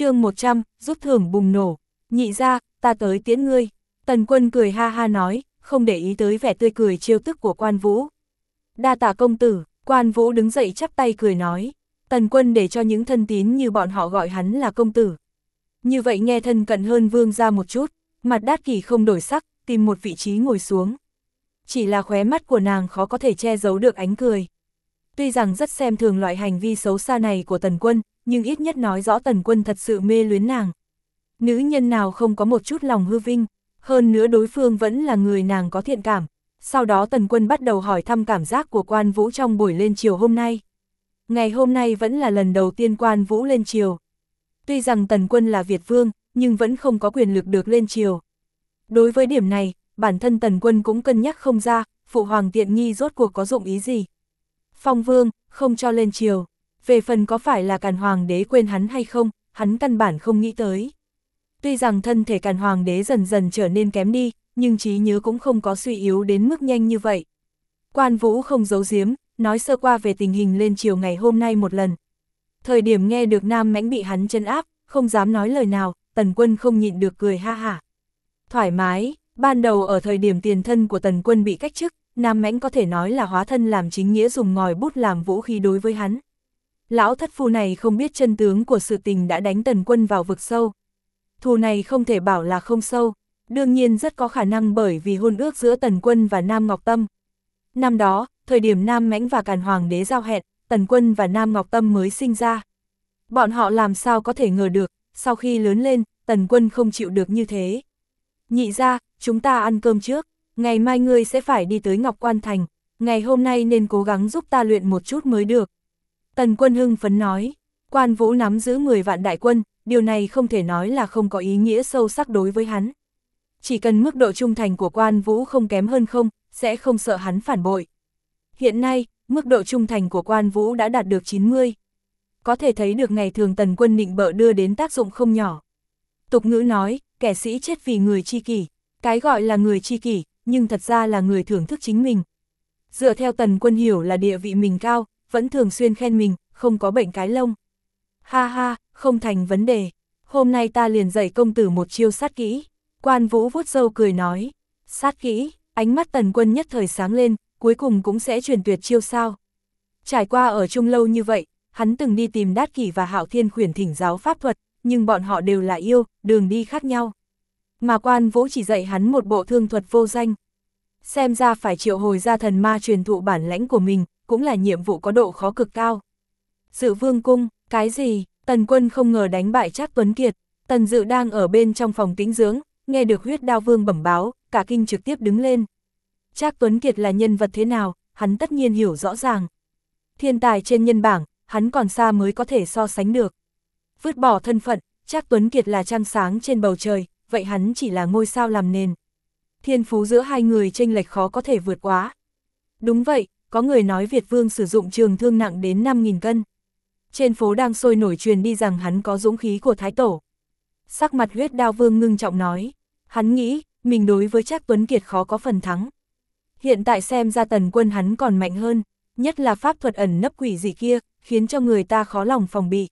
chương 100, rút thưởng bùng nổ. Nhị ra, ta tới tiễn ngươi. Tần Quân cười ha ha nói, không để ý tới vẻ tươi cười trêu tức của Quan Vũ. Đa tạ công tử. Quan Vũ đứng dậy chắp tay cười nói. Tần Quân để cho những thân tín như bọn họ gọi hắn là công tử. Như vậy nghe thân cận hơn vương ra một chút, mặt Đát Kỷ không đổi sắc, tìm một vị trí ngồi xuống. Chỉ là khóe mắt của nàng khó có thể che giấu được ánh cười. Tuy rằng rất xem thường loại hành vi xấu xa này của Tần Quân, nhưng ít nhất nói rõ Tần Quân thật sự mê luyến nàng. Nữ nhân nào không có một chút lòng hư vinh, hơn nữa đối phương vẫn là người nàng có thiện cảm. Sau đó Tần Quân bắt đầu hỏi thăm cảm giác của Quan Vũ trong buổi lên triều hôm nay. Ngày hôm nay vẫn là lần đầu tiên Quan Vũ lên triều. Tuy rằng Tần Quân là Việt Vương, nhưng vẫn không có quyền lực được lên triều. Đối với điểm này, bản thân Tần Quân cũng cân nhắc không ra, phụ hoàng tiện nghi rốt cuộc có dụng ý gì. Phong Vương, không cho lên triều. Về phần có phải là Càn Hoàng đế quên hắn hay không, hắn căn bản không nghĩ tới. Tuy rằng thân thể Càn Hoàng đế dần dần trở nên kém đi, nhưng trí nhớ cũng không có suy yếu đến mức nhanh như vậy. Quan Vũ không giấu giếm, nói sơ qua về tình hình lên triều ngày hôm nay một lần. Thời điểm nghe được Nam Mãnh bị hắn trấn áp, không dám nói lời nào, Tần Quân không nhịn được cười ha hả. Thoải mái, ban đầu ở thời điểm tiền thân của Tần Quân bị cách chức, Nam Mãnh có thể nói là hóa thân làm chính nghĩa dùng ngòi bút làm vũ khí đối với hắn. Lão thất phu này không biết chân tướng của sự tình đã đánh Tần Quân vào vực sâu. Thù này không thể bảo là không sâu, đương nhiên rất có khả năng bởi vì hôn ước giữa Tần Quân và Nam Ngọc Tâm. Năm đó, thời điểm Nam Mãnh và Càn Hoàng đế giao hẹn, Tần Quân và Nam Ngọc Tâm mới sinh ra. Bọn họ làm sao có thể ngờ được, sau khi lớn lên, Tần Quân không chịu được như thế. Nhị ra, chúng ta ăn cơm trước, ngày mai ngươi sẽ phải đi tới Ngọc Quan Thành, ngày hôm nay nên cố gắng giúp ta luyện một chút mới được. Tần Quân hưng phấn nói, Quan Vũ nắm giữ 10 vạn đại quân, điều này không thể nói là không có ý nghĩa sâu sắc đối với hắn. Chỉ cần mức độ trung thành của Quan Vũ không kém hơn không, sẽ không sợ hắn phản bội. Hiện nay, mức độ trung thành của Quan Vũ đã đạt được 90. Có thể thấy được ngày thường Tần Quân nịnh bợ đưa đến tác dụng không nhỏ. Tục ngữ nói, kẻ sĩ chết vì người tri kỷ. Cái gọi là người tri kỷ, nhưng thật ra là người thưởng thức chính mình. Dựa theo Tần Quân hiểu là địa vị mình cao, vẫn thường xuyên khen mình, không có bệnh cái lông. Ha ha, không thành vấn đề. Hôm nay ta liền dạy công tử một chiêu sát kỹ. Quan Vũ vuốt râu cười nói. Sát kỹ, ánh mắt Tần Quân nhất thời sáng lên, cuối cùng cũng sẽ truyền tuyệt chiêu sao. Trải qua ở chung lâu như vậy, hắn từng đi tìm Đát Kỷ và Hạo Thiên khuyển thỉnh giáo pháp thuật, nhưng bọn họ đều là yêu, đường đi khác nhau. Mà Quan Vũ chỉ dạy hắn một bộ thương thuật vô danh. Xem ra phải triệu hồi ra thần ma truyền thụ bản lãnh của mình, cũng là nhiệm vụ có độ khó cực cao. Dự Vương cung, cái gì? Tần Quân không ngờ đánh bại Trác Tuấn Kiệt. Tần Dự đang ở bên trong phòng tĩnh dưỡng, nghe được Huyết Đao Vương bẩm báo, cả kinh trực tiếp đứng lên. Trác Tuấn Kiệt là nhân vật thế nào, hắn tất nhiên hiểu rõ ràng. Thiên tài trên nhân bảng, hắn còn xa mới có thể so sánh được. Vứt bỏ thân phận, Trác Tuấn Kiệt là trăng sáng trên bầu trời, vậy hắn chỉ là ngôi sao làm nền. Thiên phú giữa hai người chênh lệch khó có thể vượt quá. Đúng vậy, có người nói Việt Vương sử dụng trường thương nặng đến 5.000 cân. Trên phố đang sôi nổi truyền đi rằng hắn có dũng khí của Thái Tổ. Sắc mặt Huyết Đao Vương ngưng trọng nói, hắn nghĩ, mình đối với Trác Tuấn Kiệt khó có phần thắng. Hiện tại xem ra Tần Quân hắn còn mạnh hơn, nhất là pháp thuật ẩn nấp quỷ dị kia, khiến cho người ta khó lòng phòng bị.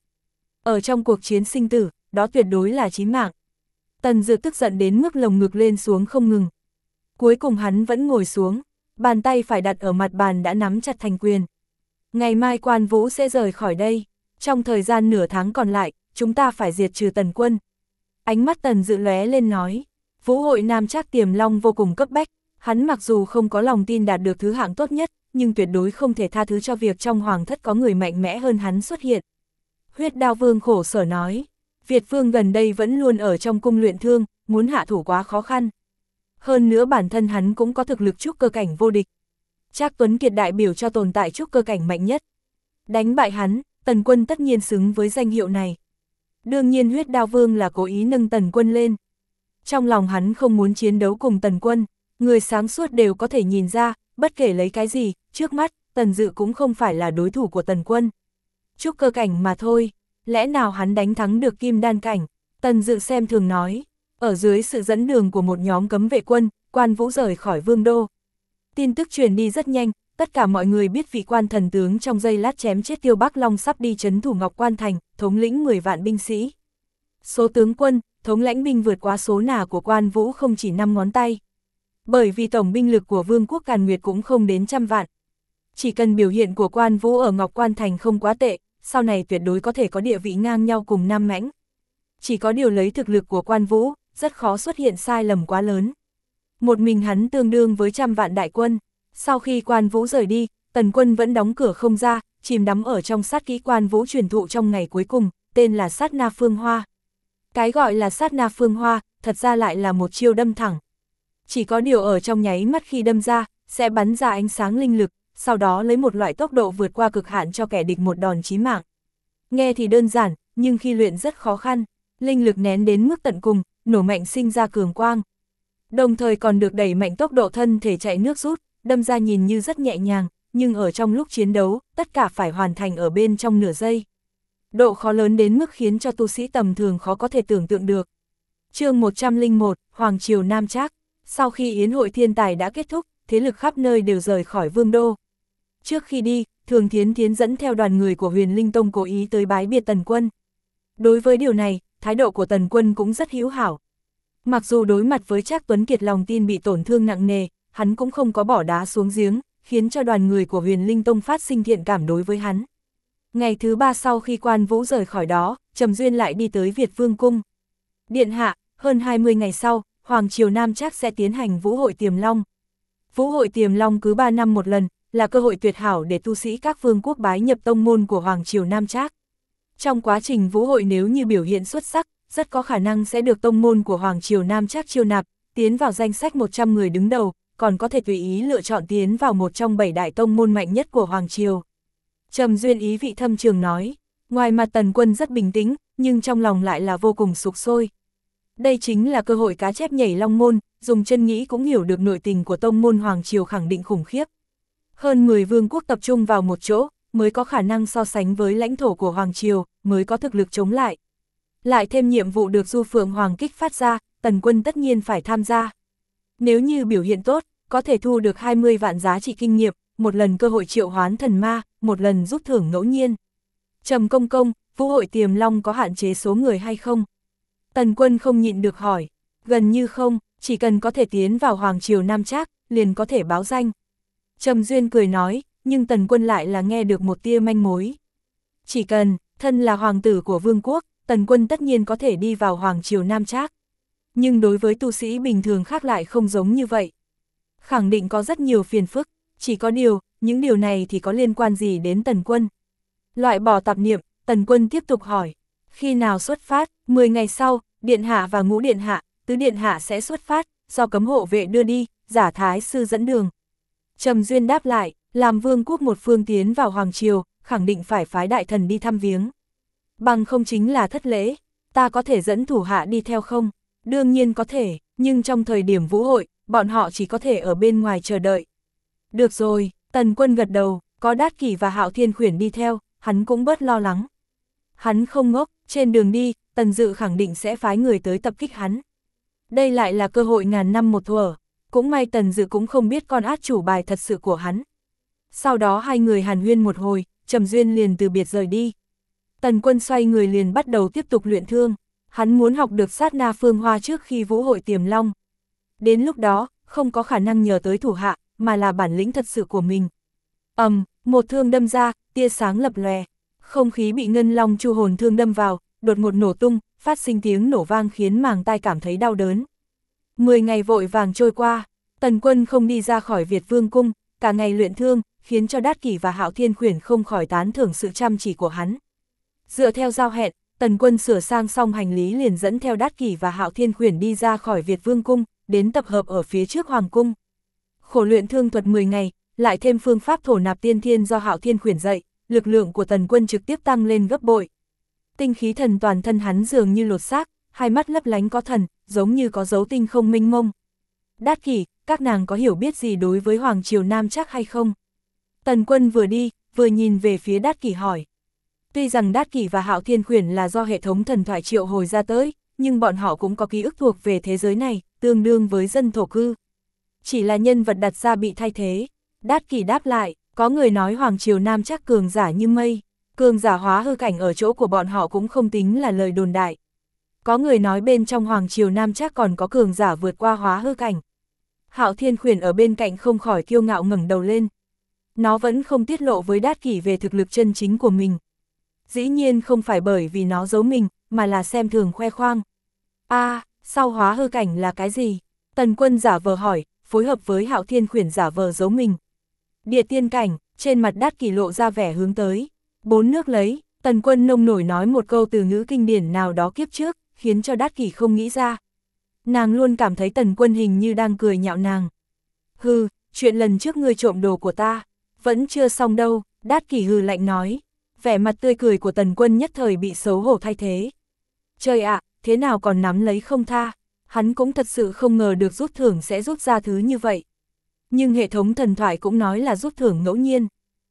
Ở trong cuộc chiến sinh tử, đó tuyệt đối là chí mạng. Tần Dự tức giận đến mức lồng ngực lên xuống không ngừng. Cuối cùng hắn vẫn ngồi xuống, bàn tay phải đặt ở mặt bàn đã nắm chặt thành quyền. Ngày mai Quan Vũ sẽ rời khỏi đây, trong thời gian nửa tháng còn lại, chúng ta phải diệt trừ Tần Quân. Ánh mắt Tần Dự lóe lên nói, Vũ hội Nam Trác Tiềm Long vô cùng cấp bách, hắn mặc dù không có lòng tin đạt được thứ hạng tốt nhất, nhưng tuyệt đối không thể tha thứ cho việc trong hoàng thất có người mạnh mẽ hơn hắn xuất hiện. Huyết Đao Vương khổ sở nói, Việt Vương gần đây vẫn luôn ở trong cung luyện thương, muốn hạ thủ quá khó khăn. Hơn nữa bản thân hắn cũng có thực lực trúc cơ cảnh vô địch. Trác Tuấn Kiệt đại biểu cho tồn tại trúc cơ cảnh mạnh nhất. Đánh bại hắn, Tần Quân tất nhiên xứng với danh hiệu này. Đương nhiên Huyết Đao Vương là cố ý nâng Tần Quân lên. Trong lòng hắn không muốn chiến đấu cùng Tần Quân, người sáng suốt đều có thể nhìn ra, bất kể lấy cái gì, trước mắt, Tần Dự cũng không phải là đối thủ của Tần Quân. Trúc cơ cảnh mà thôi, lẽ nào hắn đánh thắng được Kim Đan cảnh? Tần Dự xem thường nói, ở dưới sự dẫn đường của một nhóm cấm vệ quân, Quan Vũ rời khỏi Vương đô. Tin tức truyền đi rất nhanh, tất cả mọi người biết vị quan thần tướng trong giây lát chém chết Tiêu Bắc Long sắp đi trấn thủ Ngọc Quan Thành, thống lĩnh 10 vạn binh sĩ. Số tướng quân, thống lãnh binh vượt quá số nà của Quan Vũ không chỉ 5 ngón tay. Bởi vì tổng binh lực của Vương quốc Càn Nguyệt cũng không đến 100 vạn. Chỉ cần biểu hiện của Quan Vũ ở Ngọc Quan Thành không quá tệ, sau này tuyệt đối có thể có địa vị ngang nhau cùng Nam Mãnh. Chỉ có điều lấy thực lực của Quan Vũ, rất khó xuất hiện sai lầm quá lớn. Một mình hắn tương đương với 100 vạn đại quân. Sau khi Quan Vũ rời đi, Tần quân vẫn đóng cửa không ra, chìm đắm ở trong sát kỹ Quan Vũ truyền thụ trong ngày cuối cùng, tên là sát na phương hoa. Cái gọi là sát na phương hoa, thật ra lại là một chiêu đâm thẳng. Chỉ có điều ở trong nháy mắt khi đâm ra, sẽ bắn ra ánh sáng linh lực, sau đó lấy một loại tốc độ vượt qua cực hạn cho kẻ địch một đòn chí mạng. Nghe thì đơn giản, nhưng khi luyện rất khó khăn, linh lực nén đến mức tận cùng, nổ mạnh sinh ra cường quang. Đồng thời còn được đẩy mạnh tốc độ thân thể chạy nước rút, đâm ra nhìn như rất nhẹ nhàng, nhưng ở trong lúc chiến đấu, tất cả phải hoàn thành ở bên trong nửa giây. Độ khó lớn đến mức khiến cho tu sĩ tầm thường khó có thể tưởng tượng được. Chương 101, Hoàng Triều Nam Trác. Sau khi yến hội thiên tài đã kết thúc, thế lực khắp nơi đều rời khỏi vương đô. Trước khi đi, Thường Thiến Thiến dẫn theo đoàn người của Huyền Linh Tông cố ý tới bái biệt Tần Quân. Đối với điều này, thái độ của Tần Quân cũng rất hữu hảo. Mặc dù đối mặt với Trác Tuấn Kiệt lòng tin bị tổn thương nặng nề, hắn cũng không có bỏ đá xuống giếng, khiến cho đoàn người của Huyền Linh Tông phát sinh thiện cảm đối với hắn. Ngày thứ 3 sau khi Quan Vũ rời khỏi đó, Trầm Duyên lại đi tới Việt Vương Cung. Điện hạ, hơn 20 ngày sau, Hoàng Triều Nam Trác sẽ tiến hành Vũ hội Tiềm Long. Vũ hội Tiềm Long cứ 3 năm một lần, là cơ hội tuyệt hảo để tu sĩ các vương quốc bái nhập tông môn của Hoàng Triều Nam Trác. Trong quá trình Vũ hội nếu như biểu hiện xuất sắc, rất có khả năng sẽ được tông môn của Hoàng Triều Nam Trác chiêu nạp, tiến vào danh sách 100 người đứng đầu, còn có thể tùy ý lựa chọn tiến vào một trong 7 đại tông môn mạnh nhất của Hoàng Triều. Trầm Duyên ý vị thâm trường nói, ngoài mặt Tần Quân rất bình tĩnh, nhưng trong lòng lại là vô cùng sục sôi. Đây chính là cơ hội cá chép nhảy long môn, dùng chân nghĩ cũng hiểu được nội tình của tông môn Hoàng Triều khẳng định khủng khiếp. Hơn 10 vương quốc tập trung vào một chỗ, mới có khả năng so sánh với lãnh thổ của Hoàng Triều, mới có thực lực chống lại. Lại thêm nhiệm vụ được Du Phượng Hoàng kích phát ra, Tần Quân tất nhiên phải tham gia. Nếu như biểu hiện tốt, có thể thu được 20 vạn giá trị kinh nghiệm, một lần cơ hội triệu hoán thần ma, một lần rút thưởng ngẫu nhiên. Trầm công công, Vũ hội Tiềm Long có hạn chế số người hay không? Tần Quân không nhịn được hỏi, gần như không, chỉ cần có thể tiến vào Hoàng Triều Nam Trác, liền có thể báo danh. Trầm Duyên cười nói, nhưng Tần Quân lại là nghe được một tia manh mối. Chỉ cần, thân là hoàng tử của vương quốc, Tần Quân tất nhiên có thể đi vào Hoàng Triều Nam Trác. Nhưng đối với tu sĩ bình thường khác lại không giống như vậy. Khẳng định có rất nhiều phiền phức, chỉ có điều, những điều này thì có liên quan gì đến Tần Quân? Loại bỏ tạp niệm, Tần Quân tiếp tục hỏi, khi nào xuất phát? 10 ngày sau, Điện Hạ và Ngũ Điện Hạ, Tứ Điện Hạ sẽ xuất phát, do cấm hộ vệ đưa đi, giả thái sư dẫn đường. Trầm Duyên đáp lại, làm vương quốc một phương tiến vào Hoàng Triều, khẳng định phải phái đại thần đi thăm viếng. Bằng không chính là thất lễ, ta có thể dẫn thủ hạ đi theo không? Đương nhiên có thể, nhưng trong thời điểm vũ hội, bọn họ chỉ có thể ở bên ngoài chờ đợi. Được rồi, Tần Quân gật đầu, có Đát Kỷ và Hạo Thiên Khuyển đi theo, hắn cũng bớt lo lắng. Hắn không ngốc, trên đường đi, Tần Dự khẳng định sẽ phái người tới tập kích hắn. Đây lại là cơ hội ngàn năm một thuở, cũng may Tần Dự cũng không biết con át chủ bài thật sự của hắn. Sau đó hai người hàn huyên một hồi, Trầm Duyên liền từ biệt rời đi. Tần Quân xoay người liền bắt đầu tiếp tục luyện thương, hắn muốn học được sát na phương hoa trước khi Vũ hội Tiềm Long. Đến lúc đó, không có khả năng nhờ tới thủ hạ, mà là bản lĩnh thật sự của mình. Một thương đâm ra, tia sáng lập lòe, không khí bị ngân long chu hồn thương đâm vào, đột ngột nổ tung, phát sinh tiếng nổ vang khiến màng tai cảm thấy đau đớn. 10 ngày vội vàng trôi qua, Tần Quân không đi ra khỏi Việt Vương Cung, cả ngày luyện thương, khiến cho Đát Kỷ và Hạo Thiên Khuyển không khỏi tán thưởng sự chăm chỉ của hắn. Dựa theo giao hẹn, Tần Quân sửa sang xong hành lý liền dẫn theo Đát Kỷ và Hạo Thiên Khuyển đi ra khỏi Việt Vương Cung, đến tập hợp ở phía trước Hoàng Cung. Khổ luyện thương thuật 10 ngày, lại thêm phương pháp thổ nạp tiên thiên do Hạo Thiên Khuyển dạy, lực lượng của Tần Quân trực tiếp tăng lên gấp bội. Tinh khí thần toàn thân hắn dường như lột xác, hai mắt lấp lánh có thần, giống như có dấu tinh không mênh mông. Đát Kỷ, các nàng có hiểu biết gì đối với Hoàng Triều Nam Trác hay không? Tần Quân vừa đi, vừa nhìn về phía Đát Kỷ hỏi. Tuy rằng Đát Kỷ và Hạo Thiên Khuyển là do hệ thống thần thoại triệu hồi ra tới, nhưng bọn họ cũng có ký ức thuộc về thế giới này, tương đương với dân thổ cư. Chỉ là nhân vật đặt ra bị thay thế. Đát Kỷ đáp lại, có người nói Hoàng Triều Nam Trác cường giả như mây, cường giả hóa hư cảnh ở chỗ của bọn họ cũng không tính là lời đồn đại. Có người nói bên trong Hoàng Triều Nam chắc còn có cường giả vượt qua hóa hư cảnh. Hạo Thiên Khuyển ở bên cạnh không khỏi kiêu ngạo ngẩng đầu lên. Nó vẫn không tiết lộ với Đát Kỷ về thực lực chân chính của mình. Dĩ nhiên không phải bởi vì nó giấu mình, mà là xem thường khoe khoang. Sau hóa hư cảnh là cái gì? Tần Quân giả vờ hỏi, phối hợp với Hạo Thiên Khuyển giả vờ giấu mình. Địa tiên cảnh, trên mặt Đát Kỷ lộ ra vẻ hướng tới. 4 nước lấy, Tần Quân nông nổi nói một câu từ ngữ kinh điển nào đó kiếp trước, khiến cho Đát Kỷ không nghĩ ra. Nàng luôn cảm thấy Tần Quân hình như đang cười nhạo nàng. Hừ, chuyện lần trước ngươi trộm đồ của ta, vẫn chưa xong đâu, Đát Kỷ hừ lạnh nói. Vẻ mặt tươi cười của Tần Quân nhất thời bị xấu hổ thay thế. Trời ạ, thế nào còn nắm lấy không tha, hắn cũng thật sự không ngờ được rút thưởng sẽ rút ra thứ như vậy. Nhưng hệ thống thần thoại cũng nói là rút thưởng ngẫu nhiên.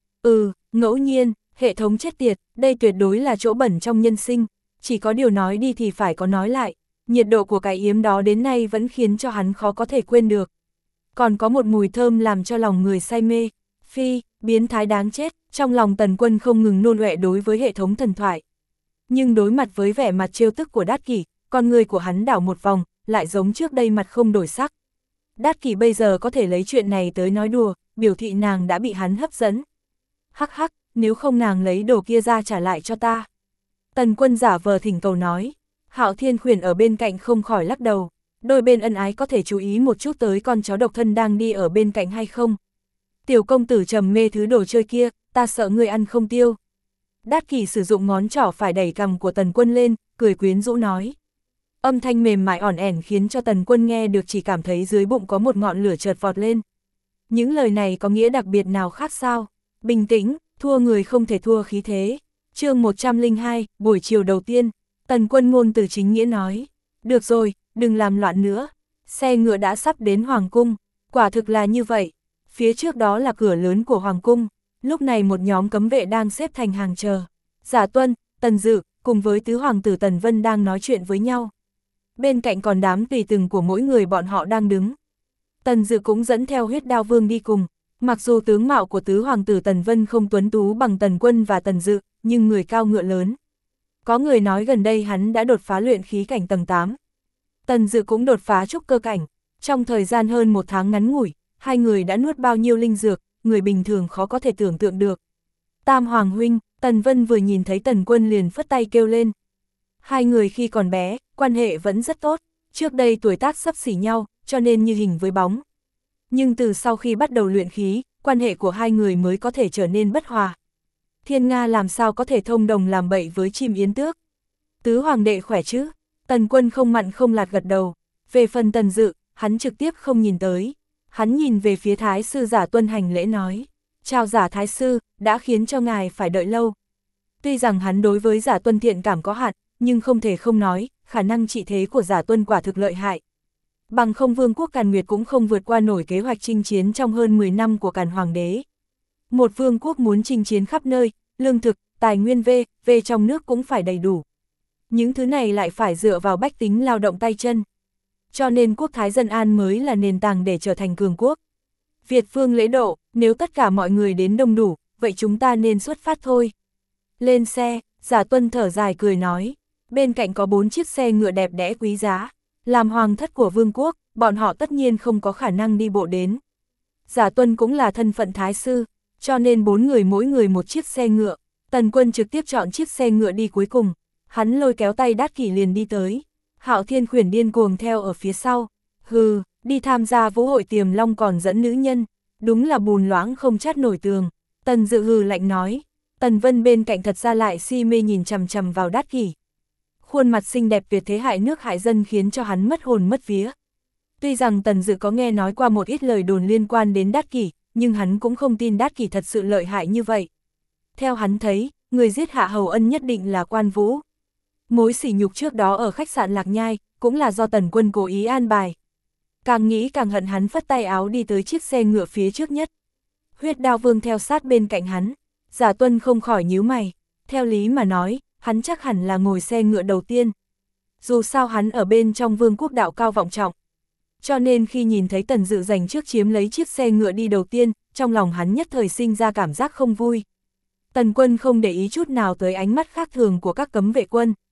Ngẫu nhiên, hệ thống chết tiệt, đây tuyệt đối là chỗ bẩn trong nhân sinh, chỉ có điều nói đi thì phải có nói lại, nhiệt độ của cái yếm đó đến nay vẫn khiến cho hắn khó có thể quên được. Còn có một mùi thơm làm cho lòng người say mê, phi, biến thái đáng chết, trong lòng Tần Quân không ngừng nôn ọe đối với hệ thống thần thoại. Nhưng đối mặt với vẻ mặt trêu tức của Đát Kỷ, con người của hắn đảo một vòng, lại giống trước đây mặt không đổi sắc. Đát Kỷ bây giờ có thể lấy chuyện này tới nói đùa, biểu thị nàng đã bị hắn hấp dẫn. Hắc hắc, nếu không nàng lấy đồ kia ra trả lại cho ta. Tần Quân giả vờ thỉnh cầu nói. Hạo Thiên Khuyển ở bên cạnh không khỏi lắc đầu. Đôi bên ân ái có thể chú ý một chút tới con chó độc thân đang đi ở bên cạnh hay không? Tiểu công tử trầm mê thứ đồ chơi kia, ta sợ ngươi ăn không tiêu. Đát Kỷ sử dụng ngón trỏ phải đẩy cằm của Tần Quân lên, cười quyến rũ nói. Âm thanh mềm mại ỏn ẻn khiến cho Tần Quân nghe được chỉ cảm thấy dưới bụng có một ngọn lửa chợt vọt lên. Những lời này có nghĩa đặc biệt nào khác sao? Bình tĩnh, thua người không thể thua khí thế. Chương 102, buổi chiều đầu tiên, Tần Quân ngôn từ chính nghĩa nói. Được rồi, đừng làm loạn nữa. Xe ngựa đã sắp đến Hoàng Cung, quả thực là như vậy. Phía trước đó là cửa lớn của Hoàng Cung. Lúc này một nhóm cấm vệ đang xếp thành hàng chờ. Giả Tuân, Tần Dự, cùng với tứ hoàng tử Tần Vân đang nói chuyện với nhau. Bên cạnh còn đám tùy tùng của mỗi người bọn họ đang đứng. Tần Dự cũng dẫn theo Huyết Đao Vương đi cùng. Mặc dù tướng mạo của tứ hoàng tử Tần Vân không tuấn tú bằng Tần Quân và Tần Dự, nhưng người cao ngựa lớn. Có người nói gần đây hắn đã đột phá luyện khí cảnh tầng 8. Tần Dự cũng đột phá trúc cơ cảnh. Trong thời gian hơn 1 tháng ngắn ngủi, hai người đã nuốt bao nhiêu linh dược, người bình thường khó có thể tưởng tượng được. Tam Hoàng huynh, Tần Vân vừa nhìn thấy Tần Quân liền phất tay kêu lên. Hai người khi còn bé, quan hệ vẫn rất tốt, trước đây tuổi tác xấp xỉ nhau, cho nên như hình với bóng. Nhưng từ sau khi bắt đầu luyện khí, quan hệ của hai người mới có thể trở nên bất hòa. Thiên Nga làm sao có thể thông đồng làm bậy với chim yến tước? Tứ hoàng đệ khỏe chứ? Tần Quân không mặn không lạt gật đầu. Về phần Tần Dự, hắn trực tiếp không nhìn tới. Hắn nhìn về phía Thái sư Giả Tuân hành lễ nói. Chào Giả Thái sư, đã khiến cho ngài phải đợi lâu. Tuy rằng hắn đối với Giả Tuân thiện cảm có hạn, nhưng không thể không nói, khả năng trị thế của Giả Tuân quả thực lợi hại. Bằng không Vương quốc Càn Nguyệt cũng không vượt qua nổi kế hoạch chinh chiến trong hơn 10 năm của Càn Hoàng đế. Một vương quốc muốn chinh chiến khắp nơi, lương thực, tài nguyên về trong nước cũng phải đầy đủ. Những thứ này lại phải dựa vào bách tính lao động tay chân. Cho nên quốc thái dân an mới là nền tảng để trở thành cường quốc. Việt phương lễ độ, nếu tất cả mọi người đến đông đủ, vậy chúng ta nên xuất phát thôi. Lên xe, Giả Tuân thở dài cười nói. Bên cạnh có 4 chiếc xe ngựa đẹp đẽ quý giá. Làm hoàng thất của vương quốc, bọn họ tất nhiên không có khả năng đi bộ đến. Giả Tuân cũng là thân phận thái sư, cho nên 4 người mỗi người một chiếc xe ngựa. Tần Quân trực tiếp chọn chiếc xe ngựa đi cuối cùng. Hắn lôi kéo tay Đát Kỷ liền đi tới. Hạo Thiên Khuyển điên cuồng theo ở phía sau. Hừ, đi tham gia vũ hội Tiềm Long còn dẫn nữ nhân. Đúng là bùn loãng không chát nổi tường. Tần Dự hừ lạnh nói. Tần Vân bên cạnh thật ra lại si mê nhìn chằm chằm vào Đát Kỷ. Khuôn mặt xinh đẹp tuyệt thế hại nước hại dân khiến cho hắn mất hồn mất vía. Tuy rằng Tần Dự có nghe nói qua một ít lời đồn liên quan đến Đát Kỷ, nhưng hắn cũng không tin Đát Kỷ thật sự lợi hại như vậy. Theo hắn thấy, người giết Hạ Hầu Ân nhất định là Quan Vũ. Mối sỉ nhục trước đó ở khách sạn Lạc Nhai, cũng là do Tần Quân cố ý an bài. Càng nghĩ càng hận, hắn phất tay áo đi tới chiếc xe ngựa phía trước nhất. Huyết Đao Vương theo sát bên cạnh hắn. Giả Tuân không khỏi nhíu mày. Theo lý mà nói, hắn chắc hẳn là ngồi xe ngựa đầu tiên. Dù sao hắn ở bên trong vương quốc đạo cao vọng trọng. Cho nên khi nhìn thấy Tần Dự giành trước chiếm lấy chiếc xe ngựa đi đầu tiên, trong lòng hắn nhất thời sinh ra cảm giác không vui. Tần Quân không để ý chút nào tới ánh mắt khác thường của các cấm vệ quân.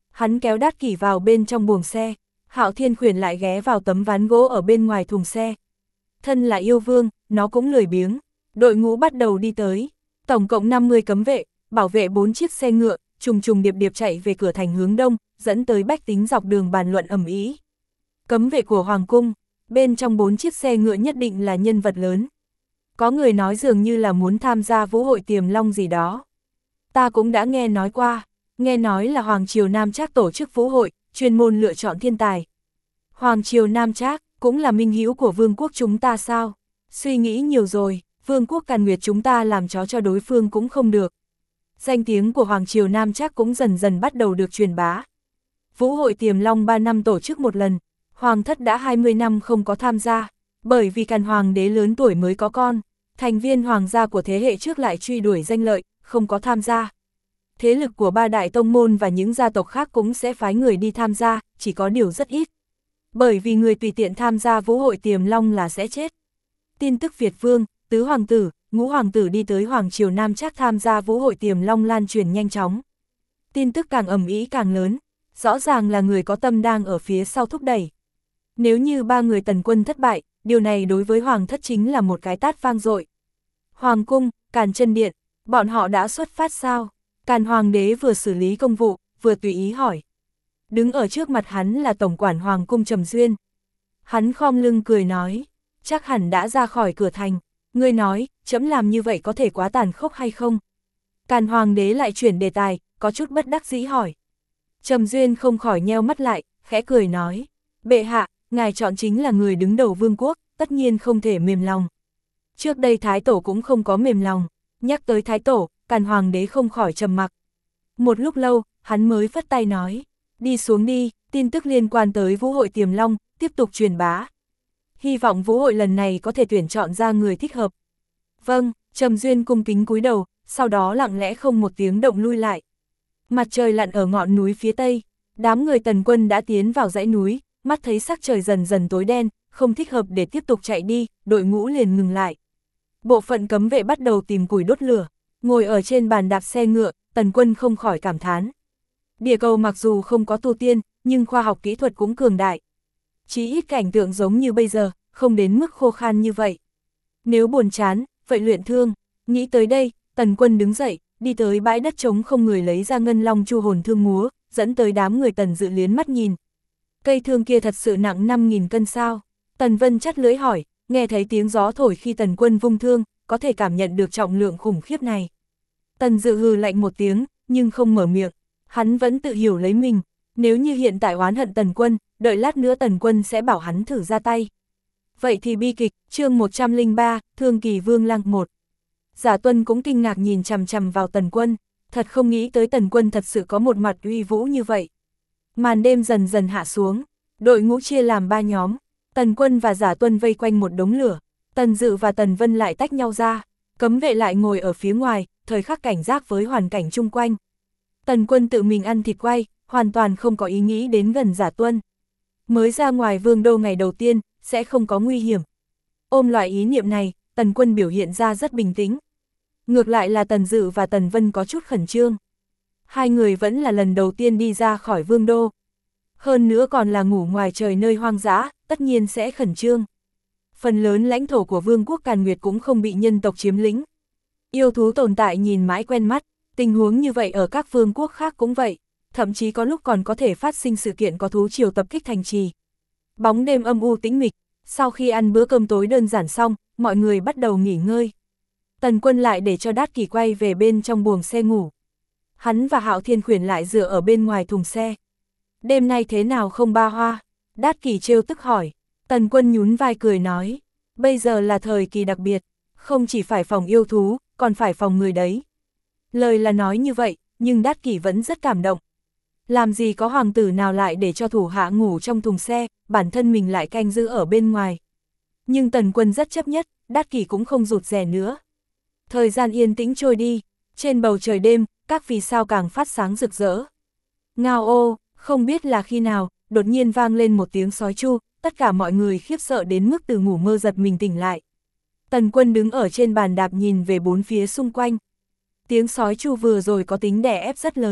Hắn kéo Đát Kỷ vào bên trong buồng xe, Hạo Thiên Khuyển lại ghé vào tấm ván gỗ ở bên ngoài thùng xe. Thân là yêu vương, nó cũng lười biếng. Đội ngũ bắt đầu đi tới. Tổng cộng 50 cấm vệ, bảo vệ 4 chiếc xe ngựa, trùng trùng điệp điệp chạy về cửa thành hướng đông, dẫn tới bách tính dọc đường bàn luận ầm ĩ. Cấm vệ của Hoàng cung, bên trong 4 chiếc xe ngựa nhất định là nhân vật lớn. Có người nói dường như là muốn tham gia vũ hội Tiềm Long gì đó. Ta cũng đã nghe nói qua, nghe nói là Hoàng triều Nam Trác tổ chức vũ hội, chuyên môn lựa chọn thiên tài. Hoàng triều Nam Trác cũng là minh hữu của vương quốc chúng ta sao? Suy nghĩ nhiều rồi, vương quốc Càn Nguyệt chúng ta làm chó cho đối phương cũng không được. Danh tiếng của Hoàng triều Nam Trác cũng dần dần bắt đầu được truyền bá. Vũ hội Tiềm Long 3 năm tổ chức một lần, Hoàng thất đã 20 năm không có tham gia, bởi vì Càn Hoàng đế lớn tuổi mới có con, thành viên hoàng gia của thế hệ trước lại truy đuổi danh lợi, không có tham gia. Thế lực của 3 đại tông môn và những gia tộc khác cũng sẽ phái người đi tham gia, chỉ có điều rất ít. Bởi vì người tùy tiện tham gia vũ hội Tiềm Long là sẽ chết. Tin tức Việt Vương, Tứ Hoàng tử, Ngũ Hoàng tử đi tới Hoàng triều Nam Trác tham gia vũ hội Tiềm Long lan truyền nhanh chóng. Tin tức càng ầm ĩ càng lớn, rõ ràng là người có tâm đang ở phía sau thúc đẩy. Nếu như 3 người Tần quân thất bại, điều này đối với Hoàng thất chính là một cái tát vang dội. Hoàng cung, Càn Chân Điện, bọn họ đã xuất phát sao? Càn Hoàng đế vừa xử lý công vụ, vừa tùy ý hỏi. Đứng ở trước mặt hắn là tổng quản Hoàng cung Trầm Duyên. Hắn khom lưng cười nói, chắc hẳn đã ra khỏi cửa thành. Ngươi nói, trẫm làm như vậy có thể quá tàn khốc hay không? Càn Hoàng đế lại chuyển đề tài, có chút bất đắc dĩ hỏi. Trầm Duyên không khỏi nheo mắt lại, khẽ cười nói, bệ hạ, ngài chọn chính là người đứng đầu vương quốc, tất nhiên không thể mềm lòng. Trước đây Thái Tổ cũng không có mềm lòng, nhắc tới Thái Tổ, Càn Hoàng đế không khỏi trầm mặc. Một lúc lâu, hắn mới phất tay nói, đi xuống đi, tin tức liên quan tới vũ hội Tiềm Long, tiếp tục truyền bá. Hy vọng vũ hội lần này có thể tuyển chọn ra người thích hợp. Vâng, Trầm Duyên cung kính cúi đầu, sau đó lặng lẽ không một tiếng động lui lại. Mặt trời lặn ở ngọn núi phía tây, đám người Tần quân đã tiến vào dãy núi, mắt thấy sắc trời dần dần tối đen, không thích hợp để tiếp tục chạy đi, đội ngũ liền ngừng lại. Bộ phận cấm vệ bắt đầu tìm củi đốt lửa, ngồi ở trên bàn đạp xe ngựa, Tần quân không khỏi cảm thán. Địa cầu mặc dù không có tu tiên, nhưng khoa học kỹ thuật cũng cường đại. Chỉ ít cảnh tượng giống như bây giờ, không đến mức khô khan như vậy. Nếu buồn chán, vậy luyện thương. Nghĩ tới đây, Tần quân đứng dậy, đi tới bãi đất trống không người lấy ra ngân long chu hồn thương múa, dẫn tới đám người Tần Dự liến mắt nhìn. Cây thương kia thật sự nặng 5.000 cân sao? Tần Vân chắt lưỡi hỏi, nghe thấy tiếng gió thổi khi Tần quân vung thương, có thể cảm nhận được trọng lượng khủng khiếp này. Tần Dự hừ lạnh một tiếng, nhưng không mở miệng. Hắn vẫn tự hiểu lấy mình, nếu như hiện tại oán hận Tần quân, đợi lát nữa Tần quân sẽ bảo hắn thử ra tay. Vậy thì bi kịch, chương 103, Thương Kỳ Vương Lăng 1. Giả Tuân cũng kinh ngạc nhìn chằm chằm vào Tần quân, thật không nghĩ tới Tần quân thật sự có một mặt uy vũ như vậy. Màn đêm dần dần hạ xuống, đội ngũ chia làm 3 nhóm, Tần quân và Giả Tuân vây quanh một đống lửa, Tần Dự và Tần Vân lại tách nhau ra, cấm vệ lại ngồi ở phía ngoài, thời khắc cảnh giác với hoàn cảnh chung quanh. Tần quân tự mình ăn thịt quay, hoàn toàn không có ý nghĩ đến gần Giả Tuân. Mới ra ngoài vương đô ngày đầu tiên, sẽ không có nguy hiểm. Ôm loại ý niệm này, Tần quân biểu hiện ra rất bình tĩnh. Ngược lại là Tần Dự và Tần Vân có chút khẩn trương. Hai người vẫn là lần đầu tiên đi ra khỏi vương đô. Hơn nữa còn là ngủ ngoài trời nơi hoang dã, tất nhiên sẽ khẩn trương. Phần lớn lãnh thổ của vương quốc Càn Nguyệt cũng không bị nhân tộc chiếm lĩnh. Yêu thú tồn tại nhìn mãi quen mắt, tình huống như vậy ở các vương quốc khác cũng vậy. Thậm chí có lúc còn có thể phát sinh sự kiện có thú triều tập kích thành trì. Bóng đêm âm u tĩnh mịch, sau khi ăn bữa cơm tối đơn giản xong, mọi người bắt đầu nghỉ ngơi. Tần quân lại để cho Đát Kỷ quay về bên trong buồng xe ngủ. Hắn và Hạo Thiên Khuyển lại dựa ở bên ngoài thùng xe. Đêm nay thế nào không ba hoa? Đát Kỷ trêu tức hỏi. Tần quân nhún vai cười nói, bây giờ là thời kỳ đặc biệt, không chỉ phải phòng yêu thú, còn phải phòng người đấy. Lời là nói như vậy, nhưng Đát Kỷ vẫn rất cảm động. Làm gì có hoàng tử nào lại để cho thủ hạ ngủ trong thùng xe, bản thân mình lại canh giữ ở bên ngoài. Nhưng Tần quân rất chấp nhất, Đát Kỷ cũng không rụt rè nữa. Thời gian yên tĩnh trôi đi, trên bầu trời đêm, các vì sao càng phát sáng rực rỡ. Ngao ô, không biết là khi nào, đột nhiên vang lên một tiếng sói chu, tất cả mọi người khiếp sợ đến mức từ ngủ mơ giật mình tỉnh lại. Tần quân đứng ở trên bàn đạp nhìn về bốn phía xung quanh. Tiếng sói chu vừa rồi có tính đè ép rất lớn,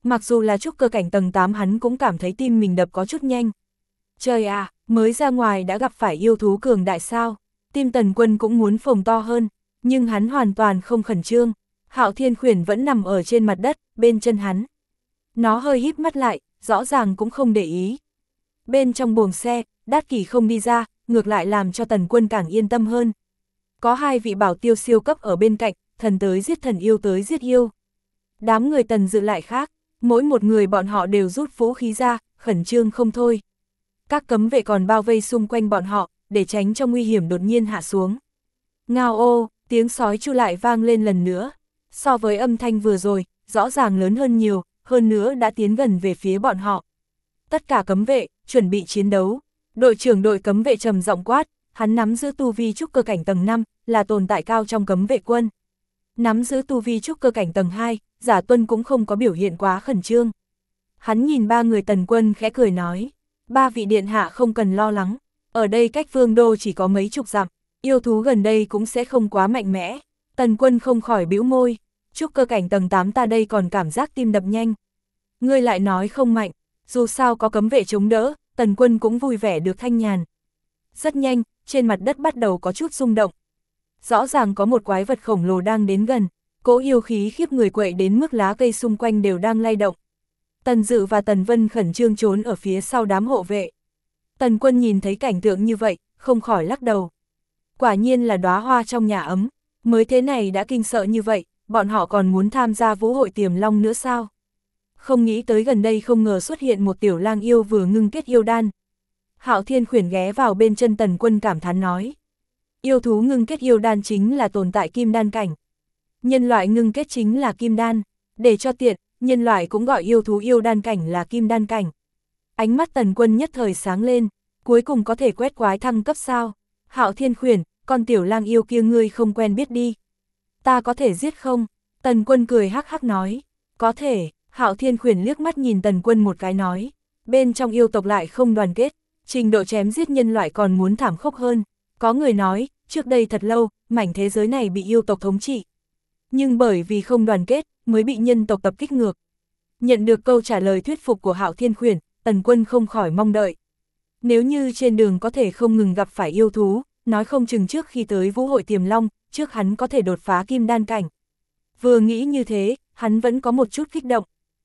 Mặc dù là trúc cơ cảnh tầng 8 hắn cũng cảm thấy tim mình đập có chút nhanh. Trời à, mới ra ngoài đã gặp phải yêu thú cường đại sao, tim Tần Quân cũng muốn phồng to hơn, nhưng hắn hoàn toàn không khẩn trương. Hạo Thiên Khuyển vẫn nằm ở trên mặt đất, bên chân hắn. Nó hơi híp mắt lại, rõ ràng cũng không để ý. Bên trong buồng xe, Đát Kỷ không đi ra, ngược lại làm cho Tần Quân càng yên tâm hơn. Có 2 vị bảo tiêu siêu cấp ở bên cạnh, thần tới giết thần, yêu tới giết yêu. Đám người Tần Dự lại khác, mỗi một người bọn họ đều rút vũ khí ra, khẩn trương không thôi. Các cấm vệ còn bao vây xung quanh bọn họ, để tránh cho nguy hiểm đột nhiên hạ xuống. Ngao ô, tiếng sói chu lại vang lên lần nữa. So với âm thanh vừa rồi, rõ ràng lớn hơn nhiều, hơn nữa đã tiến gần về phía bọn họ. Tất cả cấm vệ, chuẩn bị chiến đấu. Đội trưởng đội cấm vệ trầm giọng quát, hắn nắm giữ tu vi trúc cơ cảnh tầng 5, là tồn tại cao trong cấm vệ quân. Nắm giữ tu vi trúc cơ cảnh tầng 2, Giả Tuân cũng không có biểu hiện quá khẩn trương. Hắn nhìn 3 người Tần Quân khẽ cười nói, 3 vị điện hạ không cần lo lắng, ở đây cách Vương đô chỉ có mấy chục dặm, yêu thú gần đây cũng sẽ không quá mạnh mẽ. Tần Quân không khỏi bĩu môi, trúc cơ cảnh tầng 8 ta đây còn cảm giác tim đập nhanh. Ngươi lại nói không mạnh, dù sao có cấm vệ chống đỡ, Tần Quân cũng vui vẻ được thanh nhàn. Rất nhanh, trên mặt đất bắt đầu có chút rung động. Rõ ràng có một quái vật khổng lồ đang đến gần, cỗ yêu khí khiếp người quậy đến mức lá cây xung quanh đều đang lay động. Tần Dự và Tần Vân khẩn trương trốn ở phía sau đám hộ vệ. Tần Quân nhìn thấy cảnh tượng như vậy, không khỏi lắc đầu. Quả nhiên là đóa hoa trong nhà ấm, mới thế này đã kinh sợ như vậy, bọn họ còn muốn tham gia vũ hội Tiềm Long nữa sao? Không nghĩ tới gần đây không ngờ xuất hiện một tiểu lang yêu vừa ngưng kết yêu đan. Hạo Thiên Khuyển ghé vào bên chân Tần Quân cảm thán nói. Yêu thú ngưng kết yêu đan chính là tồn tại kim đan cảnh. Nhân loại ngưng kết chính là kim đan, để cho tiện, nhân loại cũng gọi yêu thú yêu đan cảnh là kim đan cảnh. Ánh mắt Tần Quân nhất thời sáng lên, cuối cùng có thể quét quái thăng cấp sao? Hạo Thiên Khuyển, con tiểu lang yêu kia ngươi không quen biết đi. Ta có thể giết không? Tần Quân cười hắc hắc nói, có thể. Hạo Thiên Khuyển liếc mắt nhìn Tần Quân một cái nói, bên trong yêu tộc lại không đoàn kết, trình độ chém giết nhân loại còn muốn thảm khốc hơn. Có người nói, trước đây thật lâu, mảnh thế giới này bị yêu tộc thống trị. Nhưng bởi vì không đoàn kết, mới bị nhân tộc tập kích ngược. Nhận được câu trả lời thuyết phục của Hạo Thiên Khuyển, Tần Quân không khỏi mong đợi. Nếu như trên đường có thể không ngừng gặp phải yêu thú, nói không chừng trước khi tới vũ hội Tiềm Long, trước hắn có thể đột phá kim đan cảnh. Vừa nghĩ như thế, hắn vẫn có một chút kích động.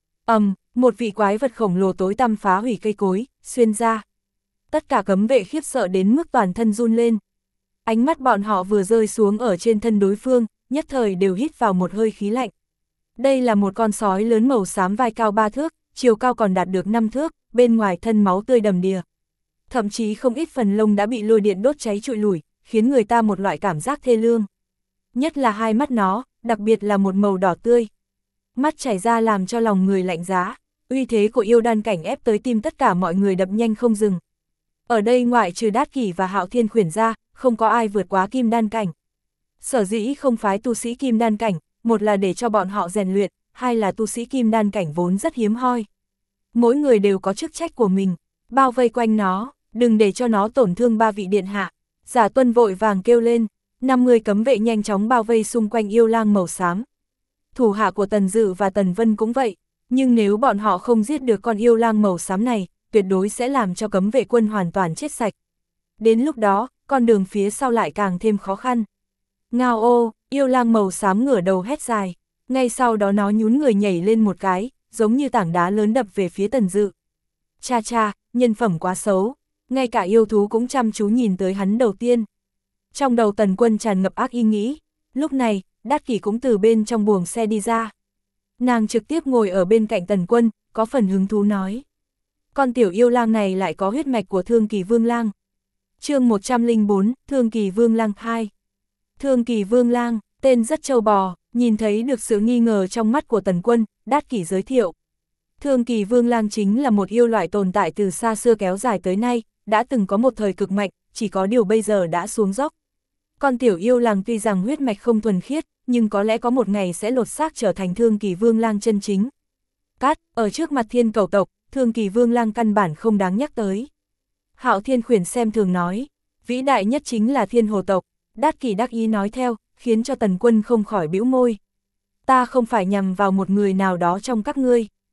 Một vị quái vật khổng lồ tối tăm phá hủy cây cối, xuyên ra. Tất cả cấm vệ khiếp sợ đến mức toàn thân run lên. Ánh mắt bọn họ vừa rơi xuống ở trên thân đối phương, nhất thời đều hít vào một hơi khí lạnh. Đây là một con sói lớn màu xám vai cao 3 thước, chiều cao còn đạt được 5 thước, bên ngoài thân máu tươi đầm đìa. Thậm chí không ít phần lông đã bị lôi điện đốt cháy trụi lủi, khiến người ta một loại cảm giác thê lương. Nhất là hai mắt nó, đặc biệt là một màu đỏ tươi. Mắt chảy ra làm cho lòng người lạnh giá, uy thế của yêu đan cảnh ép tới tim tất cả mọi người đập nhanh không dừng. Ở đây ngoại trừ Đát Kỷ và Hạo Thiên Khuyển ra, không có ai vượt quá kim đan cảnh. Sở dĩ không phái tu sĩ kim đan cảnh, một là để cho bọn họ rèn luyện, hai là tu sĩ kim đan cảnh vốn rất hiếm hoi. Mỗi người đều có chức trách của mình, bao vây quanh nó, đừng để cho nó tổn thương 3 vị điện hạ. Giả Tuân vội vàng kêu lên, 50 cấm vệ nhanh chóng bao vây xung quanh yêu lang màu xám. Thủ hạ của Tần Dự và Tần Vân cũng vậy, nhưng nếu bọn họ không giết được con yêu lang màu xám này, tuyệt đối sẽ làm cho cấm vệ quân hoàn toàn chết sạch. Đến lúc đó, con đường phía sau lại càng thêm khó khăn. Ngao ô, yêu lang màu xám ngửa đầu hét dài, ngay sau đó nó nhún người nhảy lên một cái, giống như tảng đá lớn đập về phía Tần Dự. Cha cha, nhân phẩm quá xấu, ngay cả yêu thú cũng chăm chú nhìn tới hắn đầu tiên. Trong đầu Tần Quân tràn ngập ác ý nghĩ, lúc này, Đát Kỷ cũng từ bên trong buồng xe đi ra. Nàng trực tiếp ngồi ở bên cạnh Tần Quân, có phần hứng thú nói. Con tiểu yêu lang này lại có huyết mạch của Thương Kỳ Vương Lang. Chương 104, Thương Kỳ Vương Lang 2. Thương Kỳ Vương Lang, tên rất trâu bò, nhìn thấy được sự nghi ngờ trong mắt của Tần Quân, Đát Kỷ giới thiệu. Thương Kỳ Vương Lang chính là một yêu loại tồn tại từ xa xưa kéo dài tới nay, đã từng có một thời cực mạnh, chỉ có điều bây giờ đã xuống dốc. Con tiểu yêu lang tuy rằng huyết mạch không thuần khiết, nhưng có lẽ có một ngày sẽ lột xác trở thành Thương Kỳ Vương Lang chân chính. Cát, ở trước mặt Thiên Cẩu tộc, Thương Kỳ Vương Lang căn bản không đáng nhắc tới. Hạo Thiên Khuyển xem thường nói, vĩ đại nhất chính là Thiên Hồ tộc. Đát Kỷ đắc ý nói theo, khiến cho Tần Quân không khỏi bĩu môi. Ta không phải nhằm vào một người nào đó trong các ngươi.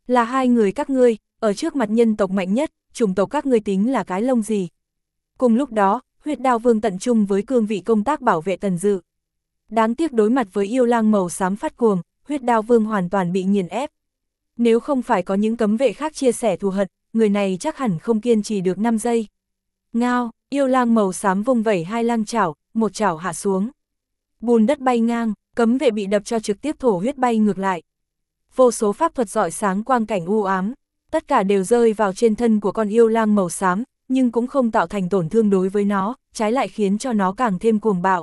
Là hai người các ngươi, ở trước mặt nhân tộc mạnh nhất, chủng tộc các ngươi tính là cái lông gì. Cùng lúc đó, Huyết Đao Vương tận trung với cương vị công tác bảo vệ Tần Dự. Đáng tiếc đối mặt với yêu lang màu xám phát cuồng, Huyết Đao Vương hoàn toàn bị nghiền ép. Nếu không phải có những cấm vệ khác chia sẻ thù hận, người này chắc hẳn không kiên trì được 5 giây. Ngao, yêu lang màu xám vung vẩy hai lang chảo, một chảo hạ xuống. Bùn đất bay ngang, cấm vệ bị đập cho trực tiếp thổ huyết bay ngược lại. Vô số pháp thuật rọi sáng quang cảnh u ám, tất cả đều rơi vào trên thân của con yêu lang màu xám, nhưng cũng không tạo thành tổn thương đối với nó, trái lại khiến cho nó càng thêm cuồng bạo.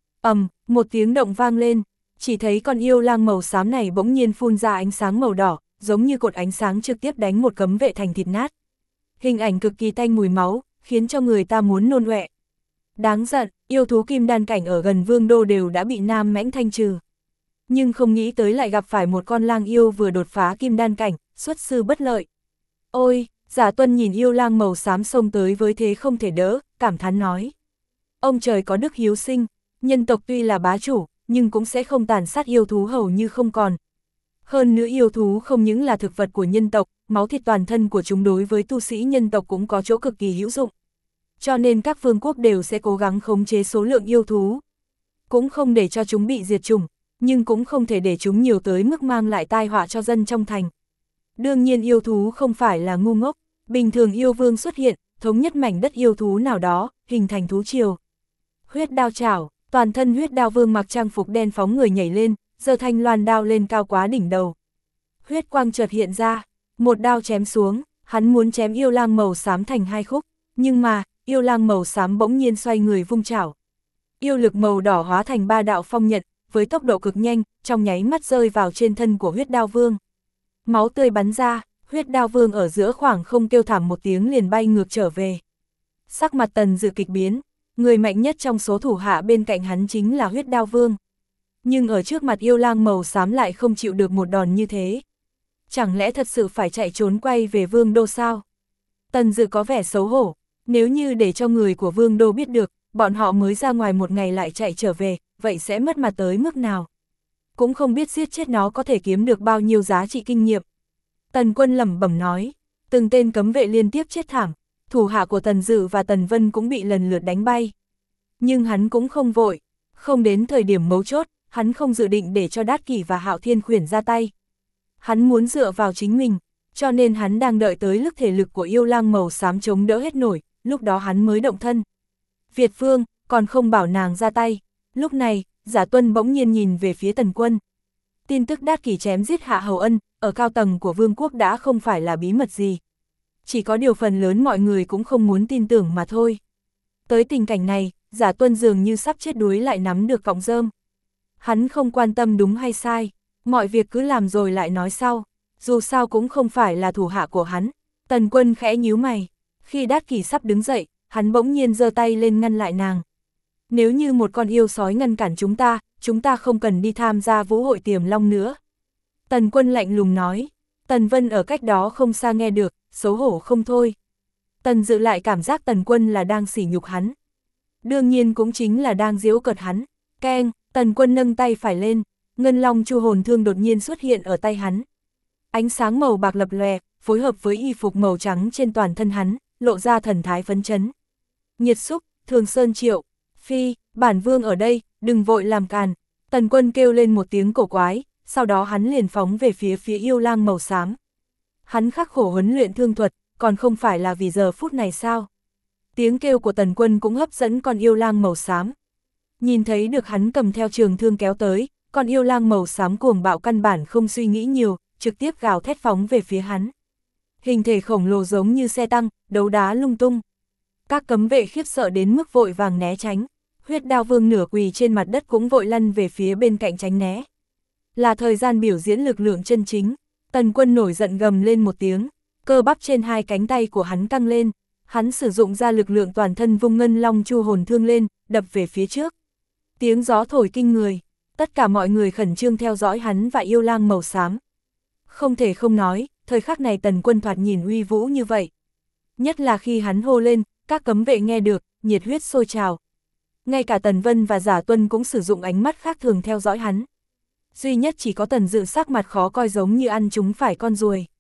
Một tiếng động vang lên, chỉ thấy con yêu lang màu xám này bỗng nhiên phun ra ánh sáng màu đỏ, giống như cột ánh sáng trực tiếp đánh một cấm vệ thành thịt nát. Hình ảnh cực kỳ tanh mùi máu, khiến cho người ta muốn nôn ọe. Đáng giận, yêu thú kim đan cảnh ở gần Vương Đô đều đã bị Nam Mãnh thanh trừ. Nhưng không nghĩ tới lại gặp phải một con lang yêu vừa đột phá kim đan cảnh, xuất sư bất lợi. Ôi, Giả Tuân nhìn yêu lang màu xám xông tới với thế không thể đỡ, cảm thán nói. Ông trời có đức hiếu sinh, nhân tộc tuy là bá chủ, nhưng cũng sẽ không tàn sát yêu thú hầu như không còn. Hơn nữa yêu thú không những là thực vật của nhân tộc, máu thịt toàn thân của chúng đối với tu sĩ nhân tộc cũng có chỗ cực kỳ hữu dụng. Cho nên các vương quốc đều sẽ cố gắng khống chế số lượng yêu thú. Cũng không để cho chúng bị diệt chủng, nhưng cũng không thể để chúng nhiều tới mức mang lại tai họa cho dân trong thành. Đương nhiên yêu thú không phải là ngu ngốc, bình thường yêu vương xuất hiện, thống nhất mảnh đất yêu thú nào đó, hình thành thú triều. Huyết đao chảo, toàn thân huyết đao vương mặc trang phục đen phóng người nhảy lên, giơ thanh loan đao lên cao quá đỉnh đầu. Huyết quang chợt hiện ra, một đao chém xuống, hắn muốn chém yêu lang màu xám thành hai khúc, nhưng mà, yêu lang màu xám bỗng nhiên xoay người vung chảo. Yêu lực màu đỏ hóa thành 3 đạo phong nhật, với tốc độ cực nhanh, trong nháy mắt rơi vào trên thân của huyết đao vương. Máu tươi bắn ra, huyết đao vương ở giữa khoảng không kêu thảm một tiếng liền bay ngược trở về. Sắc mặt Tần Dự kịch biến, người mạnh nhất trong số thủ hạ bên cạnh hắn chính là huyết đao vương. Nhưng ở trước mặt yêu lang màu xám lại không chịu được một đòn như thế. Chẳng lẽ thật sự phải chạy trốn quay về Vương Đô sao? Tần Dự có vẻ xấu hổ, nếu như để cho người của Vương Đô biết được, bọn họ mới ra ngoài một ngày lại chạy trở về, vậy sẽ mất mặt tới mức nào? Cũng không biết giết chết nó có thể kiếm được bao nhiêu giá trị kinh nghiệm. Tần Quân lẩm bẩm nói, từng tên cấm vệ liên tiếp chết thảm, thủ hạ của Tần Dự và Tần Vân cũng bị lần lượt đánh bay. Nhưng hắn cũng không vội, không đến thời điểm mấu chốt, hắn không dự định để cho Đát Kỷ và Hạo Thiên Khuyển ra tay. Hắn muốn dựa vào chính mình, cho nên hắn đang đợi tới lúc thể lực của yêu lang màu xám chống đỡ hết nổi, lúc đó hắn mới động thân. Việt Vương, còn không bảo nàng ra tay. Lúc này, Giả Tuân bỗng nhiên nhìn về phía Tần Quân. Tin tức Đát Kỷ chém giết Hạ Hầu Ân, ở cao tầng của vương quốc đã không phải là bí mật gì. Chỉ có điều phần lớn mọi người cũng không muốn tin tưởng mà thôi. Tới tình cảnh này, Giả Tuân dường như sắp chết đuối lại nắm được cọng rơm. Hắn không quan tâm đúng hay sai, mọi việc cứ làm rồi lại nói sau, dù sao cũng không phải là thủ hạ của hắn. Tần Quân khẽ nhíu mày, khi Đát Kỷ sắp đứng dậy, hắn bỗng nhiên giơ tay lên ngăn lại nàng. Nếu như một con yêu sói ngăn cản chúng ta không cần đi tham gia vũ hội Tiềm Long nữa. Tần Quân lạnh lùng nói, Tần Vân ở cách đó không xa nghe được, xấu hổ không thôi. Tần Dự lại cảm giác Tần Quân là đang sỉ nhục hắn. Đương nhiên cũng chính là đang giễu cợt hắn. Keng, Tần Quân nâng tay phải lên, Ngân Long Chu Hồn Thương đột nhiên xuất hiện ở tay hắn. Ánh sáng màu bạc lập lòe, phối hợp với y phục màu trắng trên toàn thân hắn, lộ ra thần thái phấn chấn. Nhiệt Xúc, Thường Sơn Triệu, Phi, bản vương ở đây, đừng vội làm càn. Tần Quân kêu lên một tiếng cổ quái, sau đó hắn liền phóng về phía yêu lang màu xám. Hắn khắc khổ huấn luyện thương thuật, còn không phải là vì giờ phút này sao? Tiếng kêu của Tần Quân cũng hấp dẫn con yêu lang màu xám. Nhìn thấy được hắn cầm theo trường thương kéo tới, con yêu lang màu xám cuồng bạo căn bản không suy nghĩ nhiều, trực tiếp gào thét phóng về phía hắn. Hình thể khổng lồ giống như xe tăng, đấu đá lung tung. Các cấm vệ khiếp sợ đến mức vội vàng né tránh. Huyết Đao Vương nửa quỳ trên mặt đất cũng vội lăn về phía bên cạnh tránh né. Là thời gian biểu diễn lực lượng chân chính. Tần Quân nổi giận gầm lên một tiếng, cơ bắp trên hai cánh tay của hắn căng lên. Hắn sử dụng ra lực lượng toàn thân vung Ngân Long Chu Hồn Thương lên, đập về phía trước. Tiếng gió thổi kinh người, tất cả mọi người khẩn trương theo dõi hắn và yêu lang màu xám. Không thể không nói, thời khắc này Tần Quân thoạt nhìn uy vũ như vậy. Nhất là khi hắn hô lên, các cấm vệ nghe được, nhiệt huyết sôi trào. Ngay cả Tần Vân và Giả Tuân cũng sử dụng ánh mắt khác thường theo dõi hắn. Duy nhất chỉ có Tần Dự sắc mặt khó coi giống như ăn chúng phải con ruồi.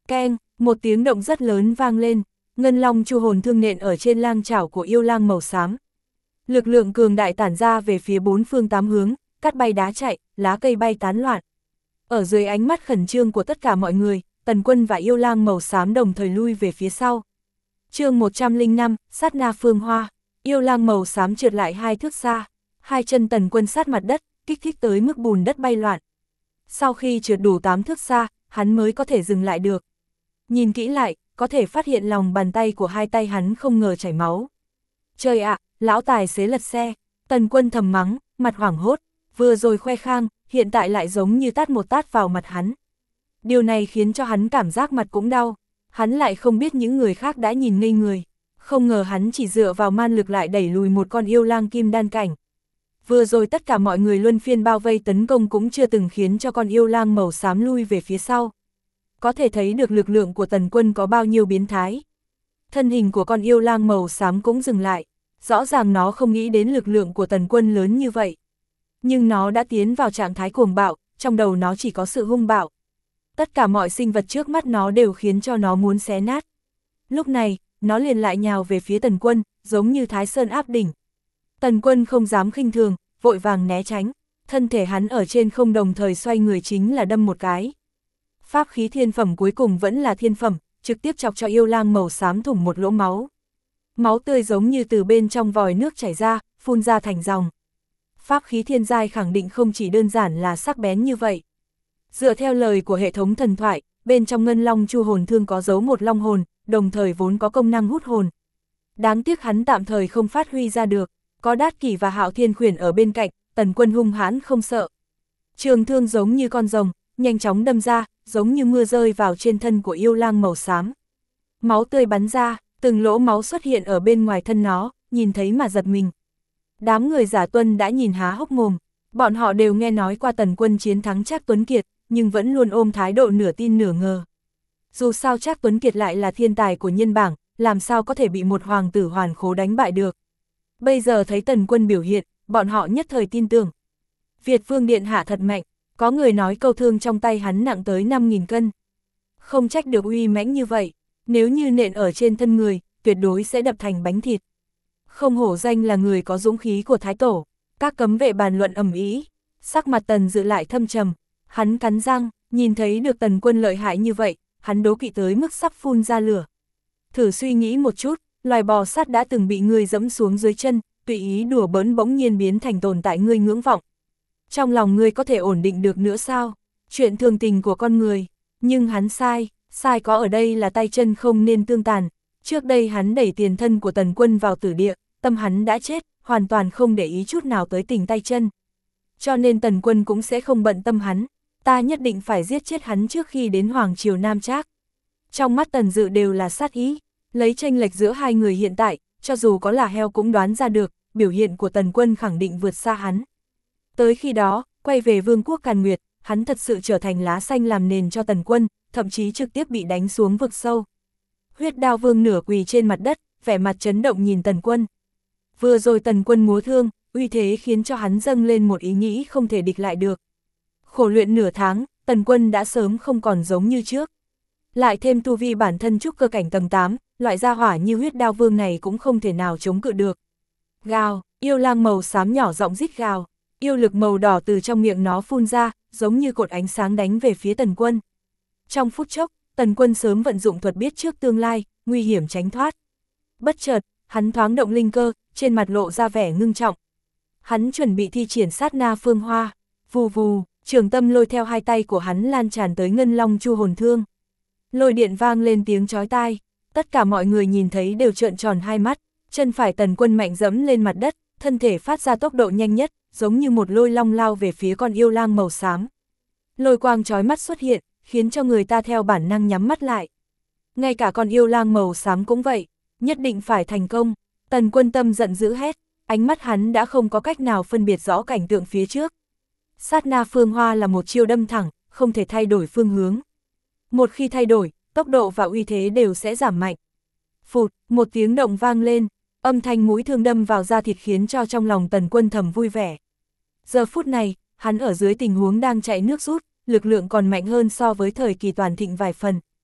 Keng, một tiếng động rất lớn vang lên, ngân long chu hồn thương nện ở trên lang chảo của yêu lang màu xám. Lực lượng cường đại tản ra về phía bốn phương tám hướng, cắt bay đá chạy, lá cây bay tán loạn. Ở dưới ánh mắt khẩn trương của tất cả mọi người, Tần Quân và yêu lang màu xám đồng thời lui về phía sau. Chương 105, sát na phương hoa, yêu lang màu xám trượt lại 2 thước xa, hai chân Tần Quân sát mặt đất, kích thích tới mức bùn đất bay loạn. Sau khi trượt đủ 8 thước xa, hắn mới có thể dừng lại được. Nhìn kỹ lại, có thể phát hiện lòng bàn tay của hai tay hắn không ngờ chảy máu. Trời ạ, lão tài xế lật xe, Tần Quân thầm mắng, mặt hoảng hốt, vừa rồi khoe khang, hiện tại lại giống như tát một tát vào mặt hắn. Điều này khiến cho hắn cảm giác mặt cũng đau, hắn lại không biết những người khác đã nhìn ngây người. Không ngờ hắn chỉ dựa vào man lực lại đẩy lùi một con yêu lang kim đan cảnh. Vừa rồi tất cả mọi người luân phiên bao vây tấn công cũng chưa từng khiến cho con yêu lang màu xám lui về phía sau. Có thể thấy được lực lượng của Tần Quân có bao nhiêu biến thái. Thân hình của con yêu lang màu xám cũng dừng lại, rõ ràng nó không nghĩ đến lực lượng của Tần Quân lớn như vậy. Nhưng nó đã tiến vào trạng thái cuồng bạo, trong đầu nó chỉ có sự hung bạo. Tất cả mọi sinh vật trước mắt nó đều khiến cho nó muốn xé nát. Lúc này, nó liền lại nhào về phía Tần Quân, giống như Thái Sơn áp đỉnh. Tần Quân không dám khinh thường, vội vàng né tránh, thân thể hắn ở trên không đồng thời xoay người chính là đâm một cái. Pháp khí thiên phẩm cuối cùng vẫn là thiên phẩm, trực tiếp chọc cho yêu lang màu xám thủng một lỗ máu. Máu tươi giống như từ bên trong vòi nước chảy ra, phun ra thành dòng. Pháp khí thiên giai khẳng định không chỉ đơn giản là sắc bén như vậy. Dựa theo lời của hệ thống thần thoại, bên trong ngân long chu hồn thương có giấu một long hồn, đồng thời vốn có công năng hút hồn. Đáng tiếc hắn tạm thời không phát huy ra được, có Đát Kỷ và Hạo Thiên Khuyển ở bên cạnh, Tần Quân hung hãn không sợ. Trường thương giống như con rồng, nhanh chóng đâm ra, giống như mưa rơi vào trên thân của yêu lang màu xám. Máu tươi bắn ra, từng lỗ máu xuất hiện ở bên ngoài thân nó, nhìn thấy mà giật mình. Đám người Giả Tuân đã nhìn há hốc mồm, bọn họ đều nghe nói qua Tần Quân chiến thắng Trác Tuấn Kiệt, nhưng vẫn luôn ôm thái độ nửa tin nửa ngờ. Dù sao Trác Tuấn Kiệt lại là thiên tài của nhân bảng, làm sao có thể bị một hoàng tử hoàn khố đánh bại được. Bây giờ thấy Tần Quân biểu hiện, bọn họ nhất thời tin tưởng. Việt Vương Điện Hạ thật mạnh, có người nói câu thương trong tay hắn nặng tới 5.000 cân. Không trách được uy mãnh như vậy, nếu như nện ở trên thân người, tuyệt đối sẽ đập thành bánh thịt. Không hổ danh là người có dũng khí của Thái Tổ, các cấm vệ bàn luận ầm ĩ, sắc mặt Tần Dự lại thâm trầm, hắn cắn răng, nhìn thấy được Tần Quân lợi hại như vậy, hắn đố kỵ tới mức sắp phun ra lửa. Thử suy nghĩ một chút, loài bò sát đã từng bị ngươi dẫm xuống dưới chân, tùy ý đùa bỡn bỗng nhiên biến thành tồn tại ngươi ngưỡng vọng. Trong lòng ngươi có thể ổn định được nữa sao? Chuyện thường tình của con người, nhưng hắn sai có ở đây là tay chân không nên tương tàn. Trước đây hắn đẩy tiền thân của Tần Quân vào tử địa, tâm hắn đã chết, hoàn toàn không để ý chút nào tới tình tay chân. Cho nên Tần Quân cũng sẽ không bận tâm hắn, ta nhất định phải giết chết hắn trước khi đến Hoàng Triều Nam Trác. Trong mắt Tần Dự đều là sát ý, lấy chênh lệch giữa hai người hiện tại, cho dù có là heo cũng đoán ra được, biểu hiện của Tần Quân khẳng định vượt xa hắn. Tới khi đó, quay về Vương quốc Càn Nguyệt, hắn thật sự trở thành lá xanh làm nền cho Tần Quân, thậm chí trực tiếp bị đánh xuống vực sâu. Huyết Đao Vương nửa quỳ trên mặt đất, vẻ mặt chấn động nhìn Tần Quân. Vừa rồi Tần Quân múa thương, uy thế khiến cho hắn dâng lên một ý nghĩ không thể địch lại được. Khổ luyện nửa tháng, Tần Quân đã sớm không còn giống như trước. Lại thêm tu vi bản thân trúc cơ cảnh tầng 8, loại gia hỏa như Huyết Đao Vương này cũng không thể nào chống cự được. Gào, yêu lang màu xám nhỏ giọng rít gào, yêu lực màu đỏ từ trong miệng nó phun ra, giống như cột ánh sáng đánh về phía Tần Quân. Trong phút chốc, Tần Quân sớm vận dụng thuật biết trước tương lai, nguy hiểm tránh thoát. Bất chợt, hắn thoáng động linh cơ, trên mặt lộ ra vẻ ngưng trọng. Hắn chuẩn bị thi triển sát na phương hoa, vù vù, trường tâm lôi theo hai tay của hắn lan tràn tới ngân long chu hồn thương. Lôi điện vang lên tiếng chói tai, tất cả mọi người nhìn thấy đều trợn tròn hai mắt, chân phải Tần Quân mạnh dẫm lên mặt đất, thân thể phát ra tốc độ nhanh nhất, giống như một lôi long lao về phía con yêu lang màu xám. Lôi quang chói mắt xuất hiện, khiến cho người ta theo bản năng nhắm mắt lại. Ngay cả con yêu lang màu xám cũng vậy, nhất định phải thành công. Tần Quân tâm giận dữ hét, ánh mắt hắn đã không có cách nào phân biệt rõ cảnh tượng phía trước. Sát na phương hoa là một chiêu đâm thẳng, không thể thay đổi phương hướng. Một khi thay đổi, tốc độ và uy thế đều sẽ giảm mạnh. Phụt, một tiếng động vang lên, âm thanh mũi thương đâm vào da thịt khiến cho trong lòng Tần Quân thầm vui vẻ. Giờ phút này, hắn ở dưới tình huống đang chạy nước rút, lực lượng còn mạnh hơn so với thời kỳ toàn thịnh vài phần.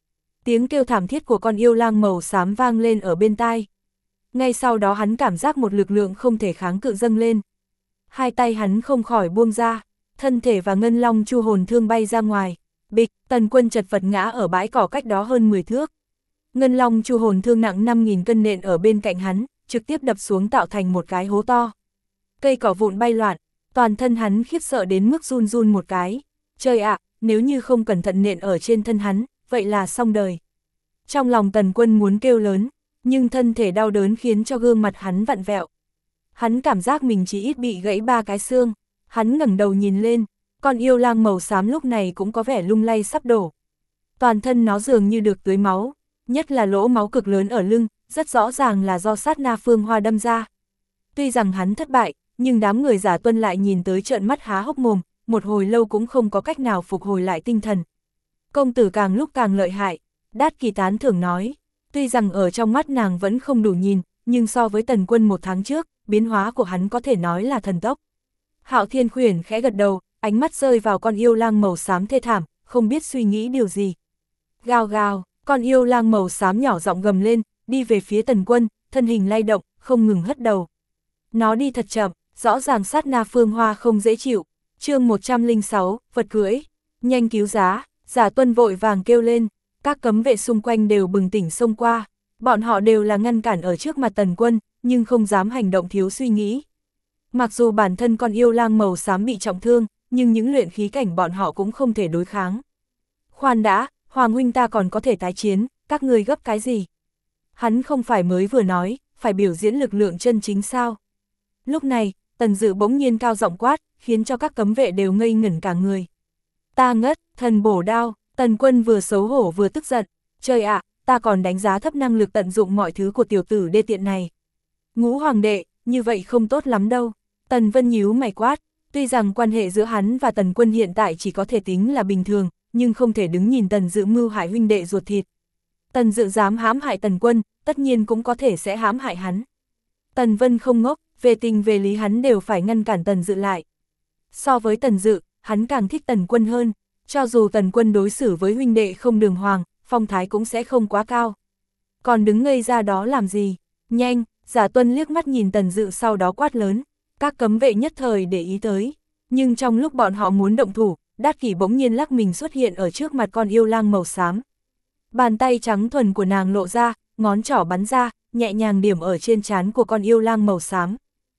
Tiếng kêu thảm thiết của con yêu lang màu xám vang lên ở bên tai. Ngay sau đó hắn cảm giác một lực lượng không thể kháng cự dâng lên. Hai tay hắn không khỏi buông ra, thân thể và ngân long chu hồn thương bay ra ngoài. Bịch, Tần Quân chật vật ngã ở bãi cỏ cách đó hơn 10 thước. Ngân long chu hồn thương nặng 5.000 cân nện ở bên cạnh hắn, trực tiếp đập xuống tạo thành một cái hố to. Cây cỏ vụn bay loạn, toàn thân hắn khiếp sợ đến mức run run một cái. Trời ạ, nếu như không cẩn thận nện ở trên thân hắn, vậy là xong đời. Trong lòng Tần Quân muốn kêu lớn, nhưng thân thể đau đớn khiến cho gương mặt hắn vặn vẹo. Hắn cảm giác mình chỉ ít bị gãy 3 cái xương. Hắn ngẩng đầu nhìn lên, con yêu lang màu xám lúc này cũng có vẻ lung lay sắp đổ. Toàn thân nó dường như được tưới máu, nhất là lỗ máu cực lớn ở lưng, rất rõ ràng là do sát na phương hoa đâm ra. Tuy rằng hắn thất bại, nhưng đám người Giả Tuân lại nhìn tới trợn mắt há hốc mồm, một hồi lâu cũng không có cách nào phục hồi lại tinh thần. Công tử càng lúc càng lợi hại, Đát Kỳ tán thưởng nói. Tuy rằng ở trong mắt nàng vẫn không đủ nhìn, nhưng so với Tần Quân 1 tháng trước, biến hóa của hắn có thể nói là thần tốc. Hạo Thiên Khuyển khẽ gật đầu, ánh mắt rơi vào con yêu lang màu xám thê thảm, không biết suy nghĩ điều gì. Gào gào, con yêu lang màu xám nhỏ giọng gầm lên, đi về phía Tần Quân, thân hình lay động, không ngừng hất đầu. Nó đi thật chậm, rõ ràng sát na phương hoa không dễ chịu. Chương 106, vật cưỡi, nhanh cứu giá. Giả Tuân vội vàng kêu lên, các cấm vệ xung quanh đều bừng tỉnh xông qua. Bọn họ đều là ngăn cản ở trước mặt Tần Quân, nhưng không dám hành động thiếu suy nghĩ. Mặc dù bản thân con yêu lang màu xám bị trọng thương, nhưng những luyện khí cảnh bọn họ cũng không thể đối kháng. Khoan đã, Hoàng huynh ta còn có thể tái chiến, các ngươi gấp cái gì? Hắn không phải mới vừa nói, phải biểu diễn lực lượng chân chính sao? Lúc này, Tần Dự bỗng nhiên cao giọng quát, khiến cho các cấm vệ đều ngây ngẩn cả người. Ta ngất, thần bổ đao. Tần Quân vừa xấu hổ vừa tức giận. Trời ạ, ta còn đánh giá thấp năng lực tận dụng mọi thứ của tiểu tử đê tiện này. Ngũ hoàng đệ, như vậy không tốt lắm đâu. Tần Vân nhíu mày quát. Tuy rằng quan hệ giữa hắn và Tần Quân hiện tại chỉ có thể tính là bình thường, nhưng không thể đứng nhìn Tần Dự mưu hại huynh đệ ruột thịt. Tần Dự dám hãm hại Tần Quân, tất nhiên cũng có thể sẽ hãm hại hắn. Tần Vân không ngốc, về tình về lý hắn đều phải ngăn cản Tần Dự lại. So với Tần Dự, hắn càng thích Tần Quân hơn. Cho dù Tần Quân đối xử với huynh đệ không đường hoàng, phong thái cũng sẽ không quá cao. Còn đứng ngây ra đó làm gì? Nhanh, Giả Tuân liếc mắt nhìn Tần Dự sau đó quát lớn. Các cấm vệ nhất thời để ý tới. Nhưng trong lúc bọn họ muốn động thủ, Đát Kỷ bỗng nhiên lắc mình xuất hiện ở trước mặt con yêu lang màu xám. Bàn tay trắng thuần của nàng lộ ra, ngón trỏ bắn ra, nhẹ nhàng điểm ở trên trán của con yêu lang màu xám.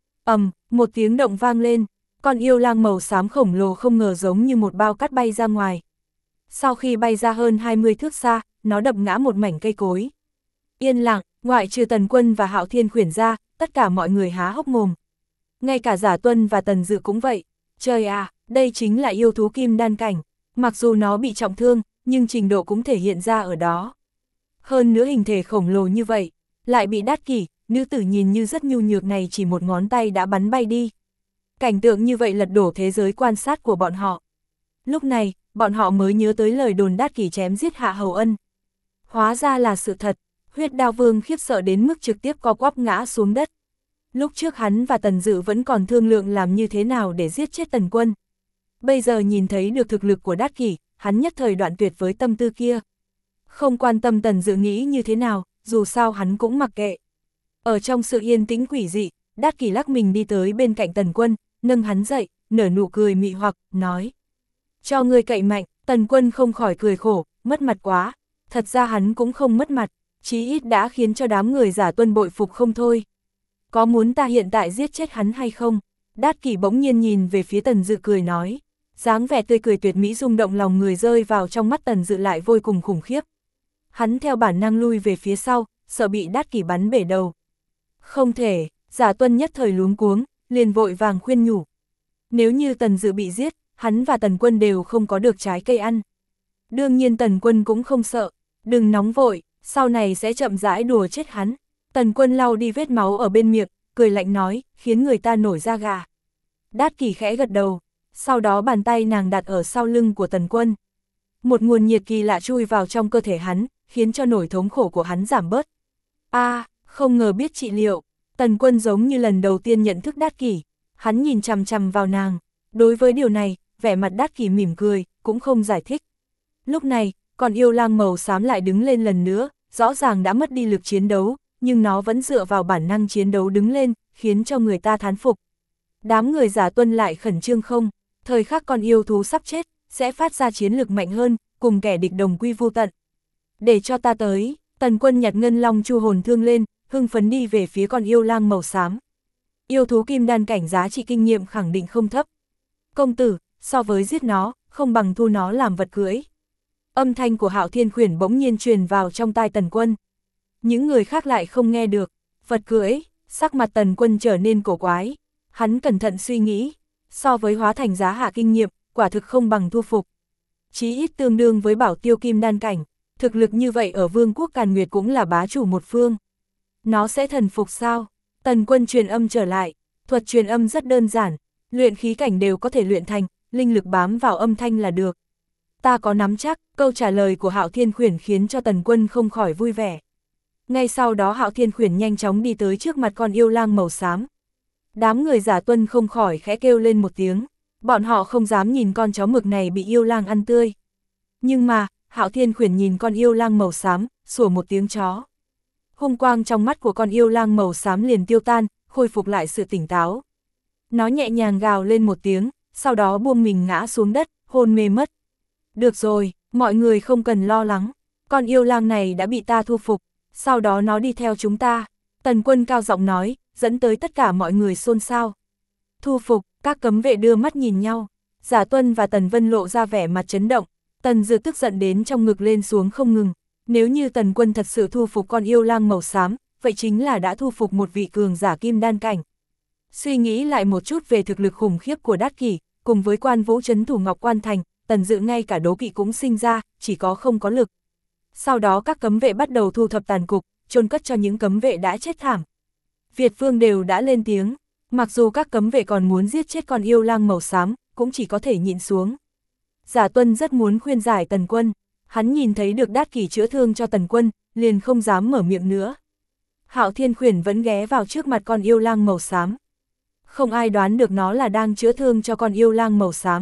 Một tiếng động vang lên. Con yêu lang màu xám khổng lồ không ngờ giống như một bao cát bay ra ngoài. Sau khi bay ra hơn 20 thước xa, nó đập ngã một mảnh cây cối. Yên lặng, ngoại trừ Tần Quân và Hạo Thiên Khuyển ra, tất cả mọi người há hốc mồm. Ngay cả Giả Tuân và Tần Dự cũng vậy. Trời à, đây chính là yêu thú kim đan cảnh. Mặc dù nó bị trọng thương, nhưng trình độ cũng thể hiện ra ở đó. Hơn nữa hình thể khổng lồ như vậy, lại bị Đát Kỷ, nữ tử nhìn như rất nhu nhược này chỉ một ngón tay đã bắn bay đi. Cảnh tượng như vậy lật đổ thế giới quan sát của bọn họ. Lúc này, bọn họ mới nhớ tới lời đồn Đát Kỷ chém giết Hạ Hầu Ân. Hóa ra là sự thật, Huyết Đao Vương khiếp sợ đến mức trực tiếp co quắp ngã xuống đất. Lúc trước hắn và Tần Dự vẫn còn thương lượng làm như thế nào để giết chết Tần Quân. Bây giờ nhìn thấy được thực lực của Đát Kỷ, hắn nhất thời đoạn tuyệt với tâm tư kia. Không quan tâm Tần Dự nghĩ như thế nào, dù sao hắn cũng mặc kệ. Ở trong sự yên tĩnh quỷ dị, Đát Kỷ lắc mình đi tới bên cạnh Tần Quân, nâng hắn dậy, nở nụ cười mị hoặc, nói. Cho ngươi cậy mạnh. Tần Quân không khỏi cười khổ, mất mặt quá. Thật ra hắn cũng không mất mặt, chí ít đã khiến cho đám người Giả Tuân bội phục không thôi. Có muốn ta hiện tại giết chết hắn hay không? Đát Kỷ bỗng nhiên nhìn về phía Tần Dự cười nói. Dáng vẻ tươi cười tuyệt mỹ rung động lòng người rơi vào trong mắt Tần Dự lại vô cùng khủng khiếp. Hắn theo bản năng lui về phía sau, sợ bị Đát Kỷ bắn bể đầu. Không thể, Giả Tuân nhất thời luống cuống, liền vội vàng khuyên nhủ. Nếu như Tần Dự bị giết, hắn và Tần Quân đều không có được trái cây ăn. Đương nhiên Tần Quân cũng không sợ, đừng nóng vội, sau này sẽ chậm rãi đùa chết hắn. Tần Quân lau đi vết máu ở bên miệng, cười lạnh nói, khiến người ta nổi da gà. Đát Kỷ khẽ gật đầu, sau đó bàn tay nàng đặt ở sau lưng của Tần Quân. Một nguồn nhiệt kỳ lạ chui vào trong cơ thể hắn, khiến cho nỗi thống khổ của hắn giảm bớt. Không ngờ biết trị liệu. Tần Quân giống như lần đầu tiên nhận thức Đát Kỷ, hắn nhìn chằm chằm vào nàng. Đối với điều này, vẻ mặt Đát Kỷ mỉm cười, cũng không giải thích. Lúc này, con yêu lang màu xám lại đứng lên lần nữa, rõ ràng đã mất đi lực chiến đấu, nhưng nó vẫn dựa vào bản năng chiến đấu đứng lên, khiến cho người ta thán phục. Đám người giả tuân lại khẩn trương không, thời khắc con yêu thú sắp chết, sẽ phát ra chiến lực mạnh hơn, cùng kẻ địch đồng quy vu tận. Để cho ta tới, Tần Quân nhặt ngân long chu hồn thương lên, hưng phấn đi về phía con yêu lang màu xám. Yêu thú kim đan cảnh giá trị kinh nghiệm khẳng định không thấp. Công tử, so với giết nó, không bằng thu nó làm vật cưỡi. Âm thanh của Hạo Thiên Khuyển bỗng nhiên truyền vào trong tai Tần Quân. Những người khác lại không nghe được. Vật cưỡi, sắc mặt Tần Quân trở nên cổ quái. Hắn cẩn thận suy nghĩ, so với hóa thành giá hạ kinh nghiệm, quả thực không bằng thu phục. Chí ít tương đương với bảo tiêu kim đan cảnh, thực lực như vậy ở Vương quốc Càn Nguyệt cũng là bá chủ một phương. Nó sẽ thần phục sao? Tần Quân truyền âm trở lại, thuật truyền âm rất đơn giản, luyện khí cảnh đều có thể luyện thành, linh lực bám vào âm thanh là được. Ta có nắm chắc, câu trả lời của Hạo Thiên Khuyển khiến cho Tần Quân không khỏi vui vẻ. Ngay sau đó Hạo Thiên Khuyển nhanh chóng đi tới trước mặt con yêu lang màu xám. Đám người giả tuân không khỏi khẽ kêu lên một tiếng, bọn họ không dám nhìn con chó mực này bị yêu lang ăn tươi. Nhưng mà, Hạo Thiên Khuyển nhìn con yêu lang màu xám, sủa một tiếng chó. Hung quang trong mắt của con yêu lang màu xám liền tiêu tan, khôi phục lại sự tỉnh táo. Nó nhẹ nhàng gào lên một tiếng, sau đó buông mình ngã xuống đất, hôn mê mất. Được rồi, mọi người không cần lo lắng, con yêu lang này đã bị ta thu phục, sau đó nó đi theo chúng ta. Tần Quân cao giọng nói, dẫn tới tất cả mọi người xôn xao. Thu phục, các cấm vệ đưa mắt nhìn nhau, Giả Tuân và Tần Vân lộ ra vẻ mặt chấn động, Tần Dư tức giận đến trong ngực lên xuống không ngừng. Nếu như Tần Quân thật sự thu phục con yêu lang màu xám, vậy chính là đã thu phục một vị cường giả kim đan cảnh. Suy nghĩ lại một chút về thực lực khủng khiếp của Đát Kỷ, cùng với Quan Vũ trấn thủ Ngọc Quan Thành, Tần Dự ngay cả đố kỵ cũng sinh ra, chỉ có không có lực. Sau đó các cấm vệ bắt đầu thu thập tàn cục, chôn cất cho những cấm vệ đã chết thảm. Việt Vương đều đã lên tiếng, mặc dù các cấm vệ còn muốn giết chết con yêu lang màu xám, cũng chỉ có thể nhịn xuống. Giả Tuân rất muốn khuyên giải Tần Quân, hắn nhìn thấy được Đát Kỷ chữa thương cho Tần Quân, liền không dám mở miệng nữa. Hạo Thiên Khuyển vẫn ghé vào trước mặt con yêu lang màu xám. Không ai đoán được nó là đang chữa thương cho con yêu lang màu xám.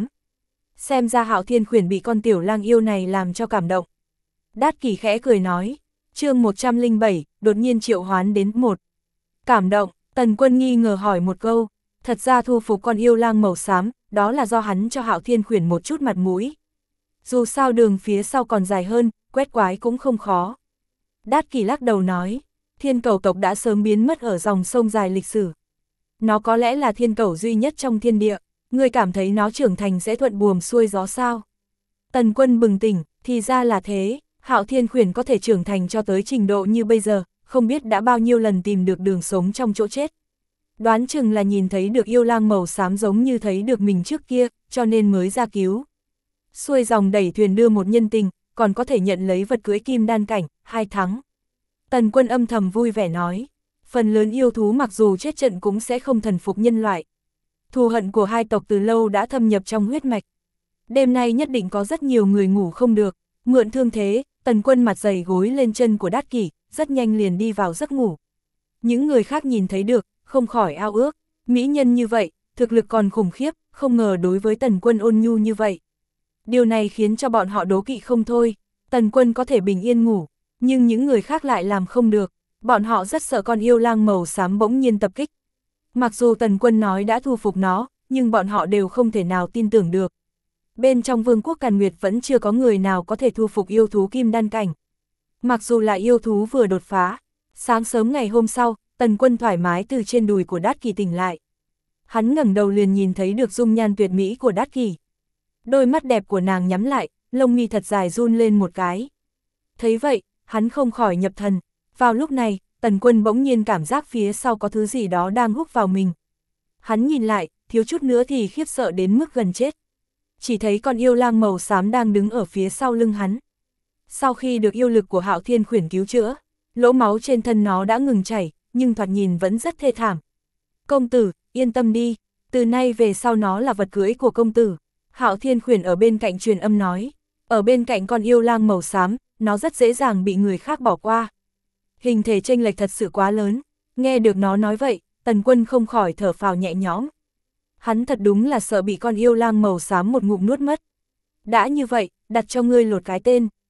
Xem ra Hạo Thiên Khuyển bị con tiểu lang yêu này làm cho cảm động. Đát Kỷ khẽ cười nói, chương 107, đột nhiên triệu hoán đến một. Cảm động, Tần Quân nghi ngờ hỏi một câu, thật ra thu phục con yêu lang màu xám, đó là do hắn cho Hạo Thiên Khuyển một chút mặt mũi. Dù sao đường phía sau còn dài hơn, quét quái cũng không khó. Đát Kỷ lắc đầu nói, thiên cẩu tộc đã sớm biến mất ở dòng sông dài lịch sử. Nó có lẽ là thiên cẩu duy nhất trong thiên địa, ngươi cảm thấy nó trưởng thành sẽ thuận buồm xuôi gió sao? Tần Quân bừng tỉnh, thì ra là thế, Hạo Thiên Khuyển có thể trưởng thành cho tới trình độ như bây giờ, không biết đã bao nhiêu lần tìm được đường sống trong chỗ chết. Đoán chừng là nhìn thấy được yêu lang màu xám giống như thấy được mình trước kia, cho nên mới ra cứu. Xuôi dòng đẩy thuyền đưa một nhân tình, còn có thể nhận lấy vật cưỡi kim đan cảnh, 2 thắng. Tần Quân âm thầm vui vẻ nói, phần lớn yêu thú mặc dù chết trận cũng sẽ không thần phục nhân loại. Thù hận của hai tộc từ lâu đã thâm nhập trong huyết mạch. Đêm nay nhất định có rất nhiều người ngủ không được, mượn thương thế, Tần Quân mặt dày gối lên chân của Đát Kỷ, rất nhanh liền đi vào giấc ngủ. Những người khác nhìn thấy được, không khỏi ao ước, mỹ nhân như vậy, thực lực còn khủng khiếp, không ngờ đối với Tần Quân ôn nhu như vậy. Điều này khiến cho bọn họ đố kỵ không thôi, Tần Quân có thể bình yên ngủ, nhưng những người khác lại làm không được, bọn họ rất sợ con yêu lang màu xám bỗng nhiên tập kích. Mặc dù Tần Quân nói đã thu phục nó, nhưng bọn họ đều không thể nào tin tưởng được. Bên trong Vương quốc Càn Nguyệt vẫn chưa có người nào có thể thu phục yêu thú kim đan cảnh. Mặc dù là yêu thú vừa đột phá, sáng sớm ngày hôm sau, Tần Quân thoải mái từ trên đùi của Đát Kỷ tỉnh lại. Hắn ngẩng đầu liền nhìn thấy được dung nhan tuyệt mỹ của Đát Kỷ. Đôi mắt đẹp của nàng nhắm lại, lông mi thật dài run lên một cái. Thấy vậy, hắn không khỏi nhập thần. Vào lúc này, Tần Quân bỗng nhiên cảm giác phía sau có thứ gì đó đang húc vào mình. Hắn nhìn lại, thiếu chút nữa thì khiếp sợ đến mức gần chết. Chỉ thấy con yêu lang màu xám đang đứng ở phía sau lưng hắn. Sau khi được yêu lực của Hạo Thiên Khuyển cứu chữa, lỗ máu trên thân nó đã ngừng chảy, nhưng thoạt nhìn vẫn rất thê thảm. Công tử, yên tâm đi, từ nay về sau nó là vật cưỡi của công tử. Hạo Thiên Khuyển ở bên cạnh truyền âm nói, ở bên cạnh con yêu lang màu xám, nó rất dễ dàng bị người khác bỏ qua. Hình thể chênh lệch thật sự quá lớn, nghe được nó nói vậy, Tần Quân không khỏi thở phào nhẹ nhõm. Hắn thật đúng là sợ bị con yêu lang màu xám một ngụm nuốt mất. Đã như vậy, đặt cho ngươi lột cái tên,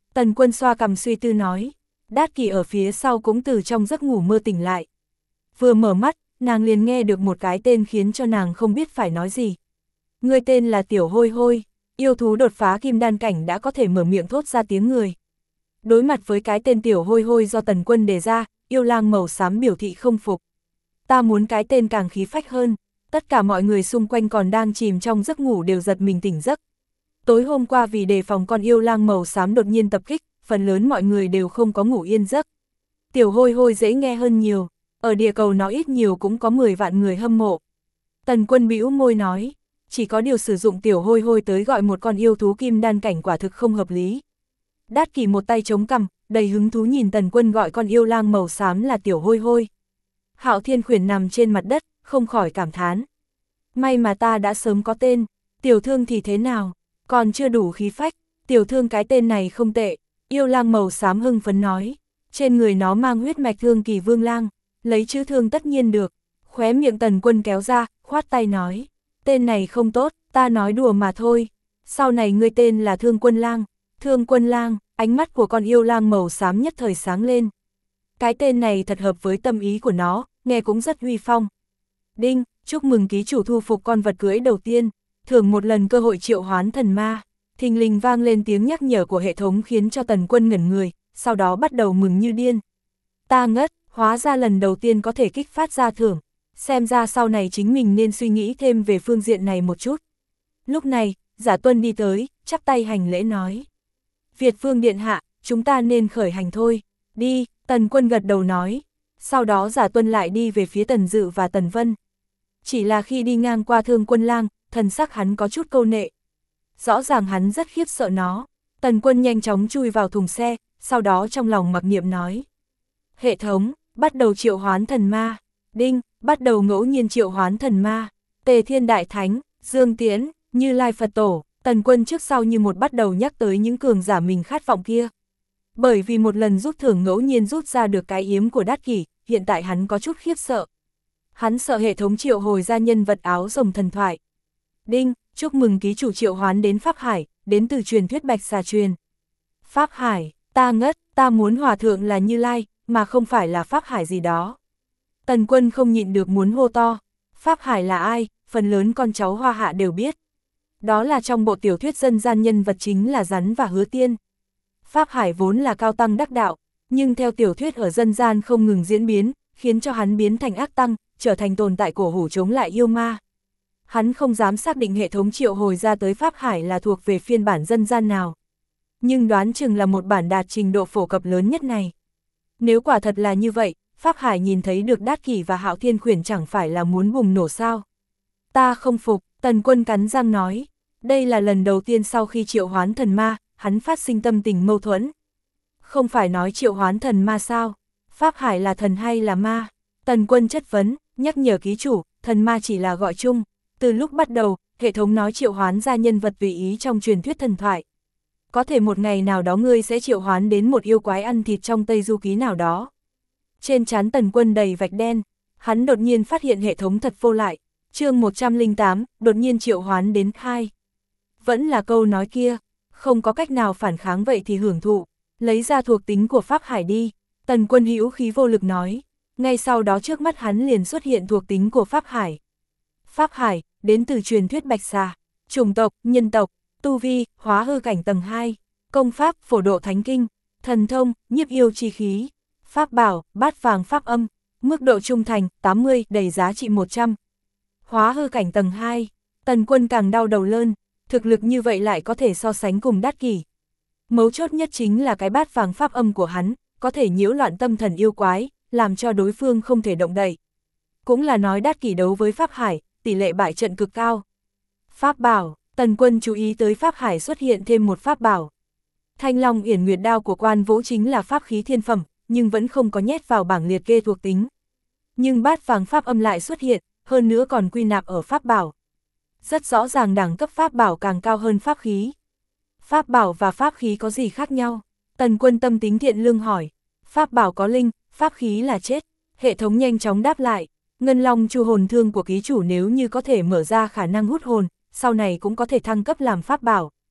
Tần Quân xoa cằm suy tư nói. Đát Kỷ ở phía sau cũng từ trong giấc ngủ mơ tỉnh lại. Vừa mở mắt, nàng liền nghe được một cái tên khiến cho nàng không biết phải nói gì. Ngươi tên là Tiểu Hôi Hôi, yêu thú đột phá kim đan cảnh đã có thể mở miệng thốt ra tiếng người. Đối mặt với cái tên Tiểu Hôi Hôi do Tần Quân đề ra, yêu lang màu xám biểu thị không phục. Ta muốn cái tên càng khí phách hơn. Tất cả mọi người xung quanh còn đang chìm trong giấc ngủ đều giật mình tỉnh giấc. Tối hôm qua vì đề phòng con yêu lang màu xám đột nhiên tập kích, phần lớn mọi người đều không có ngủ yên giấc. Tiểu Hôi Hôi dễ nghe hơn nhiều, ở địa cầu nó ít nhiều cũng có 10 vạn người hâm mộ. Tần Quân bĩu môi nói, chỉ có điều sử dụng Tiểu Hôi Hôi tới gọi một con yêu thú kim đan cảnh quả thực không hợp lý. Đát Kỷ một tay chống cằm, đầy hứng thú nhìn Tần Quân gọi con yêu lang màu xám là Tiểu Hôi Hôi. Hạo Thiên Khuyển nằm trên mặt đất, không khỏi cảm thán. May mà ta đã sớm có tên, Tiểu Thương thì thế nào, còn chưa đủ khí phách, Tiểu Thương cái tên này không tệ, yêu lang màu xám hưng phấn nói. Trên người nó mang huyết mạch Thương Kỳ Vương Lang, lấy chữ Thương tất nhiên được. Khóe miệng Tần Quân kéo ra, khoát tay nói. Tên này không tốt, ta nói đùa mà thôi. Sau này ngươi tên là Thương Quân Lang. Thương Quân Lang, ánh mắt của con yêu lang màu xám nhất thời sáng lên. Cái tên này thật hợp với tâm ý của nó, nghe cũng rất uy phong. Đinh, chúc mừng ký chủ thu phục con vật cưỡi đầu tiên, thưởng một lần cơ hội triệu hoán thần ma. Thình lình vang lên tiếng nhắc nhở của hệ thống khiến cho Tần Quân ngẩn người, sau đó bắt đầu mừng như điên. Ta ngất, hóa ra lần đầu tiên có thể kích phát ra thưởng, xem ra sau này chính mình nên suy nghĩ thêm về phương diện này một chút. Lúc này, Giả Tuân đi tới, chắp tay hành lễ nói. Việt Vương Điện Hạ, chúng ta nên khởi hành thôi, đi, Tần Quân gật đầu nói. Sau đó Giả Tuân lại đi về phía Tần Dự và Tần Vân. Chỉ là khi đi ngang qua Thương Quân Lang, thần sắc hắn có chút câu nệ. Rõ ràng hắn rất khiếp sợ nó. Tần Quân nhanh chóng chui vào thùng xe, sau đó trong lòng mặc niệm nói. Hệ thống, bắt đầu triệu hoán thần ma. Đinh, bắt đầu ngẫu nhiên triệu hoán thần ma. Tề Thiên Đại Thánh, Dương Tiễn, Như Lai Phật Tổ. Tần Quân trước sau như một bắt đầu nhắc tới những cường giả mình khát vọng kia. Bởi vì một lần rút thưởng ngẫu nhiên rút ra được cái yếm của Đát Kỷ, hiện tại hắn có chút khiếp sợ. Hắn sợ hệ thống triệu hồi ra nhân vật áo rồng thần thoại. Đinh, chúc mừng ký chủ triệu hoán đến Pháp Hải, đến từ truyền thuyết Bạch Xà Truyền. Pháp Hải, ta ngất, ta muốn hòa thượng là Như Lai, mà không phải là Pháp Hải gì đó. Tần Quân không nhịn được muốn hô to. Pháp Hải là ai, phần lớn con cháu Hoa Hạ đều biết. Đó là trong bộ tiểu thuyết dân gian nhân vật chính là Rắn và Hứa Tiên. Pháp Hải vốn là cao tăng đắc đạo, nhưng theo tiểu thuyết ở dân gian không ngừng diễn biến, khiến cho hắn biến thành ác tăng, trở thành tồn tại cổ hủ chống lại yêu ma. Hắn không dám xác định hệ thống triệu hồi ra tới Pháp Hải là thuộc về phiên bản dân gian nào. Nhưng đoán chừng là một bản đạt trình độ phổ cập lớn nhất này. Nếu quả thật là như vậy, Pháp Hải nhìn thấy được Đát Kỷ và Hạo Thiên Khuyển chẳng phải là muốn bùng nổ sao? Ta không phục, Tần Quân cắn răng nói. Đây là lần đầu tiên sau khi triệu hoán thần ma, hắn phát sinh tâm tình mâu thuẫn. Không phải nói triệu hoán thần ma sao? Pháp Hải là thần hay là ma? Tần Quân chất vấn, nhắc nhở ký chủ, thần ma chỉ là gọi chung. Từ lúc bắt đầu, hệ thống nói triệu hoán ra nhân vật tùy ý trong truyền thuyết thần thoại. Có thể một ngày nào đó ngươi sẽ triệu hoán đến một yêu quái ăn thịt trong Tây Du Ký nào đó. Trên trán Tần Quân đầy vạch đen, hắn đột nhiên phát hiện hệ thống thật vô lại. Chương 108, đột nhiên triệu hoán đến 2. Vẫn là câu nói kia, không có cách nào phản kháng vậy thì hưởng thụ, lấy ra thuộc tính của Pháp Hải đi. Tần Quân hữu khí vô lực nói, ngay sau đó trước mắt hắn liền xuất hiện thuộc tính của Pháp Hải. Pháp Hải, đến từ truyền thuyết Bạch Xà, chủng tộc, nhân tộc, tu vi, hóa hư cảnh tầng 2, công pháp, phổ độ thánh kinh, thần thông, nhiếp yêu chi khí, pháp bảo, bát vàng pháp âm, mức độ trung thành, 80, đầy giá trị 100. Hóa hư cảnh tầng 2, Tần Quân càng đau đầu lơn, thực lực như vậy lại có thể so sánh cùng Đát Kỷ. Mấu chốt nhất chính là cái bát vàng pháp âm của hắn, có thể nhiễu loạn tâm thần yêu quái, làm cho đối phương không thể động đậy. Cũng là nói Đát Kỷ đấu với Pháp Hải, tỷ lệ bại trận cực cao. Pháp bảo, Tần Quân chú ý tới Pháp Hải xuất hiện thêm một pháp bảo. Thanh Long Yển Nguyệt Đao của Quan Vũ chính là pháp khí thiên phẩm, nhưng vẫn không có nhét vào bảng liệt kê thuộc tính. Nhưng bát vàng pháp âm lại xuất hiện, hơn nữa còn quy nạp ở pháp bảo. Rất rõ ràng đẳng cấp pháp bảo càng cao hơn pháp khí. Pháp bảo và pháp khí có gì khác nhau? Tần Quân tâm tính thiện lương hỏi. Pháp bảo có linh, pháp khí là chết. Hệ thống nhanh chóng đáp lại. Ngân Long Chu hồn thương của ký chủ nếu như có thể mở ra khả năng hút hồn, sau này cũng có thể thăng cấp làm pháp bảo.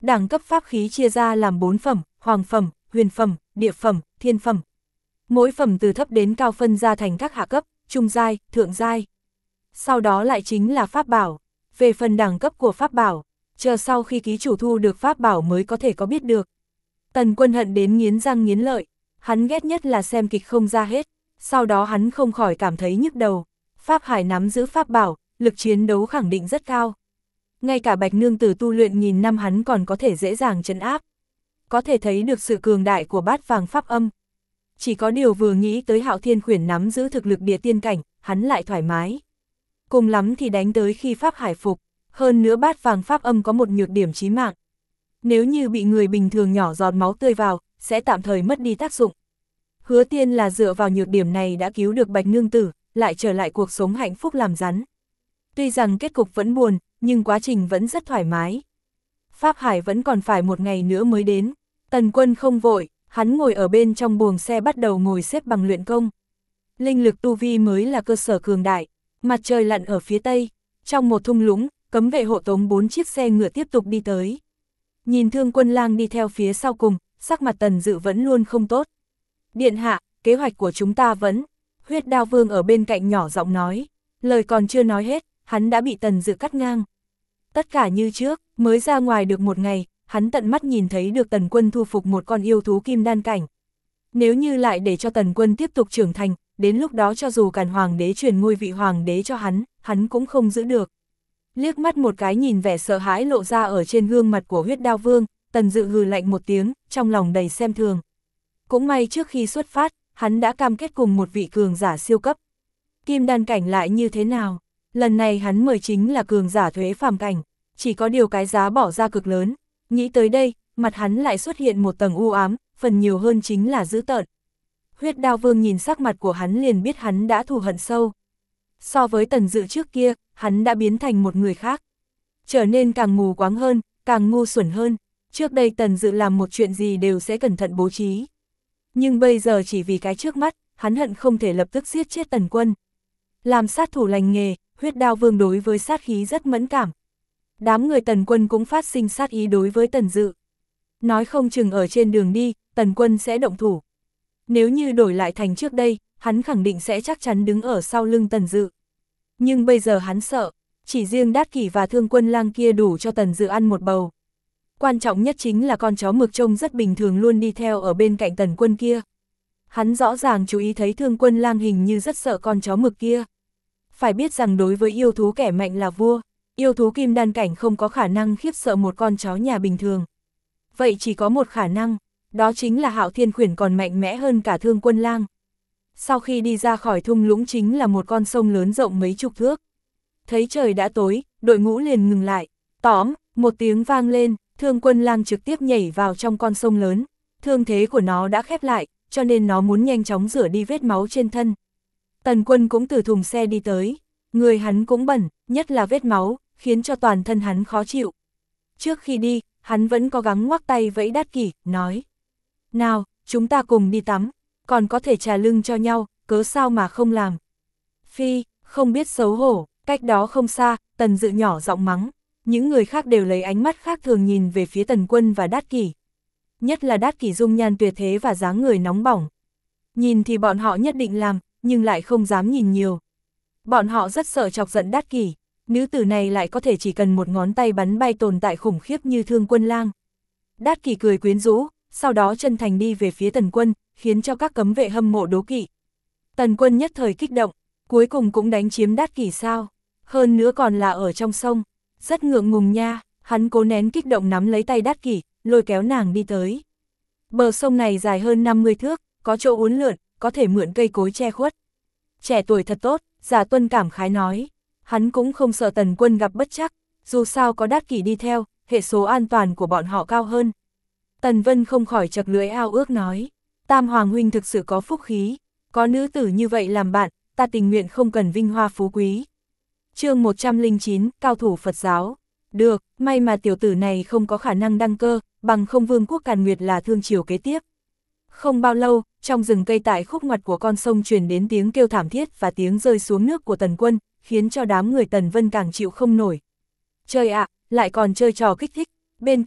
Đẳng cấp pháp khí chia ra làm 4 phẩm, hoàng phẩm, huyền phẩm, địa phẩm, thiên phẩm. Mỗi phẩm từ thấp đến cao phân ra thành các hạ cấp, trung giai, thượng giai. Sau đó lại chính là pháp bảo. Về phần đẳng cấp của pháp bảo, chờ sau khi ký chủ thu được pháp bảo mới có thể có biết được. Tần Quân hận đến nghiến răng nghiến lợi, hắn ghét nhất là xem kịch không ra hết, sau đó hắn không khỏi cảm thấy nhức đầu. Pháp Hải nắm giữ pháp bảo, lực chiến đấu khẳng định rất cao. Ngay cả Bạch Nương Tử tu luyện nghìn năm hắn còn có thể dễ dàng trấn áp. Có thể thấy được sự cường đại của bát vàng pháp âm. Chỉ có điều vừa nghĩ tới Hạo Thiên Khuyển nắm giữ thực lực địa tiên cảnh, hắn lại thoải mái. Cùng lắm thì đánh tới khi Pháp Hải phục, hơn nữa bát vàng pháp âm có một nhược điểm chí mạng. Nếu như bị người bình thường nhỏ giọt máu tươi vào, sẽ tạm thời mất đi tác dụng. Hứa Tiên là dựa vào nhược điểm này đã cứu được Bạch Nương Tử, lại trở lại cuộc sống hạnh phúc làm rắn. Tuy rằng kết cục vẫn buồn, nhưng quá trình vẫn rất thoải mái. Pháp Hải vẫn còn phải một ngày nữa mới đến. Tần Quân không vội, hắn ngồi ở bên trong buồng xe bắt đầu ngồi xếp bằng luyện công. Linh lực tu vi mới là cơ sở cường đại. Mặt trời lặn ở phía tây, trong một thung lũng, cấm vệ hộ tống 4 chiếc xe ngựa tiếp tục đi tới. Nhìn Thương Quân Lang đi theo phía sau cùng, sắc mặt Tần Dự vẫn luôn không tốt. Điện hạ, kế hoạch của chúng ta vẫn... Huyết Đao Vương ở bên cạnh nhỏ giọng nói. Lời còn chưa nói hết, hắn đã bị Tần Dự cắt ngang. Tất cả như trước, mới ra ngoài được một ngày, hắn tận mắt nhìn thấy được Tần Quân thu phục một con yêu thú kim đan cảnh. Nếu như lại để cho Tần Quân tiếp tục trưởng thành, đến lúc đó cho dù Càn Hoàng đế truyền ngôi vị hoàng đế cho hắn cũng không giữ được. Liếc mắt một cái nhìn vẻ sợ hãi lộ ra ở trên gương mặt của Huyết Đao Vương, Tần Dự hừ lạnh một tiếng, trong lòng đầy xem thường. Cũng may trước khi xuất phát, hắn đã cam kết cùng một vị cường giả siêu cấp. Kim đan cảnh lại như thế nào? Lần này hắn mời chính là cường giả thuế phàm cảnh, chỉ có điều cái giá bỏ ra cực lớn. Nghĩ tới đây, mặt hắn lại xuất hiện một tầng u ám, phần nhiều hơn chính là dữ tợn. Huyết Đao Vương nhìn sắc mặt của hắn liền biết hắn đã thù hận sâu. So với Tần Dự trước kia, hắn đã biến thành một người khác. Trở nên càng mù quáng hơn, càng ngu xuẩn hơn. Trước đây Tần Dự làm một chuyện gì đều sẽ cẩn thận bố trí. Nhưng bây giờ chỉ vì cái trước mắt, hắn hận không thể lập tức giết chết Tần Quân. Làm sát thủ lành nghề, Huyết Đao Vương đối với sát khí rất mẫn cảm. Đám người Tần Quân cũng phát sinh sát ý đối với Tần Dự. Nói không chừng ở trên đường đi, Tần Quân sẽ động thủ. Nếu như đổi lại thành trước đây, hắn khẳng định sẽ chắc chắn đứng ở sau lưng Tần Dự. Nhưng bây giờ hắn sợ, chỉ riêng Đát Kỷ và Thương Quân Lang kia đủ cho Tần Dự ăn một bầu. Quan trọng nhất chính là con chó mực trông rất bình thường luôn đi theo ở bên cạnh Tần Quân kia. Hắn rõ ràng chú ý thấy Thương Quân Lang hình như rất sợ con chó mực kia. Phải biết rằng đối với yêu thú kẻ mạnh là vua, yêu thú kim đan cảnh không có khả năng khiếp sợ một con chó nhà bình thường. Vậy chỉ có một khả năng, đó chính là Hạo Thiên Khuyển còn mạnh mẽ hơn cả Thương Quân Lang. Sau khi đi ra khỏi thung lũng chính là một con sông lớn rộng mấy chục thước. Thấy trời đã tối, đội ngũ liền ngừng lại. Tóm, một tiếng vang lên, Thương Quân Lang trực tiếp nhảy vào trong con sông lớn. Thương thế của nó đã khép lại, cho nên nó muốn nhanh chóng rửa đi vết máu trên thân. Tần Quân cũng từ thùng xe đi tới. Người hắn cũng bẩn, nhất là vết máu, khiến cho toàn thân hắn khó chịu. Trước khi đi, hắn vẫn có gắng ngoắc tay vẫy Đát Kỷ, nói. Nào, chúng ta cùng đi tắm, còn có thể trà lưng cho nhau, cớ sao mà không làm. Phi, không biết xấu hổ, cách đó không xa, Tần Dự nhỏ giọng mắng. Những người khác đều lấy ánh mắt khác thường nhìn về phía Tần Quân và Đát Kỷ. Nhất là Đát Kỷ dung nhan tuyệt thế và dáng người nóng bỏng. Nhìn thì bọn họ nhất định làm, nhưng lại không dám nhìn nhiều. Bọn họ rất sợ chọc giận Đát Kỷ. Nữ tử này lại có thể chỉ cần một ngón tay bắn bay tồn tại khủng khiếp như Thương Quân Lang. Đát Kỷ cười quyến rũ, sau đó chân thành đi về phía Tần Quân, khiến cho các cấm vệ hâm mộ đố kỵ. Tần Quân nhất thời kích động, cuối cùng cũng đánh chiếm Đát Kỷ sao? Hơn nữa còn là ở trong sông, rất ngượng ngùng nha. Hắn cố nén kích động nắm lấy tay Đát Kỷ, lôi kéo nàng đi tới. Bờ sông này dài hơn 50 thước, có chỗ uốn lượn, có thể mượn cây cối che khuất. Trẻ tuổi thật tốt, Giả Tuân cảm khái nói. Hắn cũng không sợ Tần Quân gặp bất trắc, dù sao có Đát Kỷ đi theo, hệ số an toàn của bọn họ cao hơn. Tần Vân không khỏi chật lưỡi ao ước nói. Tam Hoàng huynh thực sự có phúc khí, có nữ tử như vậy làm bạn, ta tình nguyện không cần vinh hoa phú quý. Chương 109, cao thủ Phật giáo. Được, may mà tiểu tử này không có khả năng đăng cơ, bằng không Vương quốc Càn Nguyệt là thương triều kế tiếp. Không bao lâu, trong rừng cây tại khúc ngoặt của con sông truyền đến tiếng kêu thảm thiết và tiếng rơi xuống nước của Tần Quân, khiến cho đám người Tần Vân càng chịu không nổi. Trời ạ, lại còn chơi trò kích thích. Bên kia,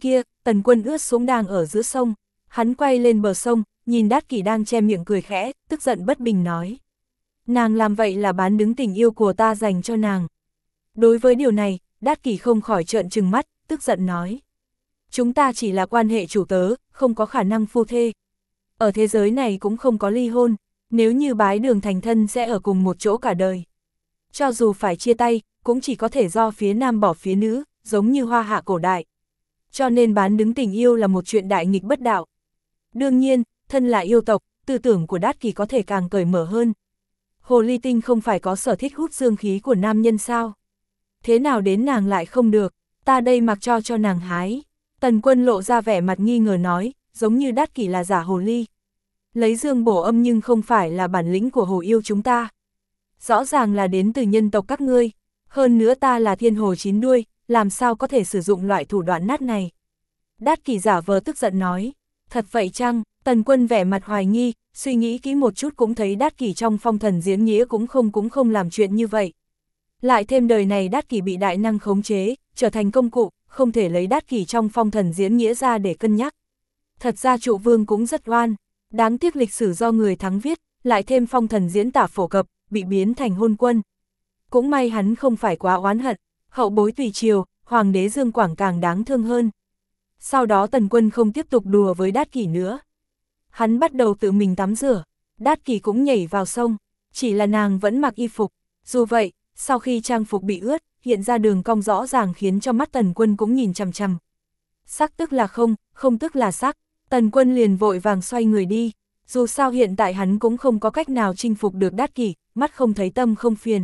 Tần Quân ướt xuống đang ở giữa sông, hắn quay lên bờ sông, nhìn Đát Kỷ đang che miệng cười khẽ, tức giận bất bình nói. Nàng làm vậy là bán đứng tình yêu của ta dành cho nàng. Đối với điều này, Đát Kỷ không khỏi trợn trừng mắt, tức giận nói. Chúng ta chỉ là quan hệ chủ tớ, không có khả năng phu thê. Ở thế giới này cũng không có ly hôn, nếu như bái đường thành thân sẽ ở cùng một chỗ cả đời. Cho dù phải chia tay, cũng chỉ có thể do phía nam bỏ phía nữ, giống như Hoa Hạ cổ đại. Cho nên bán đứng tình yêu là một chuyện đại nghịch bất đạo. Đương nhiên, thân là yêu tộc, tư tưởng của Đát Kỷ có thể càng cởi mở hơn. Hồ ly tinh không phải có sở thích hút dương khí của nam nhân sao? Thế nào đến nàng lại không được, ta đây mặc cho nàng hái. Tần Quân lộ ra vẻ mặt nghi ngờ nói, giống như Đát Kỷ là giả hồ ly. Lấy dương bổ âm nhưng không phải là bản lĩnh của hồ yêu chúng ta. Rõ ràng là đến từ nhân tộc các ngươi, hơn nữa ta là thiên hồ 9 đuôi, làm sao có thể sử dụng loại thủ đoạn nát này. Đát Kỷ giả vờ tức giận nói, thật vậy chăng? Tần Quân vẻ mặt hoài nghi, suy nghĩ kỹ một chút cũng thấy Đát Kỷ trong phong thần diễn nghĩa cũng không làm chuyện như vậy. Lại thêm đời này Đát Kỷ bị đại năng khống chế, trở thành công cụ, không thể lấy Đát Kỷ trong phong thần diễn nghĩa ra để cân nhắc. Thật ra Trụ Vương cũng rất oan, đáng tiếc lịch sử do người thắng viết, lại thêm phong thần diễn tả phổ cập, bị biến thành hôn quân. Cũng may hắn không phải quá oán hận, hậu bối tùy triều, hoàng đế Dương Quảng càng đáng thương hơn. Sau đó Tần Quân không tiếp tục đùa với Đát Kỷ nữa. Hắn bắt đầu tự mình tắm rửa, Đát Kỷ cũng nhảy vào sông, chỉ là nàng vẫn mặc y phục. Dù vậy, sau khi trang phục bị ướt, hiện ra đường cong rõ ràng khiến cho mắt Tần Quân cũng nhìn chằm chằm. Sắc tức là không, không tức là sắc, Tần Quân liền vội vàng xoay người đi. Dù sao hiện tại hắn cũng không có cách nào chinh phục được Đát Kỷ, mắt không thấy tâm không phiền.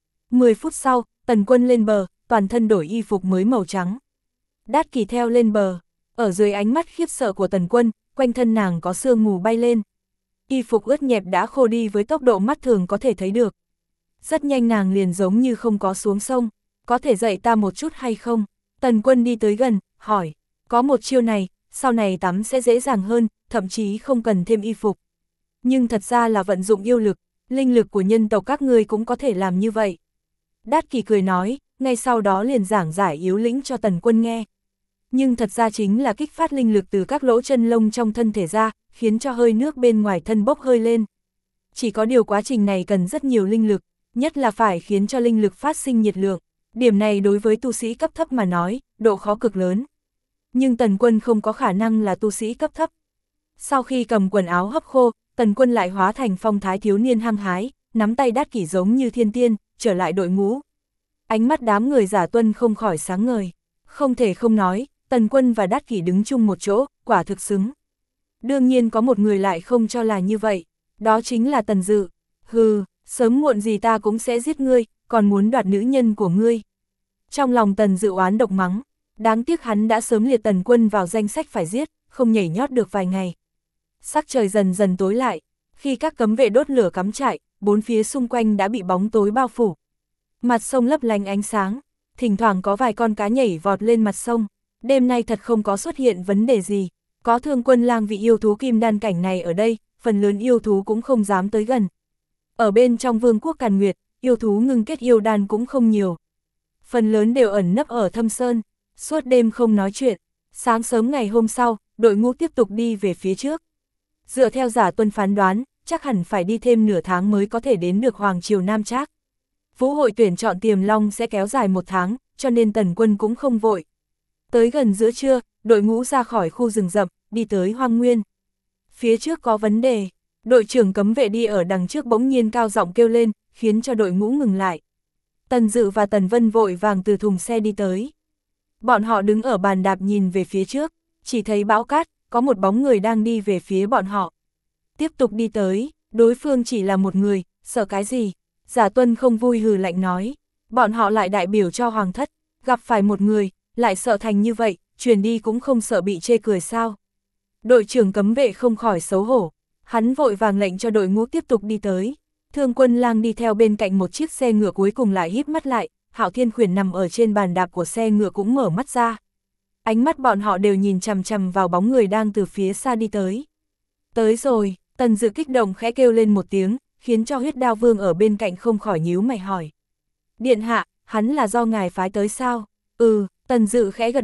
10 phút sau, Tần Quân lên bờ, toàn thân đổi y phục mới màu trắng. Đát Kỷ theo lên bờ, ở dưới ánh mắt khiếp sợ của Tần Quân, quanh thân nàng có sương mù bay lên. Y phục ướt nhẹp đã khô đi với tốc độ mắt thường có thể thấy được. Rất nhanh nàng liền giống như không có xuống sông, có thể dạy ta một chút hay không? Tần Quân đi tới gần, hỏi, có một chiêu này, sau này tắm sẽ dễ dàng hơn, thậm chí không cần thêm y phục. Nhưng thật ra là vận dụng yêu lực, linh lực của nhân tộc các ngươi cũng có thể làm như vậy. Đát Kỷ cười nói, ngay sau đó liền giảng giải yếu lĩnh cho Tần Quân nghe. Nhưng thật ra chính là kích phát linh lực từ các lỗ chân lông trong thân thể ra, khiến cho hơi nước bên ngoài thân bốc hơi lên. Chỉ có điều quá trình này cần rất nhiều linh lực, nhất là phải khiến cho linh lực phát sinh nhiệt lượng. Điểm này đối với tu sĩ cấp thấp mà nói, độ khó cực lớn. Nhưng Tần Quân không có khả năng là tu sĩ cấp thấp. Sau khi cầm quần áo hấp khô, Tần Quân lại hóa thành phong thái thiếu niên hăng hái, nắm tay Đát Kỷ giống như thiên tiên, trở lại đội ngũ. Ánh mắt đám người giả tuân không khỏi sáng ngời. Không thể không nói, Tần Quân và Đát Kỷ đứng chung một chỗ, quả thực xứng. Đương nhiên có một người lại không cho là như vậy, đó chính là Tần Dự. Hừ, sớm muộn gì ta cũng sẽ giết ngươi, còn muốn đoạt nữ nhân của ngươi. Trong lòng Tần Dự oán độc mắng, đáng tiếc hắn đã sớm liệt Tần Quân vào danh sách phải giết, không nhảy nhót được vài ngày. Sắc trời dần dần tối lại, khi các cấm vệ đốt lửa cắm trại, bốn phía xung quanh đã bị bóng tối bao phủ. Mặt sông lấp lánh ánh sáng, thỉnh thoảng có vài con cá nhảy vọt lên mặt sông. Đêm nay thật không có xuất hiện vấn đề gì, có Thương Quân Lang vị yêu thú kim đan cảnh này ở đây, phần lớn yêu thú cũng không dám tới gần. Ở bên trong vương quốc Càn Nguyệt, yêu thú ngưng kết yêu đan cũng không nhiều. Phần lớn đều ẩn nấp ở thâm sơn, suốt đêm không nói chuyện. Sáng sớm ngày hôm sau, đội ngũ tiếp tục đi về phía trước. Dựa theo Giả Tuân phán đoán, chắc hẳn phải đi thêm nửa tháng mới có thể đến được Hoàng Triều Nam Trác. Vũ hội tuyển chọn Tiềm Long sẽ kéo dài 1 tháng, cho nên Tần Quân cũng không vội. Tới gần giữa trưa, đội ngũ ra khỏi khu rừng rậm, đi tới hoang nguyên. Phía trước có vấn đề, đội trưởng cấm vệ đi ở đằng trước bỗng nhiên cao giọng kêu lên, khiến cho đội ngũ ngừng lại. Tần Dự và Tần Vân vội vàng từ thùng xe đi tới. Bọn họ đứng ở bàn đạp nhìn về phía trước, chỉ thấy bão cát, có một bóng người đang đi về phía bọn họ. Tiếp tục đi tới, đối phương chỉ là một người, sợ cái gì? Giả Tuân không vui hừ lạnh nói, bọn họ lại đại biểu cho hoàng thất, gặp phải một người, lại sợ thành như vậy, truyền đi cũng không sợ bị chê cười sao. Đội trưởng cấm vệ không khỏi xấu hổ, hắn vội vàng lệnh cho đội ngũ tiếp tục đi tới. Thương Quân Lang đi theo bên cạnh một chiếc xe ngựa cuối cùng lại híp mắt lại, Hạo Thiên Khuyển nằm ở trên bàn đạp của xe ngựa cũng mở mắt ra. Ánh mắt bọn họ đều nhìn chằm chằm vào bóng người đang từ phía xa đi tới. Tới rồi, Tần Dự kích động khẽ kêu lên một tiếng, khiến cho Huyết Đao Vương ở bên cạnh không khỏi nhíu mày hỏi. Điện hạ, hắn là do ngài phái tới sao? Tần Dự khẽ gật đầu,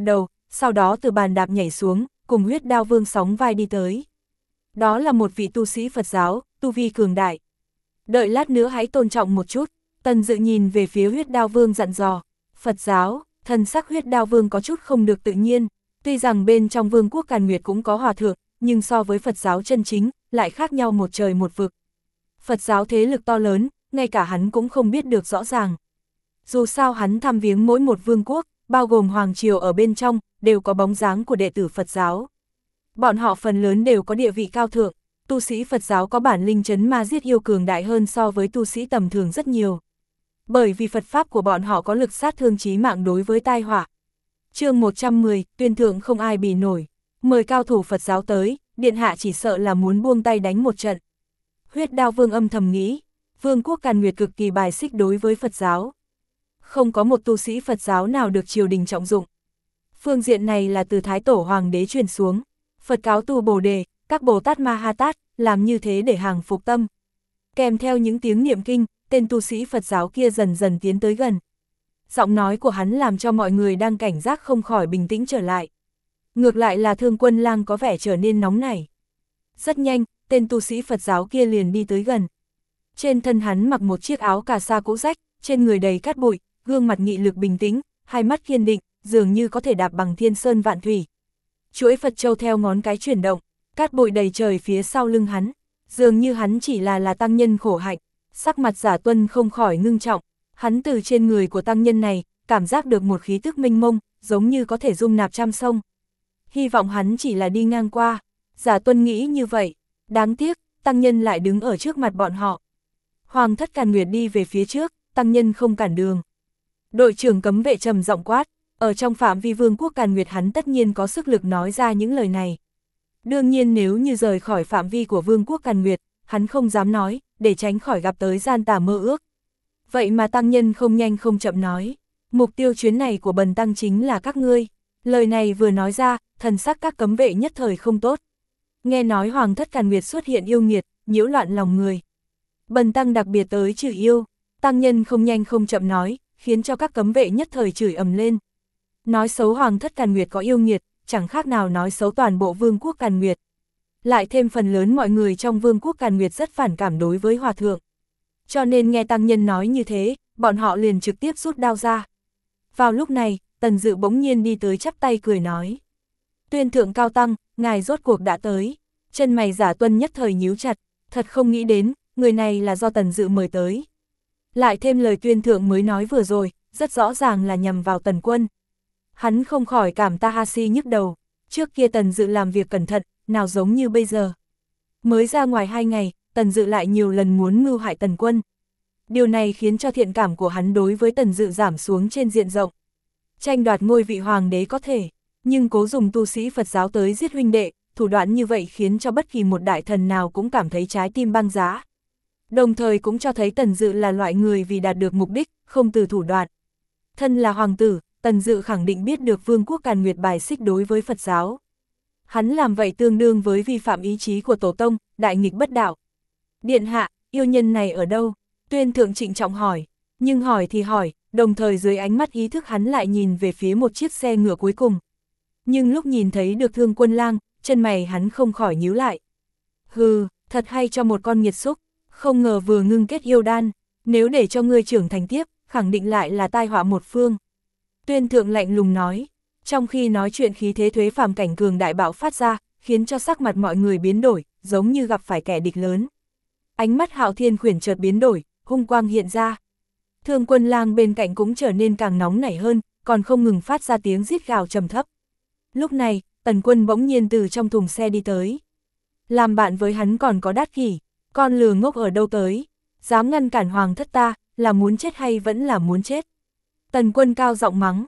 sau đó từ bàn đạp nhảy xuống, cùng Huyết Đao Vương sóng vai đi tới. Đó là một vị tu sĩ Phật giáo, tu vi cường đại. Đợi lát nữa hãy tôn trọng một chút, Tần Dự nhìn về phía Huyết Đao Vương dặn dò. Phật giáo, thần sắc Huyết Đao Vương có chút không được tự nhiên, tuy rằng bên trong Vương quốc Càn Nguyệt cũng có hòa thượng, nhưng so với Phật giáo chân chính, lại khác nhau một trời một vực. Phật giáo thế lực to lớn, ngay cả hắn cũng không biết được rõ ràng. Dù sao hắn thăm viếng mỗi một vương quốc, bao gồm Hoàng Triều ở bên trong, đều có bóng dáng của đệ tử Phật giáo. Bọn họ phần lớn đều có địa vị cao thượng, tu sĩ Phật giáo có bản linh trấn ma giết yêu cường đại hơn so với tu sĩ tầm thường rất nhiều. Bởi vì Phật Pháp của bọn họ có lực sát thương chí mạng đối với tai họa. Chương 110, tuyên thượng không ai bì nổi. Mời cao thủ Phật giáo tới, điện hạ chỉ sợ là muốn buông tay đánh một trận. Huyết Đao Vương âm thầm nghĩ, Vương quốc Càn Nguyệt cực kỳ bài xích đối với Phật giáo. Không có một tu sĩ Phật giáo nào được triều đình trọng dụng. Phương diện này là từ Thái Tổ Hoàng đế truyền xuống. Phật cáo tu Bồ Đề, các Bồ Tát Ma Ha Tát, làm như thế để hàng phục tâm. Kèm theo những tiếng niệm kinh, tên tu sĩ Phật giáo kia dần dần tiến tới gần. Giọng nói của hắn làm cho mọi người đang cảnh giác không khỏi bình tĩnh trở lại. Ngược lại là Thương Quân Lang có vẻ trở nên nóng nảy. Rất nhanh, tên tu sĩ Phật giáo kia liền đi tới gần. Trên thân hắn mặc một chiếc áo cà sa cũ rách, trên người đầy cát bụi, gương mặt nghị lực bình tĩnh, hai mắt kiên định, dường như có thể đạp bằng thiên sơn vạn thủy. Chuỗi Phật châu theo ngón cái chuyển động, cát bụi đầy trời phía sau lưng hắn, dường như hắn chỉ là tăng nhân khổ hạnh. Sắc mặt Giả Tuân không khỏi ngưng trọng, hắn từ trên người của tăng nhân này, cảm giác được một khí tức mênh mông, giống như có thể dung nạp trăm sông. Hy vọng hắn chỉ là đi ngang qua, Giả Tuân nghĩ như vậy, đáng tiếc, tăng nhân lại đứng ở trước mặt bọn họ. Hoàng thất Càn Nguyệt đi về phía trước, tăng nhân không cản đường. Đội trưởng cấm vệ trầm giọng quát, ở trong phạm vi Vương quốc Càn Nguyệt hắn tất nhiên có sức lực nói ra những lời này. Đương nhiên nếu như rời khỏi phạm vi của Vương quốc Càn Nguyệt, hắn không dám nói, để tránh khỏi gặp tới gian tà mơ ước. Vậy mà tăng nhân không nhanh không chậm nói, mục tiêu chuyến này của bần tăng chính là các ngươi. Lời này vừa nói ra, thần sắc các cấm vệ nhất thời không tốt. Nghe nói Hoàng thất Càn Nguyệt xuất hiện yêu nghiệt, nhiễu loạn lòng người. Bần tăng đặc biệt tới trừ yêu, tăng nhân không nhanh không chậm nói, khiến cho các cấm vệ nhất thời chửi ầm lên. Nói xấu Hoàng thất Càn Nguyệt có yêu nghiệt, chẳng khác nào nói xấu toàn bộ Vương quốc Càn Nguyệt. Lại thêm phần lớn mọi người trong Vương quốc Càn Nguyệt rất phản cảm đối với Hòa thượng. Cho nên nghe tăng nhân nói như thế, bọn họ liền trực tiếp rút đao ra. Vào lúc này, Tần Dự bỗng nhiên đi tới chắp tay cười nói. Tuyên thượng cao tăng, ngài rốt cuộc đã tới. Chân mày Giả Tuân nhất thời nhíu chặt, thật không nghĩ đến, người này là do Tần Dự mời tới. Lại thêm lời tuyên thượng mới nói vừa rồi, rất rõ ràng là nhằm vào Tần Quân. Hắn không khỏi cảm ta ha si nhức đầu, trước kia Tần Dự làm việc cẩn thận, nào giống như bây giờ. Mới ra ngoài 2 ngày, Tần Dự lại nhiều lần muốn mưu hại Tần Quân. Điều này khiến cho thiện cảm của hắn đối với Tần Dự giảm xuống trên diện rộng. Tranh đoạt ngôi vị hoàng đế có thể, nhưng cố dùng tu sĩ Phật giáo tới giết huynh đệ, thủ đoạn như vậy khiến cho bất kỳ một đại thần nào cũng cảm thấy trái tim băng giá. Đồng thời cũng cho thấy Tần Dự là loại người vì đạt được mục đích, không từ thủ đoạn. Thân là hoàng tử, Tần Dự khẳng định biết được Vương quốc Càn Nguyệt bài xích đối với Phật giáo. Hắn làm vậy tương đương với vi phạm ý chí của Tổ Tông, đại nghịch bất đạo. Điện hạ, yêu nhân này ở đâu? Tuyên thượng trịnh trọng hỏi, nhưng hỏi thì hỏi, đồng thời dưới ánh mắt ý thức hắn lại nhìn về phía một chiếc xe ngựa cuối cùng. Nhưng lúc nhìn thấy được Thương Quân Lang, chân mày hắn không khỏi nhíu lại. Hừ, thật hay cho một con nghiệt xúc, không ngờ vừa ngưng kết yêu đan, nếu để cho ngươi trưởng thành tiếp, khẳng định lại là tai họa một phương. Tuyên thượng lạnh lùng nói, trong khi nói chuyện khí thế thuế phàm cảnh cường đại bạo phát ra, khiến cho sắc mặt mọi người biến đổi, giống như gặp phải kẻ địch lớn. Ánh mắt Hạo Thiên Khuyển chợt biến đổi, hung quang hiện ra. Thương Quân Lang bên cạnh cũng trở nên càng nóng nảy hơn, còn không ngừng phát ra tiếng rít gào trầm thấp. Lúc này, Tần Quân bỗng nhiên từ trong thùng xe đi tới. Làm bạn với hắn còn có Đát Kỷ, con lừa ngốc ở đâu tới, dám ngăn cản hoàng thất ta, là muốn chết hay vẫn là muốn chết. Tần Quân cao giọng mắng,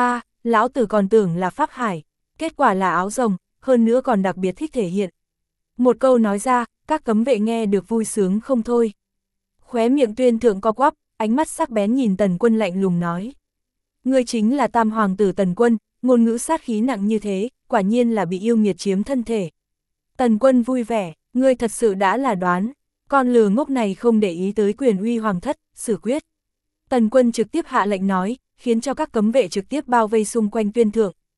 lão tử còn tưởng là Pháp Hải, kết quả là áo rồng, hơn nữa còn đặc biệt thích thể hiện. Một câu nói ra, các cấm vệ nghe được vui sướng không thôi. Khóe miệng Tuyên thượng co quắp, ánh mắt sắc bén nhìn Tần Quân lạnh lùng nói. Ngươi chính là Tam Hoàng tử Tần Quân, ngôn ngữ sát khí nặng như thế, quả nhiên là bị yêu nghiệt chiếm thân thể. Tần Quân vui vẻ, ngươi thật sự đã là đoán, con lừa ngốc này không để ý tới quyền uy hoàng thất, xử quyết. Tần Quân trực tiếp hạ lệnh nói, khiến cho các cấm vệ trực tiếp bao vây xung quanh Tuyên thượng.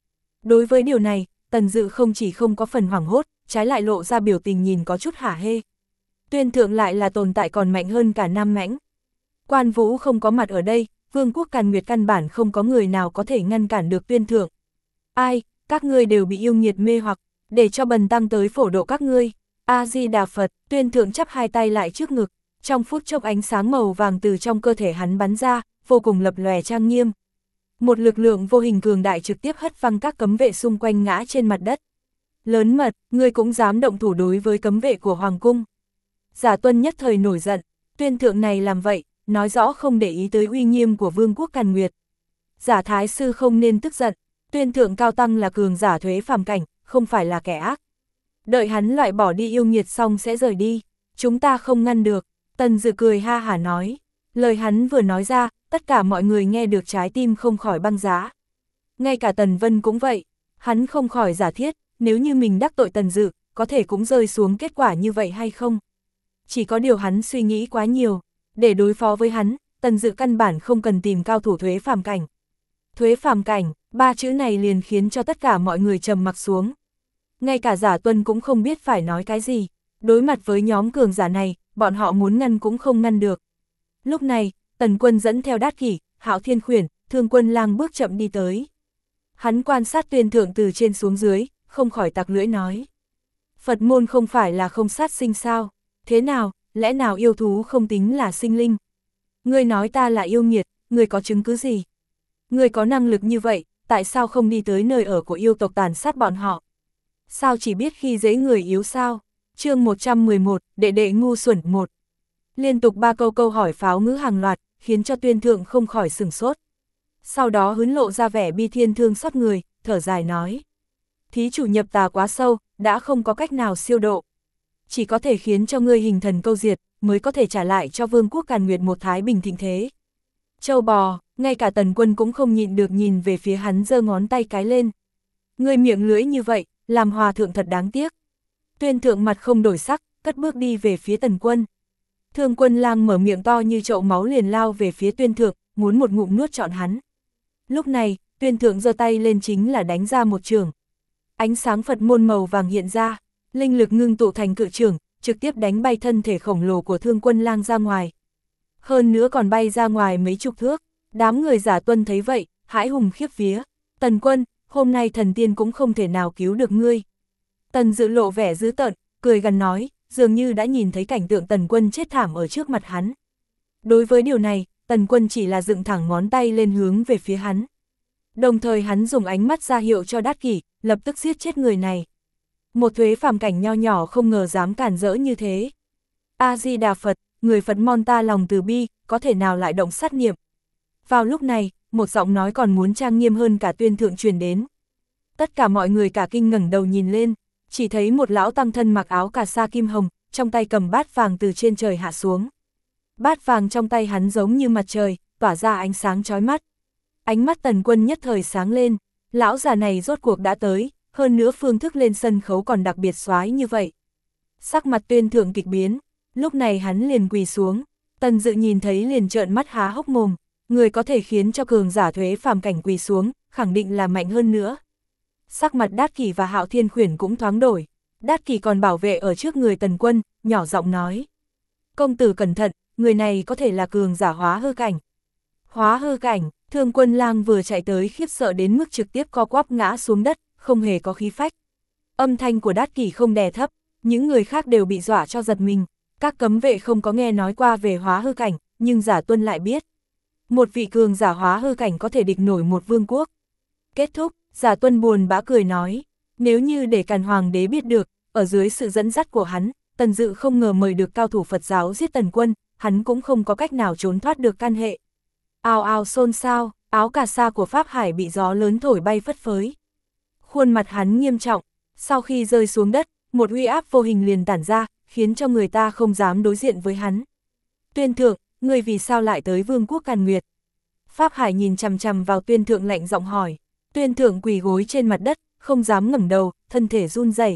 Đối với điều này, Tần Dự không chỉ không có phần hoảng hốt, trái lại lộ ra biểu tình nhìn có chút hả hê. Tuyên thượng lại là tồn tại còn mạnh hơn cả Nam Mãnh. Quan Vũ không có mặt ở đây, Vương quốc Càn Nguyệt căn bản không có người nào có thể ngăn cản được Tuyên thượng. Ai, các ngươi đều bị yêu nghiệt mê hoặc, để cho bần tăng tới phổ độ các ngươi. A-di-đà Phật, Tuyên thượng chắp hai tay lại trước ngực, trong phút chốc ánh sáng màu vàng từ trong cơ thể hắn bắn ra, vô cùng lập lòe trang nghiêm. Một lực lượng vô hình cường đại trực tiếp hất văng các cấm vệ xung quanh ngã trên mặt đất. Lớn mật, ngươi cũng dám động thủ đối với cấm vệ của Hoàng cung. Giả Tuân nhất thời nổi giận, Tuyên thượng này làm vậy, nói rõ không để ý tới uy nghiêm của Vương quốc Càn Nguyệt. Giả Thái sư không nên tức giận, Tuyên thượng cao tăng là cường giả thuế phàm cảnh, không phải là kẻ ác. Đợi hắn loại bỏ đi yêu nghiệt xong sẽ rời đi, chúng ta không ngăn được. Tần Dự cười ha hả nói, lời hắn vừa nói ra, tất cả mọi người nghe được trái tim không khỏi băng giá. Ngay cả Tần Vân cũng vậy, hắn không khỏi giả thiết, nếu như mình đắc tội Tần Dự, có thể cũng rơi xuống kết quả như vậy hay không? Chỉ có điều hắn suy nghĩ quá nhiều, để đối phó với hắn, Tần Dự căn bản không cần tìm cao thủ thuế phàm cảnh. Thuế phàm cảnh, ba chữ này liền khiến cho tất cả mọi người trầm mặc xuống. Ngay cả Giả Tuân cũng không biết phải nói cái gì, đối mặt với nhóm cường giả này, bọn họ muốn ngăn cũng không ngăn được. Lúc này, Tần Quân dẫn theo Đát Kỷ, Hạo Thiên Khuyển, Thương Quân Lang bước chậm đi tới. Hắn quan sát Tuyên thượng từ trên xuống dưới, không khỏi tặc lưỡi nói. Phật môn không phải là không sát sinh sao? Thế nào, lẽ nào yêu thú không tính là sinh linh? Ngươi nói ta là yêu nghiệt, ngươi có chứng cứ gì? Ngươi có năng lực như vậy, tại sao không đi tới nơi ở của yêu tộc tàn sát bọn họ? Sao chỉ biết khi dễ người yếu sao? Chương 111, đệ đệ ngu xuẩn 1. Liên tục ba câu hỏi pháo ngữ hàng loạt, khiến cho Tuyên thượng không khỏi sửng sốt. Sau đó hớn lộ ra vẻ bi thiên thương xót người, thở dài nói. Thí chủ nhập tà quá sâu, đã không có cách nào siêu độ. Chỉ có thể khiến cho ngươi hình thần câu diệt, mới có thể trả lại cho Vương quốc Càn Nguyệt một thái bình thịnh thế. Châu bò, ngay cả Tần Quân cũng không nhịn được nhìn về phía hắn giơ ngón tay cái lên. Ngươi miệng lưỡi như vậy, làm hòa thượng thật đáng tiếc. Tuyên thượng mặt không đổi sắc, cất bước đi về phía Tần Quân. Thương Quân Lang mở miệng to như chậu máu liền lao về phía Tuyên thượng, muốn một ngụm nuốt trọn hắn. Lúc này, Tuyên thượng giơ tay lên chính là đánh ra một trường. Ánh sáng Phật môn màu vàng hiện ra, linh lực ngưng tụ thành cự trường, trực tiếp đánh bay thân thể khổng lồ của Thương Quân Lang ra ngoài. Hơn nữa còn bay ra ngoài mấy chục thước, đám người Giả Tuân thấy vậy, hãi hùng khiếp vía. Tần Quân, hôm nay thần tiên cũng không thể nào cứu được ngươi. Tần Dự lộ vẻ dữ tợn, cười gằn nói, dường như đã nhìn thấy cảnh tượng Tần Quân chết thảm ở trước mặt hắn. Đối với điều này, Tần Quân chỉ là dựng thẳng ngón tay lên hướng về phía hắn. Đồng thời hắn dùng ánh mắt ra hiệu cho Đát Kỷ, lập tức giết chết người này. Một thuế phàm cảnh nho nhỏ không ngờ dám cản rỡ như thế. A-di-đà Phật, người Phật môn ta lòng từ bi, có thể nào lại động sát niệm. Vào lúc này, một giọng nói còn muốn trang nghiêm hơn cả Tuyên thượng truyền đến. Tất cả mọi người cả kinh ngẩng đầu nhìn lên, chỉ thấy một lão tăng thân mặc áo cà sa kim hồng, trong tay cầm bát vàng từ trên trời hạ xuống. Bát vàng trong tay hắn giống như mặt trời, tỏa ra ánh sáng chói mắt. Ánh mắt Tần Quân nhất thời sáng lên, lão già này rốt cuộc đã tới, hơn nữa phương thức lên sân khấu còn đặc biệt xoái như vậy. Sắc mặt Tuyên thượng kịch biến, lúc này hắn liền quỳ xuống, Tần Dự nhìn thấy liền trợn mắt há hốc mồm, người có thể khiến cho cường giả thuế phàm cảnh quỳ xuống, khẳng định là mạnh hơn nữa. Sắc mặt Đát Kỷ và Hạo Thiên Khuyển cũng thoáng đổi, Đát Kỷ còn bảo vệ ở trước người Tần Quân, nhỏ giọng nói. Công tử cẩn thận, người này có thể là cường giả hóa hư cảnh. Hóa hư cảnh, Thương Quân Lang vừa chạy tới khiếp sợ đến mức trực tiếp co quắp ngã xuống đất, không hề có khí phách. Âm thanh của Đát Kỷ không đè thấp, những người khác đều bị dọa cho giật mình. Các cấm vệ không có nghe nói qua về hóa hư cảnh, nhưng Giả Tuân lại biết. Một vị cường giả hóa hư cảnh có thể địch nổi một vương quốc. Kết thúc, Giả Tuân buồn bã cười nói, nếu như để Càn Hoàng đế biết được, ở dưới sự dẫn dắt của hắn, Tần Dự không ngờ mời được cao thủ Phật giáo giết Tần Quân, hắn cũng không có cách nào trốn thoát được can hệ. Ào ào xôn xao, áo cà sa của Pháp Hải bị gió lớn thổi bay phất phới. Khuôn mặt hắn nghiêm trọng, sau khi rơi xuống đất, một uy áp vô hình liền tản ra, khiến cho người ta không dám đối diện với hắn. Tuyên thượng, người vì sao lại tới Vương quốc Càn Nguyệt? Pháp Hải nhìn chằm chằm vào Tuyên thượng lạnh giọng hỏi. Tuyên thượng quỳ gối trên mặt đất, không dám ngẩng đầu, thân thể run rẩy.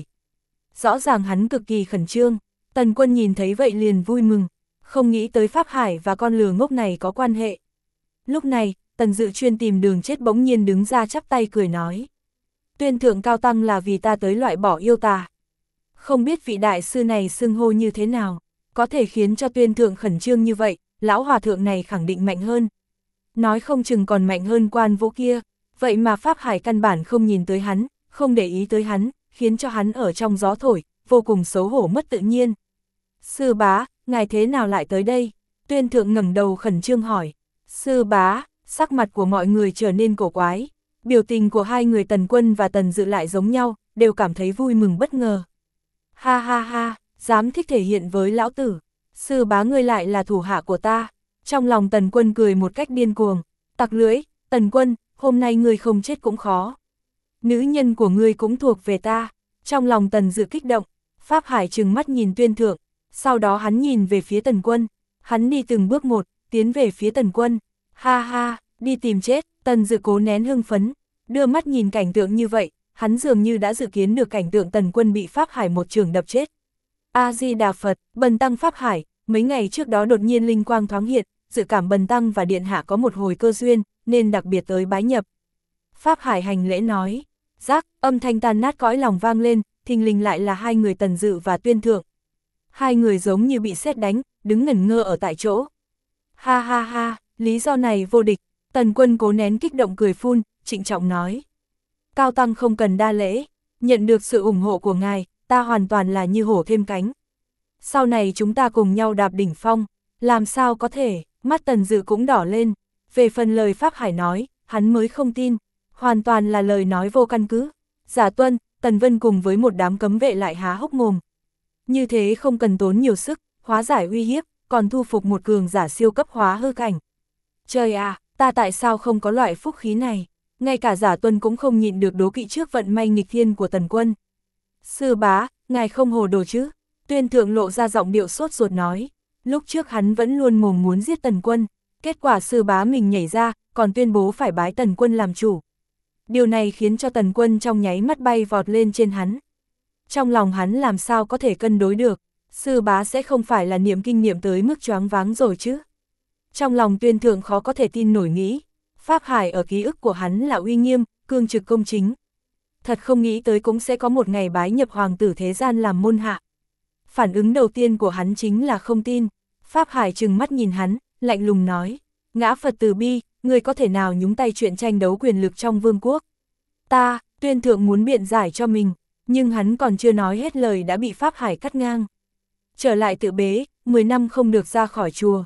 Rõ ràng hắn cực kỳ khẩn trương, Tần Quân nhìn thấy vậy liền vui mừng, không nghĩ tới Pháp Hải và con lừa ngốc này có quan hệ. Lúc này, Tần Dự chuyên tìm đường chết bỗng nhiên đứng ra chắp tay cười nói. Tuyên thượng cao tăng là vì ta tới loại bỏ yêu tà. Không biết vị đại sư này xưng hô như thế nào, có thể khiến cho tuyên thượng khẩn trương như vậy, lão hòa thượng này khẳng định mạnh hơn. Nói không chừng còn mạnh hơn Quan Vũ kia, vậy mà Pháp Hải căn bản không nhìn tới hắn, không để ý tới hắn, khiến cho hắn ở trong gió thổi, vô cùng xấu hổ mất tự nhiên. Sư bá, ngài thế nào lại tới đây? Tuyên thượng ngẩng đầu khẩn trương hỏi. Sư bá, sắc mặt của mọi người trở nên cổ quái. Biểu tình của hai người Tần Quân và Tần Dự lại giống nhau, đều cảm thấy vui mừng bất ngờ. Ha ha ha, dám thích thể hiện với lão tử. Sư bá ngươi lại là thủ hạ của ta. Trong lòng Tần Quân cười một cách điên cuồng. Tặc lưỡi, Tần Quân, hôm nay ngươi không chết cũng khó. Nữ nhân của ngươi cũng thuộc về ta. Trong lòng Tần Dự kích động, Pháp Hải trừng mắt nhìn Tuyên thượng, sau đó hắn nhìn về phía Tần Quân. Hắn đi từng bước một, tiến về phía Tần Quân. Ha ha, đi tìm chết. Tần Dự cố nén hưng phấn, đưa mắt nhìn cảnh tượng như vậy, hắn dường như đã dự kiến được cảnh tượng Tần Quân bị Pháp Hải một chưởng đập chết. A-di-đà Phật, bần tăng Pháp Hải, mấy ngày trước đó đột nhiên linh quang thoáng hiện, dự cảm bần tăng và điện hạ có một hồi cơ duyên, nên đặc biệt tới bái nhập. Pháp Hải hành lễ nói, rắc, âm thanh tan nát cõi lòng vang lên, thình lình lại là hai người Tần Dự và Tuyên thượng. Hai người giống như bị sét đánh, đứng ngẩn ngơ ở tại chỗ. Ha ha ha, lý do này vô địch. Tần Quân cố nén kích động cười phun, trịnh trọng nói. Cao tăng không cần đa lễ, nhận được sự ủng hộ của ngài, ta hoàn toàn là như hổ thêm cánh. Sau này chúng ta cùng nhau đạp đỉnh phong, làm sao có thể, mắt Tần Dự cũng đỏ lên. Về phần lời Pháp Hải nói, hắn mới không tin, hoàn toàn là lời nói vô căn cứ. Giả Tuân, Tần Vân cùng với một đám cấm vệ lại há hốc mồm. Như thế không cần tốn nhiều sức, hóa giải uy hiếp, còn thu phục một cường giả siêu cấp hóa hư cảnh. Trời à, ta tại sao không có loại phúc khí này? Ngay cả Giả Tuân cũng không nhịn được đố kỵ trước vận may nghịch thiên của Tần Quân. Sư bá, ngài không hồ đồ chứ? Tuyên thượng lộ ra giọng điệu sốt ruột nói. Lúc trước hắn vẫn luôn mồm muốn giết Tần Quân, kết quả sư bá mình nhảy ra, còn tuyên bố phải bái Tần Quân làm chủ. Điều này khiến cho Tần Quân trong nháy mắt bay vọt lên trên hắn. Trong lòng hắn làm sao có thể cân đối được, sư bá sẽ không phải là niệm kinh niệm tới mức choáng váng rồi chứ. Trong lòng Tuyên thượng khó có thể tin nổi nghĩ, Pháp Hải ở ký ức của hắn là uy nghiêm, cương trực công chính. Thật không nghĩ tới cũng sẽ có một ngày bái nhập hoàng tử thế gian làm môn hạ. Phản ứng đầu tiên của hắn chính là không tin. Pháp Hải trừng mắt nhìn hắn, lạnh lùng nói, ngã Phật từ bi, người có thể nào nhúng tay chuyện tranh đấu quyền lực trong vương quốc. Ta, Tuyên thượng muốn biện giải cho mình, nhưng hắn còn chưa nói hết lời đã bị Pháp Hải cắt ngang. Trở lại tự bế, 10 năm không được ra khỏi chùa.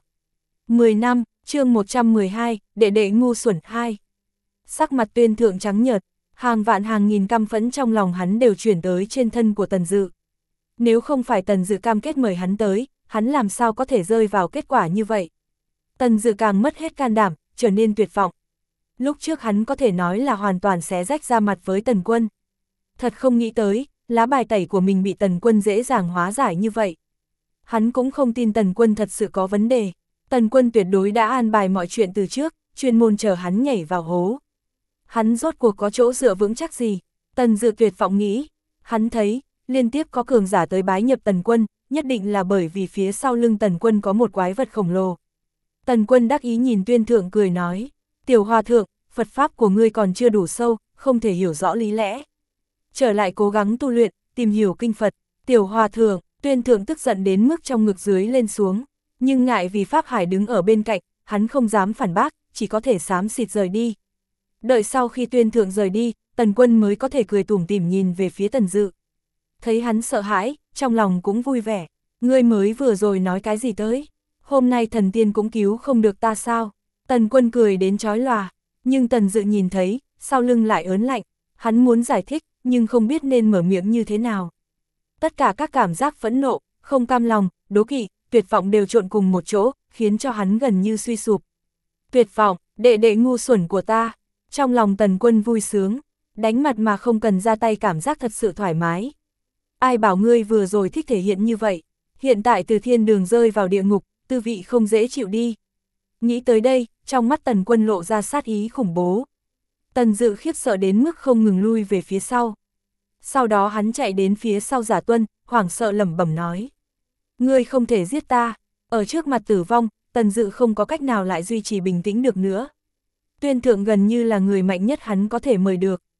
10 năm, chương 112, đệ đệ ngu xuẩn 2. Sắc mặt Tuyên thượng trắng nhợt, hàng vạn hàng nghìn căm phẫn trong lòng hắn đều chuyển tới trên thân của Tần Dự. Nếu không phải Tần Dự cam kết mời hắn tới, hắn làm sao có thể rơi vào kết quả như vậy. Tần Dự càng mất hết can đảm, trở nên tuyệt vọng. Lúc trước hắn có thể nói là hoàn toàn xé rách ra mặt với Tần Quân. Thật không nghĩ tới, lá bài tẩy của mình bị Tần Quân dễ dàng hóa giải như vậy. Hắn cũng không tin Tần Quân thật sự có vấn đề. Tần Quân tuyệt đối đã an bài mọi chuyện từ trước, chuyên môn chờ hắn nhảy vào hố. Hắn rốt cuộc có chỗ dựa vững chắc gì? Tần Dự tuyệt vọng nghĩ. Hắn thấy, liên tiếp có cường giả tới bái nhập Tần Quân, nhất định là bởi vì phía sau lưng Tần Quân có một quái vật khổng lồ. Tần Quân đắc ý nhìn Tuyên thượng cười nói, tiểu hòa thượng, Phật pháp của ngươi còn chưa đủ sâu, không thể hiểu rõ lý lẽ. Trở lại cố gắng tu luyện, tìm hiểu kinh Phật. Tiểu hòa thượng, Tuyên thượng tức giận đến mức trong ngực dưới lên xuống, nhưng ngại vì Pháp Hải đứng ở bên cạnh, hắn không dám phản bác, chỉ có thể xám xịt rời đi. Đợi sau khi Tuyên thượng rời đi, Tần Quân mới có thể cười tủm tỉm nhìn về phía Tần Dự. Thấy hắn sợ hãi, trong lòng cũng vui vẻ. Ngươi mới vừa rồi nói cái gì tới? Hôm nay thần tiên cũng cứu không được ta sao? Tần Quân cười đến chói lòa, nhưng Tần Dự nhìn thấy, sau lưng lại ớn lạnh. Hắn muốn giải thích, nhưng không biết nên mở miệng như thế nào. Tất cả các cảm giác phẫn nộ, không cam lòng, đố kỵ, tuyệt vọng đều trộn cùng một chỗ, khiến cho hắn gần như suy sụp. Tuyệt vọng, đệ đệ ngu xuẩn của ta. Trong lòng Tần Quân vui sướng, đánh mặt mà không cần ra tay cảm giác thật sự thoải mái. Ai bảo ngươi vừa rồi thích thể hiện như vậy, hiện tại từ thiên đường rơi vào địa ngục, tư vị không dễ chịu đi. Nghĩ tới đây, trong mắt Tần Quân lộ ra sát ý khủng bố. Tần Dự khiếp sợ đến mức không ngừng lui về phía sau. Sau đó hắn chạy đến phía sau Giả Tuân, hoảng sợ lẩm bẩm nói. Ngươi không thể giết ta, ở trước mặt tử vong, Tần Dự không có cách nào lại duy trì bình tĩnh được nữa. Tuyên thượng gần như là người mạnh nhất hắn có thể mời được.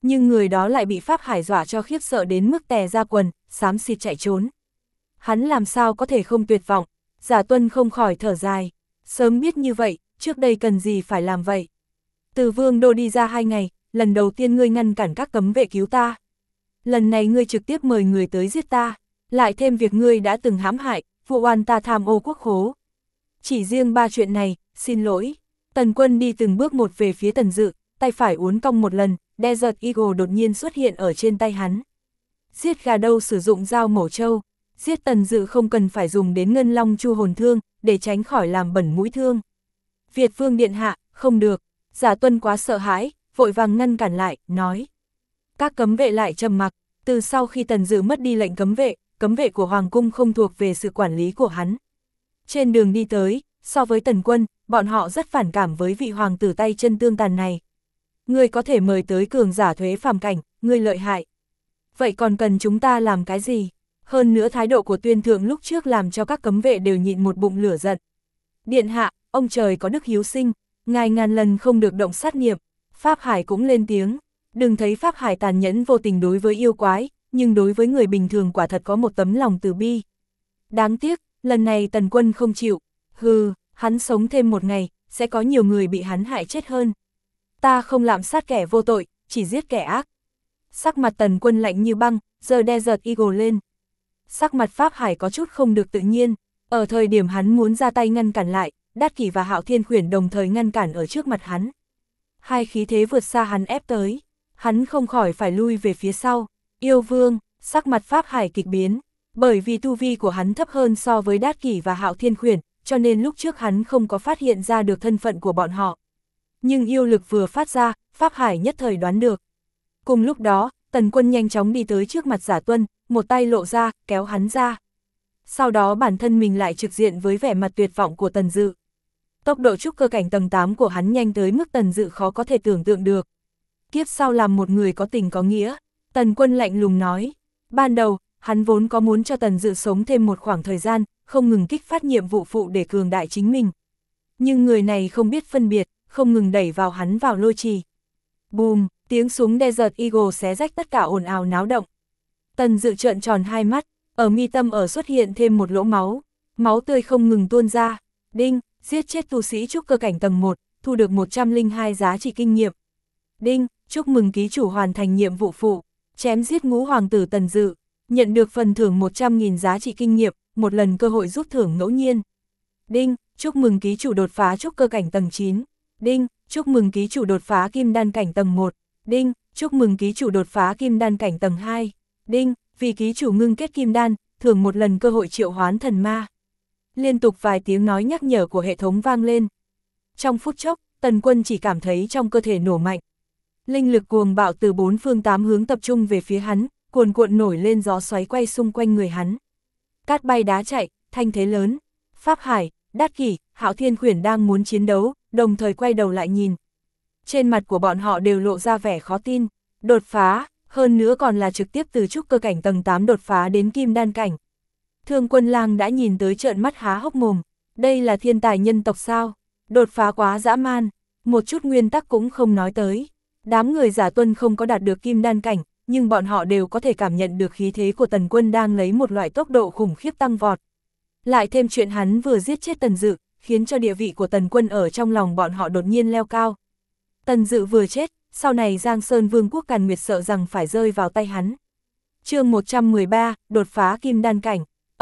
Nhưng người đó lại bị Pháp Hải dọa cho khiếp sợ đến mức tè ra quần, xám xịt chạy trốn. Hắn làm sao có thể không tuyệt vọng, Giả Tuân không khỏi thở dài. Sớm biết như vậy, trước đây cần gì phải làm vậy. Từ Vương Đô đi ra 2 ngày, lần đầu tiên ngươi ngăn cản các cấm vệ cứu ta. Lần này ngươi trực tiếp mời người tới giết ta, lại thêm việc ngươi đã từng hãm hại, vụ oan ta tham ô quốc khố. Chỉ riêng 3 chuyện này, xin lỗi. Tần Quân đi từng bước một về phía Tần Dự, tay phải uốn cong một lần, Desert Eagle đột nhiên xuất hiện ở trên tay hắn. Giết gà đâu sử dụng dao mổ trâu, giết Tần Dự không cần phải dùng đến ngân long chu hồn thương, để tránh khỏi làm bẩn mũi thương. Việt Vương điện hạ, không được. Giả Tuân quá sợ hãi, vội vàng ngăn cản lại, nói. Các cấm vệ lại trầm mặc, từ sau khi Tần Dự mất đi lệnh cấm vệ của Hoàng cung không thuộc về sự quản lý của hắn. Trên đường đi tới, so với Tần Quân, bọn họ rất phản cảm với vị hoàng tử tay chân tương tàn này. Ngươi có thể mời tới cường giả thuế phàm cảnh, ngươi lợi hại. Vậy còn cần chúng ta làm cái gì? Hơn nữa thái độ của Tuyên Thượng lúc trước làm cho các cấm vệ đều nhịn một bụng lửa giận. Điện hạ, ông trời có đức hiếu sinh, ngài ngàn lần không được động sát niệm. Pháp Hải cũng lên tiếng. Đừng thấy Pháp Hải tàn nhẫn vô tình đối với yêu quái, nhưng đối với người bình thường quả thật có một tấm lòng từ bi. Đáng tiếc, lần này Tần Quân không chịu. Hừ, hắn sống thêm 1 ngày, sẽ có nhiều người bị hắn hại chết hơn. Ta không lạm sát kẻ vô tội, chỉ giết kẻ ác. Sắc mặt Tần Quân lạnh như băng, giơ Desert Eagle lên. Sắc mặt Pháp Hải có chút không được tự nhiên, ở thời điểm hắn muốn ra tay ngăn cản lại, Đát Kỷ và Hạo Thiên Khuyển đồng thời ngăn cản ở trước mặt hắn. Hai khí thế vượt xa hắn ép tới, hắn không khỏi phải lui về phía sau. Yêu Vương, sắc mặt Pháp Hải kịch biến, bởi vì tu vi của hắn thấp hơn so với Đát Kỷ và Hạo Thiên Khuyển, cho nên lúc trước hắn không có phát hiện ra được thân phận của bọn họ. Nhưng yêu lực vừa phát ra, Pháp Hải nhất thời đoán được. Cùng lúc đó, Tần Quân nhanh chóng đi tới trước mặt Giả Tuân, một tay lộ ra, kéo hắn ra. Sau đó bản thân mình lại trực diện với vẻ mặt tuyệt vọng của Tần Dự. Tốc độ trúc cơ cảnh tầng 8 của hắn nhanh tới mức Tần Dự khó có thể tưởng tượng được. Kiếp sau làm một người có tình có nghĩa, Tần Quân lạnh lùng nói. Ban đầu, hắn vốn có muốn cho Tần Dự sống thêm một khoảng thời gian, không ngừng kích phát nhiệm vụ phụ để cường đại chính mình. Nhưng người này không biết phân biệt, không ngừng đẩy vào hắn vào lôi trì. Bùm, tiếng súng Desert Eagle xé rách tất cả ồn ào náo động. Tần Dự trợn tròn hai mắt, ở mi tâm xuất hiện thêm một lỗ máu, máu tươi không ngừng tuôn ra. Đinh, giết chết tu sĩ trúc cơ cảnh tầng 1, thu được 102 giá trị kinh nghiệm. Đinh, chúc mừng ký chủ hoàn thành nhiệm vụ phụ, chém giết ngũ hoàng tử Tần Dự, nhận được phần thưởng 100.000 giá trị kinh nghiệm, một lần cơ hội rút thưởng ngẫu nhiên. Đinh, chúc mừng ký chủ đột phá trúc cơ cảnh tầng 9. Đinh, chúc mừng ký chủ đột phá kim đan cảnh tầng 1. Đinh, chúc mừng ký chủ đột phá kim đan cảnh tầng 2. Đinh, vì ký chủ ngưng kết kim đan, thưởng một lần cơ hội triệu hoán thần ma. Liên tục vài tiếng nói nhắc nhở của hệ thống vang lên. Trong phút chốc, Tần Quân chỉ cảm thấy trong cơ thể nổ mạnh. Linh lực cuồng bạo từ 4 phương 8 hướng tập trung về phía hắn, cuồn cuộn nổi lên gió xoáy quay xung quanh người hắn. Cát bay đá chạy, thanh thế lớn. Pháp Hải, Đát Kỷ, Hạo Thiên Khuyển đang muốn chiến đấu, đồng thời quay đầu lại nhìn. Trên mặt của bọn họ đều lộ ra vẻ khó tin. Đột phá, hơn nữa còn là trực tiếp từ trúc cơ cảnh tầng 8 đột phá đến kim đan cảnh. Thương Quân Lang đã nhìn tới trợn mắt há hốc mồm. Đây là thiên tài nhân tộc sao? Đột phá quá dã man, một chút nguyên tắc cũng không nói tới. Đám người Giả Tuân không có đạt được kim đan cảnh, nhưng bọn họ đều có thể cảm nhận được khí thế của Tần Quân đang lấy một loại tốc độ khủng khiếp tăng vọt. Lại thêm chuyện hắn vừa giết chết Tần Dự, khiến cho địa vị của Tần Quân ở trong lòng bọn họ đột nhiên leo cao. Tần Dự vừa chết, sau này Giang Sơn Vương quốc Càn Nguyệt sợ rằng phải rơi vào tay hắn. Chương 113, đột phá kim đan cảnh.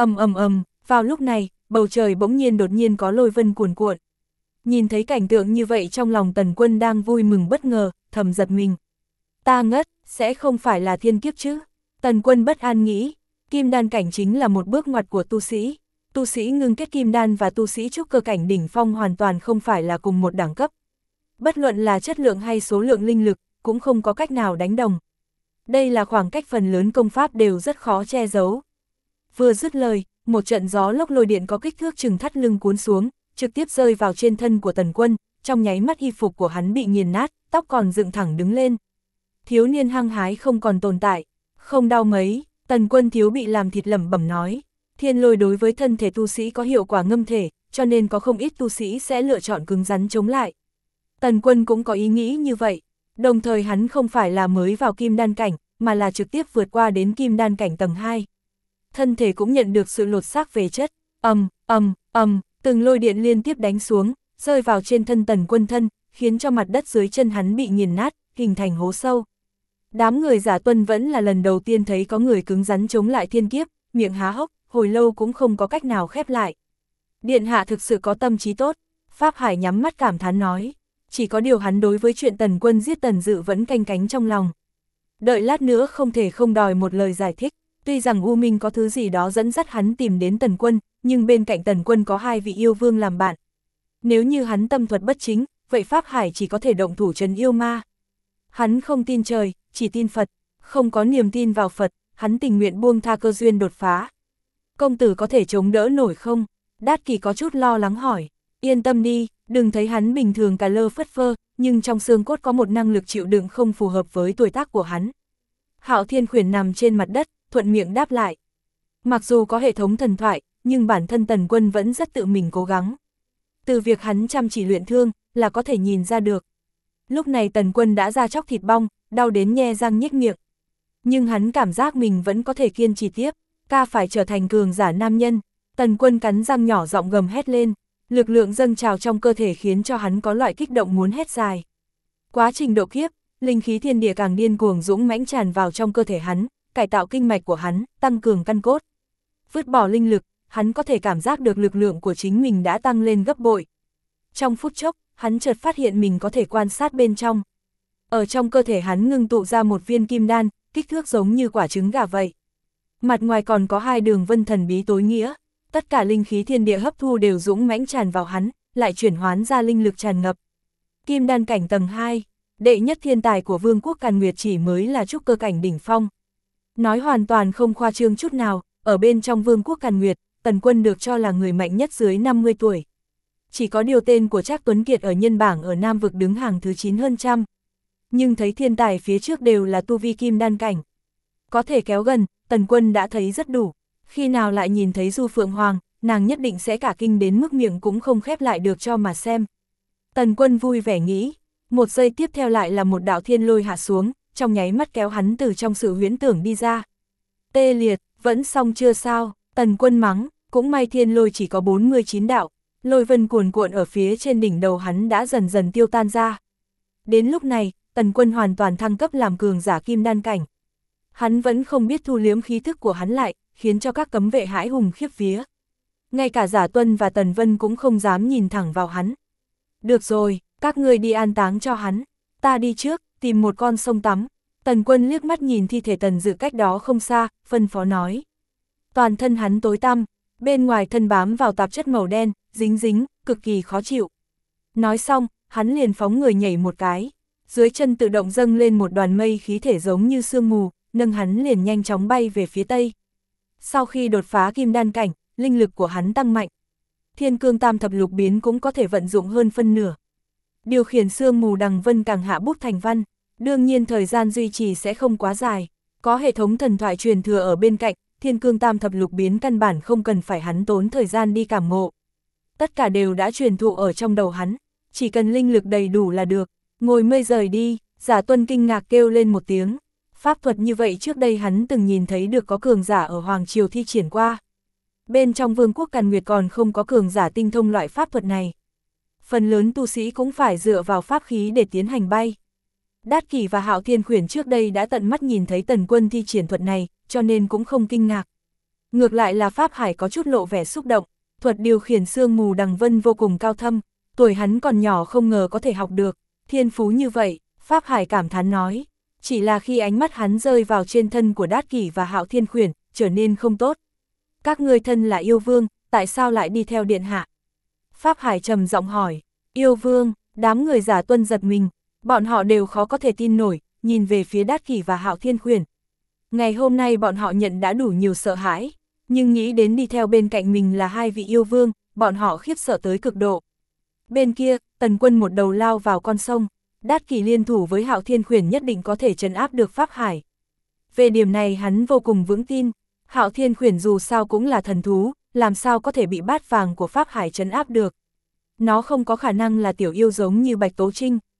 Vào lúc này, bầu trời bỗng nhiên đột nhiên có lôi vân cuồn cuộn. Nhìn thấy cảnh tượng như vậy trong lòng Tần Quân đang vui mừng bất ngờ, thầm giật mình. Ta ngất, sẽ không phải là thiên kiếp chứ? Tần Quân bất an nghĩ, kim đan cảnh chính là một bước ngoặt của tu sĩ. Tu sĩ ngưng kết kim đan và tu sĩ trúc cơ cảnh đỉnh phong hoàn toàn không phải là cùng một đẳng cấp. Bất luận là chất lượng hay số lượng linh lực, cũng không có cách nào đánh đồng. Đây là khoảng cách phần lớn công pháp đều rất khó che giấu. Vừa dứt lời, một trận gió lốc lôi điện có kích thước chừng thắt lưng cuốn xuống, trực tiếp rơi vào trên thân của Tần Quân, trong nháy mắt y phục của hắn bị nghiền nát, tóc còn dựng thẳng đứng lên. Thiếu niên hăng hái không còn tồn tại, không đau mấy, Tần Quân thiếu bị làm thịt lẩm bẩm nói. Thiên lôi đối với thân thể tu sĩ có hiệu quả ngâm thể, cho nên có không ít tu sĩ sẽ lựa chọn cứng rắn chống lại. Tần Quân cũng có ý nghĩ như vậy, Đồng thời hắn không phải là mới vào kim đan cảnh, mà là trực tiếp vượt qua đến kim đan cảnh tầng 2. Thân thể cũng nhận được sự lột xác về chất, từng lôi điện liên tiếp đánh xuống, rơi vào trên thân Tần Quân thân, khiến cho mặt đất dưới chân hắn bị nghiền nát, hình thành hố sâu. Đám người Giả Tuân vẫn là lần đầu tiên thấy có người cứng rắn chống lại thiên kiếp, miệng há hốc, hồi lâu cũng không có cách nào khép lại. Điện hạ thực sự có tâm trí tốt, Pháp Hải nhắm mắt cảm thán nói. Chỉ có điều hắn đối với chuyện Tần Quân giết Tần Dự vẫn canh cánh trong lòng. Đợi lát nữa không thể không đòi một lời giải thích, tuy rằng U Minh có thứ gì đó dẫn dắt hắn tìm đến Tần Quân, nhưng bên cạnh Tần Quân có 2 vị yêu vương làm bạn. Nếu như hắn tâm thuật bất chính, vậy Pháp Hải chỉ có thể động thủ trấn yêu ma. Hắn không tin trời, chỉ tin Phật, không có niềm tin vào Phật, hắn tình nguyện buông tha cơ duyên đột phá. Công tử có thể chống đỡ nổi không? Đát Kỷ có chút lo lắng hỏi. Yên tâm đi, đừng thấy hắn bình thường cả lơ phất phơ, nhưng trong xương cốt có một năng lực chịu đựng không phù hợp với tuổi tác của hắn. Hạo Thiên Khuyển nằm trên mặt đất, thuận miệng đáp lại. Mặc dù có hệ thống thần thoại, nhưng bản thân Tần Quân vẫn rất tự mình cố gắng. Từ việc hắn chăm chỉ luyện thương, là có thể nhìn ra được. Lúc này Tần Quân đã ra chóc thịt bong, đau đến nhe răng nhếch miệng. Nhưng hắn cảm giác mình vẫn có thể kiên trì tiếp, ca phải trở thành cường giả nam nhân. Tần Quân cắn răng nhỏ giọng gầm hét lên, lực lượng dâng trào trong cơ thể khiến cho hắn có loại kích động muốn hét dài. Quá trình độ kiếp, linh khí thiên địa càng điên cuồng dũng mãnh tràn vào trong cơ thể hắn, cải tạo kinh mạch của hắn, tăng cường căn cốt. Vứt bỏ linh lực, hắn có thể cảm giác được lực lượng của chính mình đã tăng lên gấp bội. Trong phút chốc, hắn chợt phát hiện mình có thể quan sát bên trong. Ở trong cơ thể hắn ngưng tụ ra một viên kim đan, kích thước giống như quả trứng gà vậy. Mặt ngoài còn có 2 đường vân thần bí tối nghĩa, tất cả linh khí thiên địa hấp thu đều dũng mãnh tràn vào hắn, lại chuyển hoán ra linh lực tràn ngập. Kim đan cảnh tầng 2, đệ nhất thiên tài của Vương quốc Càn Nguyệt chỉ mới là trúc cơ cảnh đỉnh phong. Nói hoàn toàn không khoa trương chút nào, ở bên trong Vương quốc Càn Nguyệt, Tần Quân được cho là người mạnh nhất dưới 50 tuổi. Chỉ có điều tên của Trác Tuấn Kiệt ở nhân bảng ở Nam vực đứng hàng thứ 9 hơn trăm. Nhưng thấy thiên tài phía trước đều là tu vi kim đan cảnh. Có thể kéo gần, Tần Quân đã thấy rất đủ. Khi nào lại nhìn thấy Du Phượng Hoàng, nàng nhất định sẽ cả kinh đến mức miệng cũng không khép lại được cho mà xem. Tần Quân vui vẻ nghĩ, một giây tiếp theo lại là một đạo thiên lôi hạ xuống, trong nháy mắt kéo hắn từ trong sự huyễn tưởng đi ra. Tê liệt, vẫn xong chưa sao, Tần Quân mắng, cũng may thiên lôi chỉ có 49 đạo, lôi vân cuồn cuộn ở phía trên đỉnh đầu hắn đã dần dần tiêu tan ra. Đến lúc này, Tần Quân hoàn toàn thăng cấp làm cường giả kim đan cảnh. Hắn vẫn không biết thu liếm khí thức của hắn lại, khiến cho các cấm vệ hãi hùng khiếp vía. Ngay cả Giả Tuân và Tần Vân cũng không dám nhìn thẳng vào hắn. Được rồi, các ngươi đi an táng cho hắn, ta đi trước, tìm một con sông tắm. Tần Quân liếc mắt nhìn thi thể Tần Dự cách đó không xa, phân phó nói. Toàn thân hắn tối tăm, bên ngoài thân bám vào tạp chất màu đen, dính dính, cực kỳ khó chịu. Nói xong, hắn liền phóng người nhảy một cái. Dưới chân tự động dâng lên một đoàn mây khí thể giống như sương mù, nâng hắn liền nhanh chóng bay về phía tây. Sau khi đột phá kim đan cảnh, linh lực của hắn tăng mạnh. Thiên cương tam thập lục biến cũng có thể vận dụng hơn phân nửa. Điều khiển sương mù đằng vân càng hạ bút thành văn, đương nhiên thời gian duy trì sẽ không quá dài. Có hệ thống thần thoại truyền thừa ở bên cạnh, thiên cương tam thập lục biến căn bản không cần phải hắn tốn thời gian đi cảm ngộ. Tất cả đều đã truyền thụ ở trong đầu hắn, chỉ cần linh lực đầy đủ là được. Ngồi mây rời đi, Giả Tuân kinh ngạc kêu lên một tiếng. Pháp thuật như vậy trước đây hắn từng nhìn thấy được có cường giả ở Hoàng Triều thi triển qua. Bên trong Vương quốc Càn Nguyệt còn không có cường giả tinh thông loại pháp thuật này. Phần lớn tu sĩ cũng phải dựa vào pháp khí để tiến hành bay. Đát Kỷ và Hạo Thiên Khuyển trước đây đã tận mắt nhìn thấy Tần Quân thi triển thuật này, cho nên cũng không kinh ngạc. Ngược lại là Pháp Hải có chút lộ vẻ xúc động, thuật điều khiển sương mù đằng vân vô cùng cao thâm, tuổi hắn còn nhỏ không ngờ có thể học được, thiên phú như vậy, Pháp Hải cảm thán nói. Chỉ là khi ánh mắt hắn rơi vào trên thân của Đát Kỷ và Hạo Thiên Khuyển, trở nên không tốt. Các ngươi thân là yêu vương, tại sao lại đi theo điện hạ? Pháp Hải trầm giọng hỏi, yêu vương, đám người Giả Tuân giật mình, bọn họ đều khó có thể tin nổi, nhìn về phía Đát Kỷ và Hạo Thiên Khuyển. Ngày hôm nay bọn họ nhận đã đủ nhiều sợ hãi, nhưng nghĩ đến đi theo bên cạnh mình là 2 vị yêu vương, bọn họ khiếp sợ tới cực độ. Bên kia, Tần Quân một đầu lao vào con sông, Đát Kỷ liên thủ với Hạo Thiên Khuyển nhất định có thể trấn áp được Pháp Hải. Về điểm này hắn vô cùng vững tin, Hạo Thiên Khuyển dù sao cũng là thần thú, làm sao có thể bị bát vàng của Pháp Hải trấn áp được. Nó không có khả năng là tiểu yêu giống như Bạch Tố Trinh.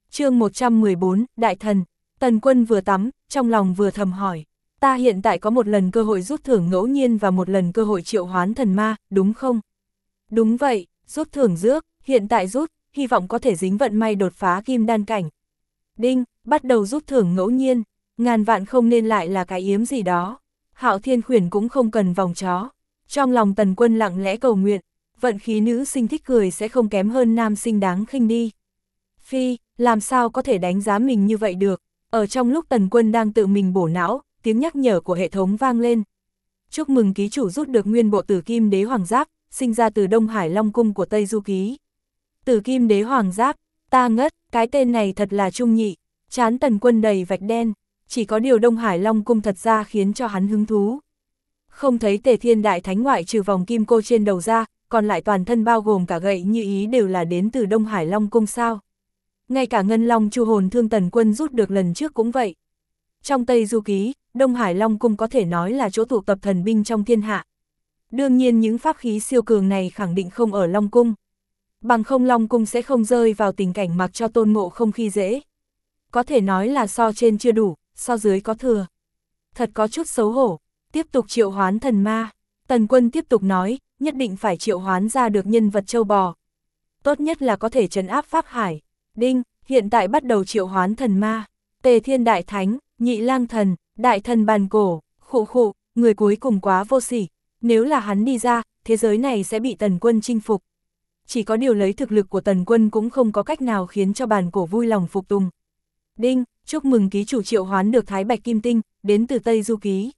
Chương 114, Đại Thần. Tần Quân vừa tắm, trong lòng vừa thầm hỏi. Ta hiện tại có một lần cơ hội rút thưởng ngẫu nhiên và một lần cơ hội triệu hoán thần ma, đúng không? Đúng vậy, rút thưởng rước, hiện tại rút, hy vọng có thể dính vận may đột phá kim đan cảnh. Đinh, bắt đầu rút thưởng ngẫu nhiên, ngàn vạn không nên lại là cái yếm gì đó. Hạo Thiên Khuyển cũng không cần vòng chó. Trong lòng Tần Quân lặng lẽ cầu nguyện, vận khí nữ sinh thích cười sẽ không kém hơn nam sinh đáng khinh đi. Phi, làm sao có thể đánh giá mình như vậy được? Ở trong lúc Tần Quân đang tự mình bổ não, tiếng nhắc nhở của hệ thống vang lên. Chúc mừng ký chủ rút được nguyên bộ Tử Kim Đế Hoàng Giáp, sinh ra từ Đông Hải Long Cung của Tây Du Ký. Tử Kim Đế Hoàng Giáp, ta ngất, cái tên này thật là trung nhị. Trán Tần Quân đầy vạch đen, chỉ có điều Đông Hải Long Cung thật ra khiến cho hắn hứng thú. Không thấy Tề Thiên Đại Thánh ngoại trừ vòng kim cô trên đầu ra, còn lại toàn thân bao gồm cả gậy như ý đều là đến từ Đông Hải Long Cung sao. Ngay cả Ngân Long Chu Hồn Thương Tần Quân rút được lần trước cũng vậy. Trong Tây Du Ký, Đông Hải Long Cung có thể nói là chỗ tụ tập thần binh trong thiên hạ. Đương nhiên những pháp khí siêu cường này khẳng định không ở Long Cung. Bằng không Long Cung sẽ không rơi vào tình cảnh mặc cho Tôn Ngộ không khi dễ. Có thể nói là so trên chưa đủ, so dưới có thừa. Thật có chút xấu hổ, tiếp tục triệu hoán thần ma. Tần Quân tiếp tục nói, nhất định phải triệu hoán ra được nhân vật châu bò. Tốt nhất là có thể trấn áp Pháp Hải. Đinh, hiện tại bắt đầu triệu hoán thần ma. Tề Thiên Đại Thánh, Nhị Lang Thần, Đại Thần Bàn Cổ, khụ khụ, người cuối cùng quá vô sỉ. Nếu là hắn đi ra, thế giới này sẽ bị Tần Quân chinh phục. Chỉ có điều lấy thực lực của Tần Quân cũng không có cách nào khiến cho Bàn Cổ vui lòng phục tùng. Đinh, chúc mừng ký chủ triệu hoán được Thái Bạch Kim Tinh, đến từ Tây Du Ký.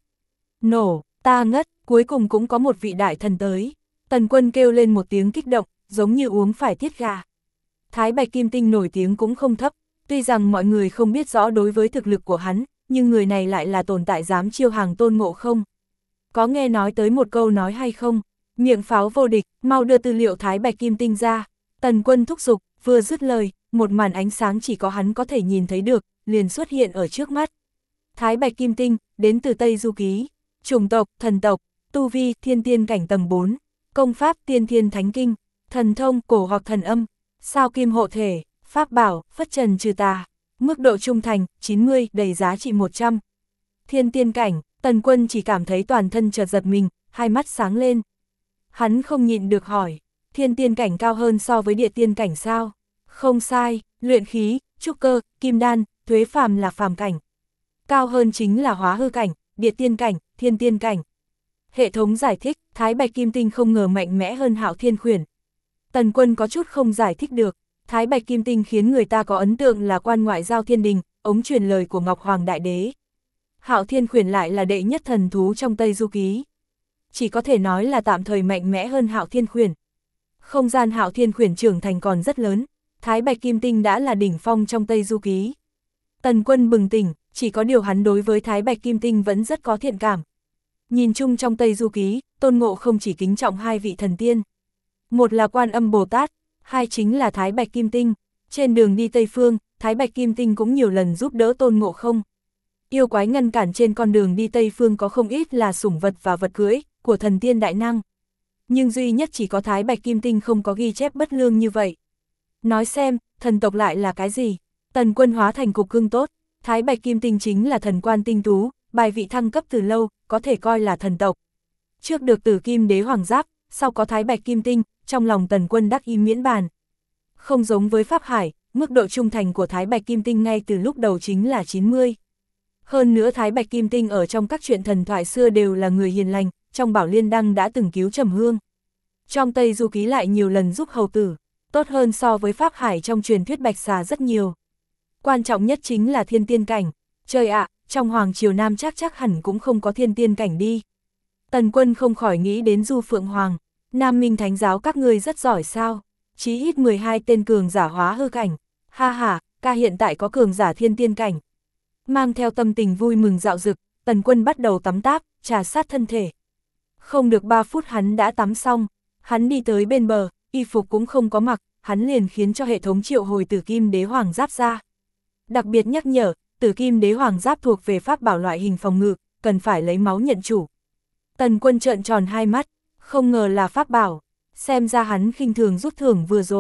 Nổ, ta ngất, cuối cùng cũng có một vị đại thần tới. Tần Quân kêu lên một tiếng kích động, giống như uống phải tiết gà. Thái Bạch Kim Tinh nổi tiếng cũng không thấp, tuy rằng mọi người không biết rõ đối với thực lực của hắn, nhưng người này lại là tồn tại dám chiêu hàng Tôn Ngộ không. Có nghe nói tới một câu nói hay không? Miệng pháo vô địch, mau đưa tư liệu Thái Bạch Kim Tinh ra. Tần Quân thúc giục, vừa dứt lời, một màn ánh sáng chỉ có hắn có thể nhìn thấy được, liền xuất hiện ở trước mắt. Thái Bạch Kim Tinh, đến từ Tây Du Ký, chủng tộc, thần tộc, tu vi, thiên tiên cảnh tầng 4, công pháp, tiên thiên thánh kinh, thần thông, cổ hoặc thần âm, sao kim hộ thể, pháp bảo, phất trần trừ tà, mức độ trung thành, 90, đầy giá trị 100. Thiên tiên cảnh, Tần Quân chỉ cảm thấy toàn thân chợt giật mình, hai mắt sáng lên. Hắn không nhịn được hỏi, thiên tiên cảnh cao hơn so với địa tiên cảnh sao? Không sai, luyện khí, trúc cơ, kim đan, thuế phàm là phàm cảnh. Cao hơn chính là hóa hư cảnh, địa tiên cảnh, thiên tiên cảnh. Hệ thống giải thích, Thái Bạch Kim Tinh không ngờ mạnh mẽ hơn Hạo Thiên Khuyển. Tần Quân có chút không giải thích được, Thái Bạch Kim Tinh khiến người ta có ấn tượng là quan ngoại giao thiên đình, ống truyền lời của Ngọc Hoàng Đại Đế. Hạo Thiên Khuyển lại là đệ nhất thần thú trong Tây Du Ký. Chỉ có thể nói là tạm thời mạnh mẽ hơn Hạo Thiên Khuyển. Không gian Hạo Thiên Khuyển trưởng thành còn rất lớn, Thái Bạch Kim Tinh đã là đỉnh phong trong Tây Du Ký. Tần Quân bừng tỉnh, chỉ có điều hắn đối với Thái Bạch Kim Tinh vẫn rất có thiện cảm. Nhìn chung trong Tây Du Ký, Tôn Ngộ không chỉ kính trọng hai vị thần tiên. Một là Quan Âm Bồ Tát, hai chính là Thái Bạch Kim Tinh. Trên đường đi Tây Phương, Thái Bạch Kim Tinh cũng nhiều lần giúp đỡ Tôn Ngộ không. Yêu quái ngăn cản trên con đường đi Tây Phương có không ít là sủng vật và vật cưỡi của thần tiên đại năng. Nhưng duy nhất chỉ có Thái Bạch Kim Tinh không có ghi chép bất lương như vậy. Nói xem, thần tộc lại là cái gì? Tần Quân hóa thành cục cưng tốt, Thái Bạch Kim Tinh chính là thần quan tinh tú, bài vị thăng cấp từ lâu, có thể coi là thần tộc. Trước được Tử Kim Đế Hoàng Giáp, sau có Thái Bạch Kim Tinh, trong lòng Tần Quân đắc ý miễn bàn. Không giống với Pháp Hải, mức độ trung thành của Thái Bạch Kim Tinh ngay từ lúc đầu chính là 90. Hơn nữa Thái Bạch Kim Tinh ở trong các truyện thần thoại xưa đều là người hiền lành, trong Bảo Liên Đăng đã từng cứu Trầm Hương. Trong Tây Du Ký lại nhiều lần giúp hầu tử, tốt hơn so với Pháp Hải trong truyền thuyết Bạch Xà rất nhiều. Quan trọng nhất chính là thiên tiên cảnh. Trời ạ, trong Hoàng Triều Nam chắc hẳn cũng không có thiên tiên cảnh đi. Tần Quân không khỏi nghĩ đến Du Phượng Hoàng. Nam Minh Thánh Giáo các ngươi rất giỏi sao? Chí ít 12 tên cường giả hóa hư cảnh. Ha ha, ca hiện tại có cường giả thiên tiên cảnh. Mang theo tâm tình vui mừng dạo dực, Tần Quân bắt đầu tắm táp, trà sát thân thể. Không được 3 phút hắn đã tắm xong, hắn đi tới bên bờ, y phục cũng không có mặc, hắn liền khiến cho hệ thống triệu hồi Tử Kim Đế Hoàng Giáp ra. Đặc biệt nhắc nhở, Tử Kim Đế Hoàng Giáp thuộc về pháp bảo loại hình phòng ngự, cần phải lấy máu nhận chủ. Tần Quân trợn tròn hai mắt, không ngờ là pháp bảo, xem ra hắn khinh thường rút thưởng vừa rồi.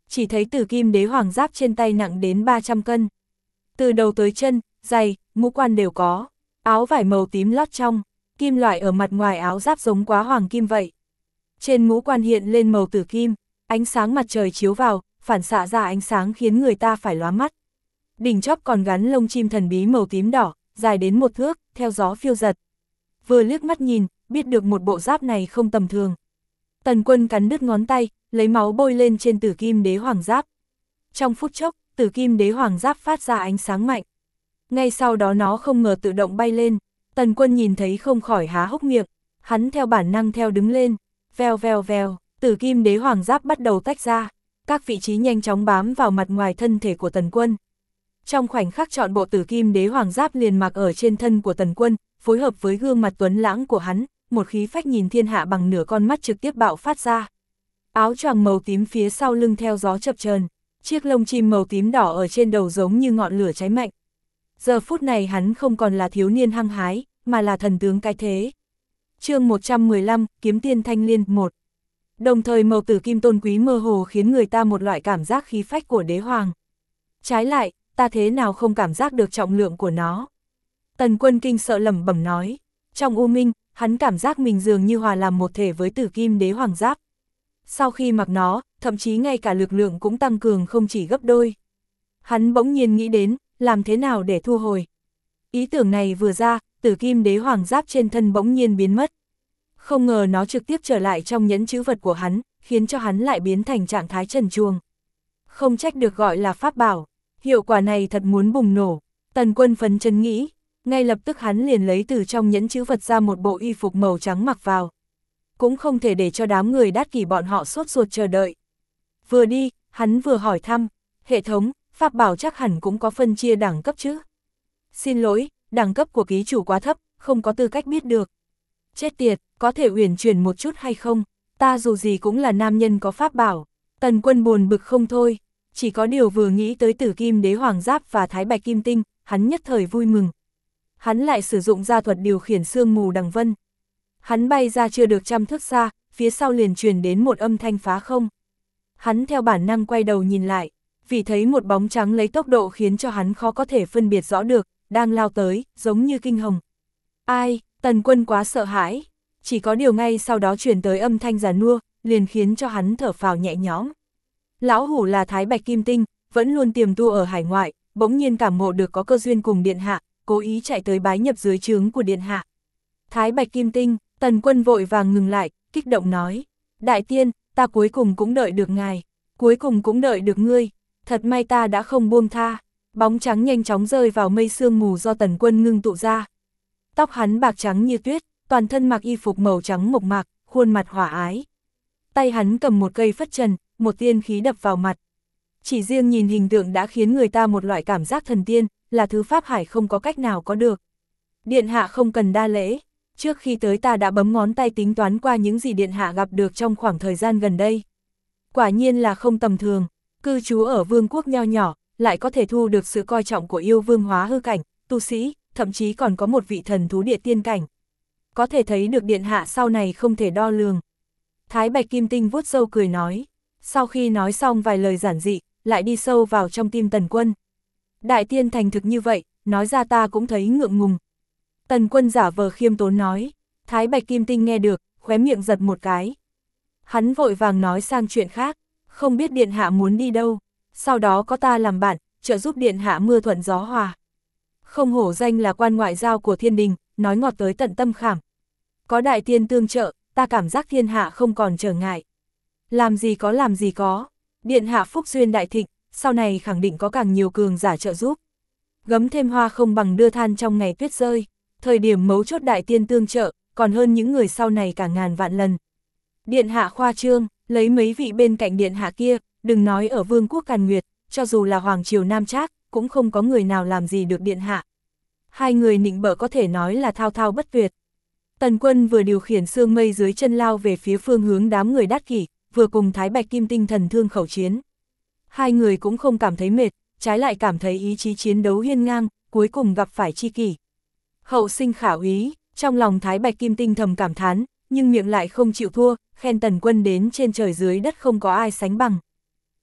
chỉ thấy Tử Kim Đế Hoàng giáp trên tay nặng đến 300 cân. Từ đầu tới chân, giày, mũ quan đều có, áo vải màu tím lót trong, kim loại ở mặt ngoài áo giáp giống quá hoàng kim vậy. Trên mũ quan hiện lên màu tử kim, ánh sáng mặt trời chiếu vào, phản xạ ra ánh sáng khiến người ta phải lóa mắt. Đỉnh chóp còn gắn lông chim thần bí màu tím đỏ, dài đến 1 thước, theo gió phiêu giật. Vừa liếc mắt nhìn, biết được một bộ giáp này không tầm thường. Tần Quân cắn đứt ngón tay, lấy máu bôi lên trên Tử Kim Đế Hoàng giáp. Trong phút chốc, Tử Kim Đế Hoàng giáp phát ra ánh sáng mạnh. Ngay sau đó nó không ngờ tự động bay lên. Tần Quân nhìn thấy không khỏi há hốc miệng, hắn theo bản năng theo đứng lên. Vèo vèo vèo, Tử Kim Đế Hoàng giáp bắt đầu tách ra, các vị trí nhanh chóng bám vào mặt ngoài thân thể của Tần Quân. Trong khoảnh khắc trọn bộ Tử Kim Đế Hoàng giáp liền mặc ở trên thân của Tần Quân, phối hợp với gương mặt tuấn lãng của hắn, một khí phách nhìn thiên hạ bằng nửa con mắt trực tiếp bạo phát ra. Áo choàng màu tím phía sau lưng theo gió chập chờn, chiếc lông chim màu tím đỏ ở trên đầu giống như ngọn lửa cháy mạnh. Giờ phút này hắn không còn là thiếu niên hăng hái, mà là thần tướng cái thế. Chương 115, Kiếm Tiên Thanh Liên 1. Đồng thời màu tử kim tôn quý mơ hồ khiến người ta một loại cảm giác khí phách của đế hoàng. Trái lại, ta thế nào không cảm giác được trọng lượng của nó. Tần Quân kinh sợ lẩm bẩm nói. Trong u minh, hắn cảm giác mình dường như hòa làm một thể với Tử Kim Đế Hoàng giáp. Sau khi mặc nó, thậm chí ngay cả lực lượng cũng tăng cường không chỉ gấp đôi. Hắn bỗng nhiên nghĩ đến, làm thế nào để thu hồi. Ý tưởng này vừa ra, Tử Kim Đế Hoàng giáp trên thân bỗng nhiên biến mất. Không ngờ nó trực tiếp trở lại trong nhẫn chữ vật của hắn, khiến cho hắn lại biến thành trạng thái trần truồng. Không trách được gọi là pháp bảo, hiệu quả này thật muốn bùng nổ. Tần Quân phấn chấn nghĩ, ngay lập tức hắn liền lấy từ trong nhẫn chữ vật ra một bộ y phục màu trắng mặc vào. Cũng không thể để cho đám người Đát Kỷ bọn họ sốt ruột chờ đợi. Vừa đi, hắn vừa hỏi thăm, hệ thống, pháp bảo chắc hẳn cũng có phân chia đẳng cấp chứ? Xin lỗi, đẳng cấp của ký chủ quá thấp, không có tư cách biết được. Chết tiệt, có thể uyển chuyển một chút hay không? Ta dù gì cũng là nam nhân có pháp bảo. Tần Quân buồn bực không thôi, chỉ có điều vừa nghĩ tới Tử Kim Đế Hoàng giáp và Thái Bạch Kim Tinh, hắn nhất thời vui mừng. Hắn lại sử dụng gia thuật điều khiển sương mù đằng vân. Hắn bay ra chưa được 100 thước xa, phía sau liền truyền đến một âm thanh phá không. Hắn theo bản năng quay đầu nhìn lại, vì thấy một bóng trắng lấy tốc độ khiến cho hắn khó có thể phân biệt rõ được, đang lao tới, giống như kinh hồng. Ai, Tần Quân quá sợ hãi, chỉ có điều ngay sau đó truyền tới âm thanh già nua, liền khiến cho hắn thở phào nhẹ nhõm. Lão hủ là Thái Bạch Kim Tinh, vẫn luôn tiềm tu ở hải ngoại, bỗng nhiên cảm ngộ được có cơ duyên cùng điện hạ, cố ý chạy tới bái nhập dưới trướng của điện hạ. Thái Bạch Kim Tinh, Tần Quân vội vàng ngừng lại, kích động nói, đại tiên, ta cuối cùng cũng đợi được ngài, cuối cùng cũng đợi được ngươi, thật may ta đã không buông tha. Bóng trắng nhanh chóng rơi vào mây sương mù do Tần Quân ngưng tụ ra. Tóc hắn bạc trắng như tuyết, toàn thân mặc y phục màu trắng mộc mạc, khuôn mặt hòa ái. Tay hắn cầm một cây phất trần, một tiên khí đập vào mặt. Chỉ riêng nhìn hình tượng đã khiến người ta một loại cảm giác thần tiên, là thứ pháp hải không có cách nào có được. Điện hạ không cần đa lễ, trước khi tới ta đã bấm ngón tay tính toán qua những gì điện hạ gặp được trong khoảng thời gian gần đây. Quả nhiên là không tầm thường, cư trú ở vương quốc nho nhỏ, lại có thể thu được sự coi trọng của yêu vương hóa hư cảnh, tu sĩ, thậm chí còn có một vị thần thú địa tiên cảnh. Có thể thấy được điện hạ sau này không thể đo lường. Thái Bạch Kim Tinh vuốt râu cười nói, sau khi nói xong vài lời giản dị, lại đi sâu vào trong tim Tần Quân. Đại tiên thành thực như vậy, nói ra ta cũng thấy ngượng ngùng. Tần Quân giả vờ khiêm tốn nói, Thái Bạch Kim Tinh nghe được, khóe miệng giật một cái. Hắn vội vàng nói sang chuyện khác, không biết điện hạ muốn đi đâu, sau đó có ta làm bạn, trợ giúp điện hạ mưa thuận gió hòa. Không hổ danh là quan ngoại giao của thiên đình, nói ngọt tới tận tâm khảm. Có đại tiên tương trợ, ta cảm giác thiên hạ không còn trở ngại. Làm gì có, điện hạ phúc duyên đại thịnh, sau này khẳng định có càng nhiều cường giả trợ giúp. Gấm thêm hoa không bằng đưa than trong ngày tuyết rơi, thời điểm mấu chốt đại tiên tương trợ, còn hơn những người sau này cả ngàn vạn lần. Điện hạ khoa trương, lấy mấy vị bên cạnh điện hạ kia, đừng nói ở vương quốc Càn Nguyệt, cho dù là hoàng triều Nam Trác, cũng không có người nào làm gì được điện hạ. Hai người nịnh bợ có thể nói là thao thao bất tuyệt. Tần Quân vừa điều khiển sương mây dưới chân lao về phía phương hướng đám người Đát Kỷ, vừa cùng Thái Bạch Kim Tinh thần thương khẩu chiến. Hai người cũng không cảm thấy mệt, trái lại cảm thấy ý chí chiến đấu hiên ngang, cuối cùng gặp phải tri kỷ. Hậu sinh khả úy, trong lòng Thái Bạch Kim Tinh thầm cảm thán, nhưng miệng lại không chịu thua, khen Tần Quân đến trên trời dưới đất không có ai sánh bằng.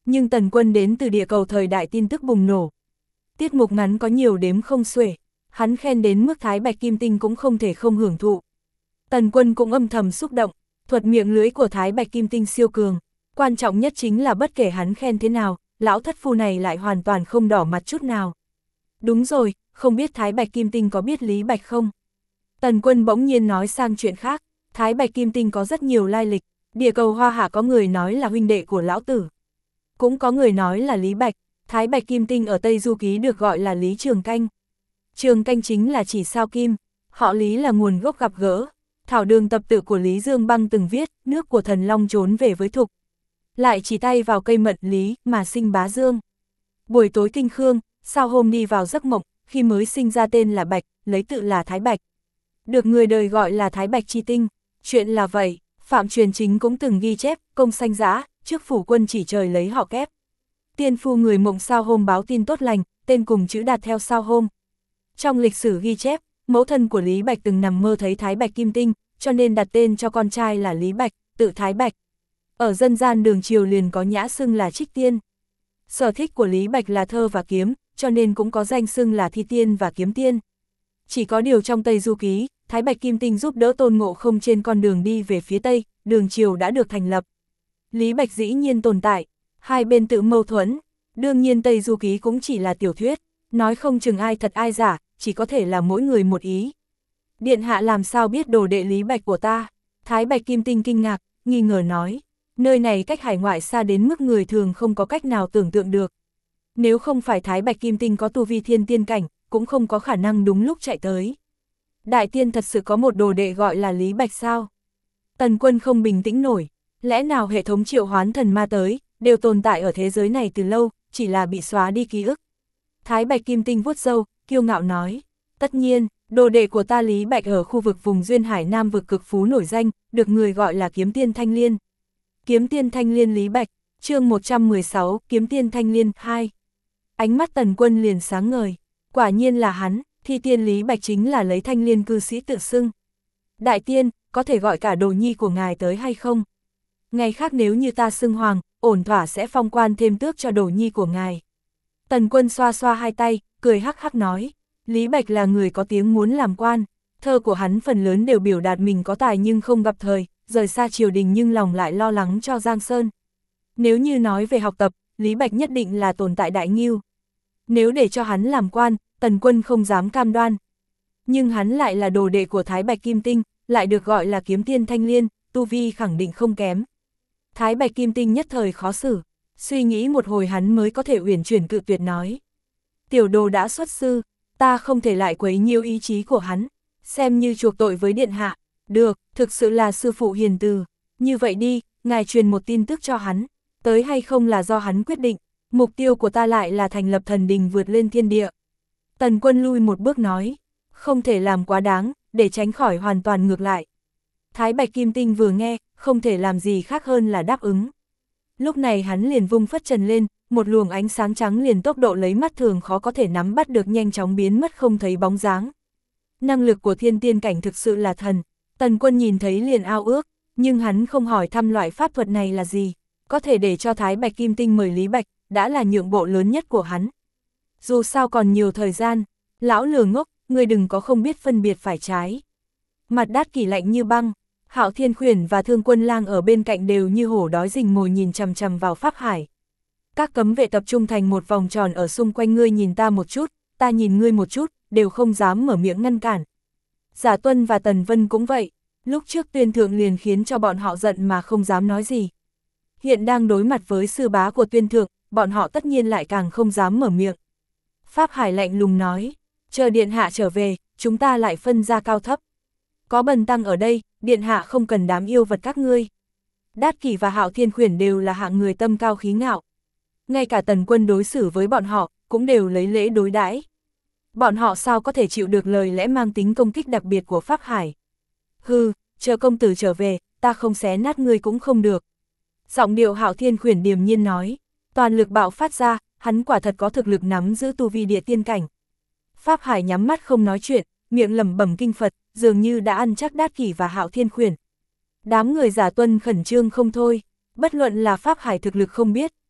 nhưng Tần Quân đến từ địa cầu thời đại tin tức bùng nổ. Tiết mục ngắn có nhiều đếm không xuể, hắn khen đến mức Thái Bạch Kim Tinh cũng không thể không hưởng thụ. Tần Quân cũng âm thầm xúc động, thuật miệng lưới của Thái Bạch Kim Tinh siêu cường, quan trọng nhất chính là bất kể hắn khen thế nào, lão thất phu này lại hoàn toàn không đỏ mặt chút nào. Đúng rồi, không biết Thái Bạch Kim Tinh có biết Lý Bạch không? Tần Quân bỗng nhiên nói sang chuyện khác, Thái Bạch Kim Tinh có rất nhiều lai lịch, địa cầu Hoa Hạ có người nói là huynh đệ của lão tử. Cũng có người nói là Lý Bạch, Thái Bạch Kim Tinh ở Tây Du Ký được gọi là Lý Trường Canh. Trường Canh chính là chỉ sao kim, họ Lý là nguồn gốc gặp gỡ. Thảo đường tập tự của Lý Dương Băng từng viết, nước của thần long trốn về với thục. Lại chỉ tay vào cây mận Lý mà sinh bá dương. Buổi tối kinh khương, sao hôm đi vào giấc mộng, khi mới sinh ra tên là Bạch, lấy tự là Thái Bạch. Được người đời gọi là Thái Bạch Chi Tinh. Chuyện là vậy, Phạm Truyền Chính cũng từng ghi chép, công sanh giã, trước phủ quân chỉ trời lấy họ kép. Tiên phu người mộng sao hôm báo tin tốt lành, tên cùng chữ đạt theo sao hôm. Trong lịch sử ghi chép, mẫu thân của Lý Bạch từng nằm mơ thấy Thái Bạch Kim Tinh, cho nên đặt tên cho con trai là Lý Bạch, tự Thái Bạch. Ở dân gian đường triều liền có nhã xưng là Trích Tiên. Sở thích của Lý Bạch là thơ và kiếm, cho nên cũng có danh xưng là Thi Tiên và Kiếm Tiên. Chỉ có điều trong Tây Du Ký, Thái Bạch Kim Tinh giúp đỡ Tôn Ngộ Không trên con đường đi về phía Tây, đường triều đã được thành lập. Lý Bạch dĩ nhiên tồn tại, hai bên tự mâu thuẫn, đương nhiên Tây Du Ký cũng chỉ là tiểu thuyết, nói không chừng ai thật ai giả, chỉ có thể là mỗi người một ý. Điện hạ làm sao biết đồ đệ Lý Bạch của ta? Thái Bạch Kim Tinh kinh ngạc, nghi ngờ nói, nơi này cách hải ngoại xa đến mức người thường không có cách nào tưởng tượng được. Nếu không phải Thái Bạch Kim Tinh có tu vi thiên tiên cảnh, cũng không có khả năng đúng lúc chạy tới. Đại tiên thật sự có một đồ đệ gọi là Lý Bạch sao? Tần Quân không bình tĩnh nổi, lẽ nào hệ thống triệu hoán thần ma tới, đều tồn tại ở thế giới này từ lâu, chỉ là bị xóa đi ký ức. Thái Bạch Kim Tinh vuốt râu, kiêu ngạo nói, tất nhiên, đồ đệ của ta Lý Bạch ở khu vực vùng Duyên Hải Nam vực cực phú nổi danh, được người gọi là Kiếm Tiên Thanh Liên. Kiếm Tiên Thanh Liên Lý Bạch, chương 116, Kiếm Tiên Thanh Liên 2. Ánh mắt Tần Quân liền sáng ngời, quả nhiên là hắn, Thi Tiên Lý Bạch chính là lấy Thanh Liên cư sĩ tự xưng. Đại tiên, có thể gọi cả đồ nhi của ngài tới hay không? Ngày khác nếu như ta xưng hoàng, ổn thỏa sẽ phong quan thêm tước cho đồ nhi của ngài. Tần Quân xoa xoa hai tay, cười hắc hắc nói, Lý Bạch là người có tiếng muốn làm quan, thơ của hắn phần lớn đều biểu đạt mình có tài nhưng không gặp thời, rời xa triều đình nhưng lòng lại lo lắng cho Giang Sơn. Nếu như nói về học tập, Lý Bạch nhất định là tồn tại đại ngưu. Nếu để cho hắn làm quan, Tần Quân không dám cam đoan. Nhưng hắn lại là đồ đệ của Thái Bạch Kim Tinh, lại được gọi là Kiếm Tiên Thanh Liên, tu vi khẳng định không kém. Thái Bạch Kim Tinh nhất thời khó xử, suy nghĩ một hồi hắn mới có thể uyển chuyển cự tuyệt nói. Tiểu đồ đã xuất sư, ta không thể lại quấy nhiễu ý chí của hắn, xem như chuộc tội với điện hạ. Được, thực sự là sư phụ hiền từ, như vậy đi, ngài truyền một tin tức cho hắn, tới hay không là do hắn quyết định, mục tiêu của ta lại là thành lập thần đình vượt lên thiên địa. Tần Quân lui một bước nói, không thể làm quá đáng, để tránh khỏi hoàn toàn ngược lại. Thái Bạch Kim Tinh vừa nghe, không thể làm gì khác hơn là đáp ứng. Lúc này hắn liền vung phất trần lên, một luồng ánh sáng trắng liền tốc độ lấy mắt thường khó có thể nắm bắt được nhanh chóng biến mất không thấy bóng dáng. Năng lực của thiên tiên cảnh thực sự là thần, Tần Quân nhìn thấy liền ao ước, nhưng hắn không hỏi thăm loại pháp thuật này là gì, có thể để cho Thái Bạch Kim Tinh mời Lý Bạch, đã là nhượng bộ lớn nhất của hắn. Dù sao còn nhiều thời gian, lão lừa ngốc, ngươi đừng có không biết phân biệt phải trái. Mặt Đát Kỷ lạnh như băng, Hạo Thiên Khuyển và Thương Quân Lang ở bên cạnh đều như hổ đói rình mồi nhìn chằm chằm vào Pháp Hải. Các cấm vệ tập trung thành một vòng tròn ở xung quanh ngươi nhìn ta một chút, ta nhìn ngươi một chút, đều không dám mở miệng ngăn cản. Giả Tuân và Tần Vân cũng vậy, lúc trước Tuyên Thượng liền khiến cho bọn họ giận mà không dám nói gì. Hiện đang đối mặt với sư bá của Tuyên Thượng, bọn họ tất nhiên lại càng không dám mở miệng. Pháp Hải lạnh lùng nói, chờ điện hạ trở về, chúng ta lại phân ra cao thấp. Có bần tăng ở đây, điện hạ không cần đám yêu vật các ngươi. Đát Kỷ và Hạo Thiên Khuyển đều là hạng người tâm cao khí ngạo. Ngay cả Tần Quân đối xử với bọn họ, cũng đều lấy lễ đối đãi. Bọn họ sao có thể chịu được lời lẽ mang tính công kích đặc biệt của Pháp Hải. Hừ, chờ công tử trở về, ta không xé nát ngươi cũng không được. Giọng điệu Hạo Thiên Khuyển điềm nhiên nói, toàn lực bạo phát ra, hắn quả thật có thực lực nắm giữ tu vi địa tiên cảnh. Pháp Hải nhắm mắt không nói chuyện, miệng lẩm bẩm kinh Phật, dường như đã ăn chắc Đát Kỷ và Hạo Thiên Khuyển. Đám người Giả Tuân khẩn trương không thôi, bất luận là Pháp Hải thực lực không biết,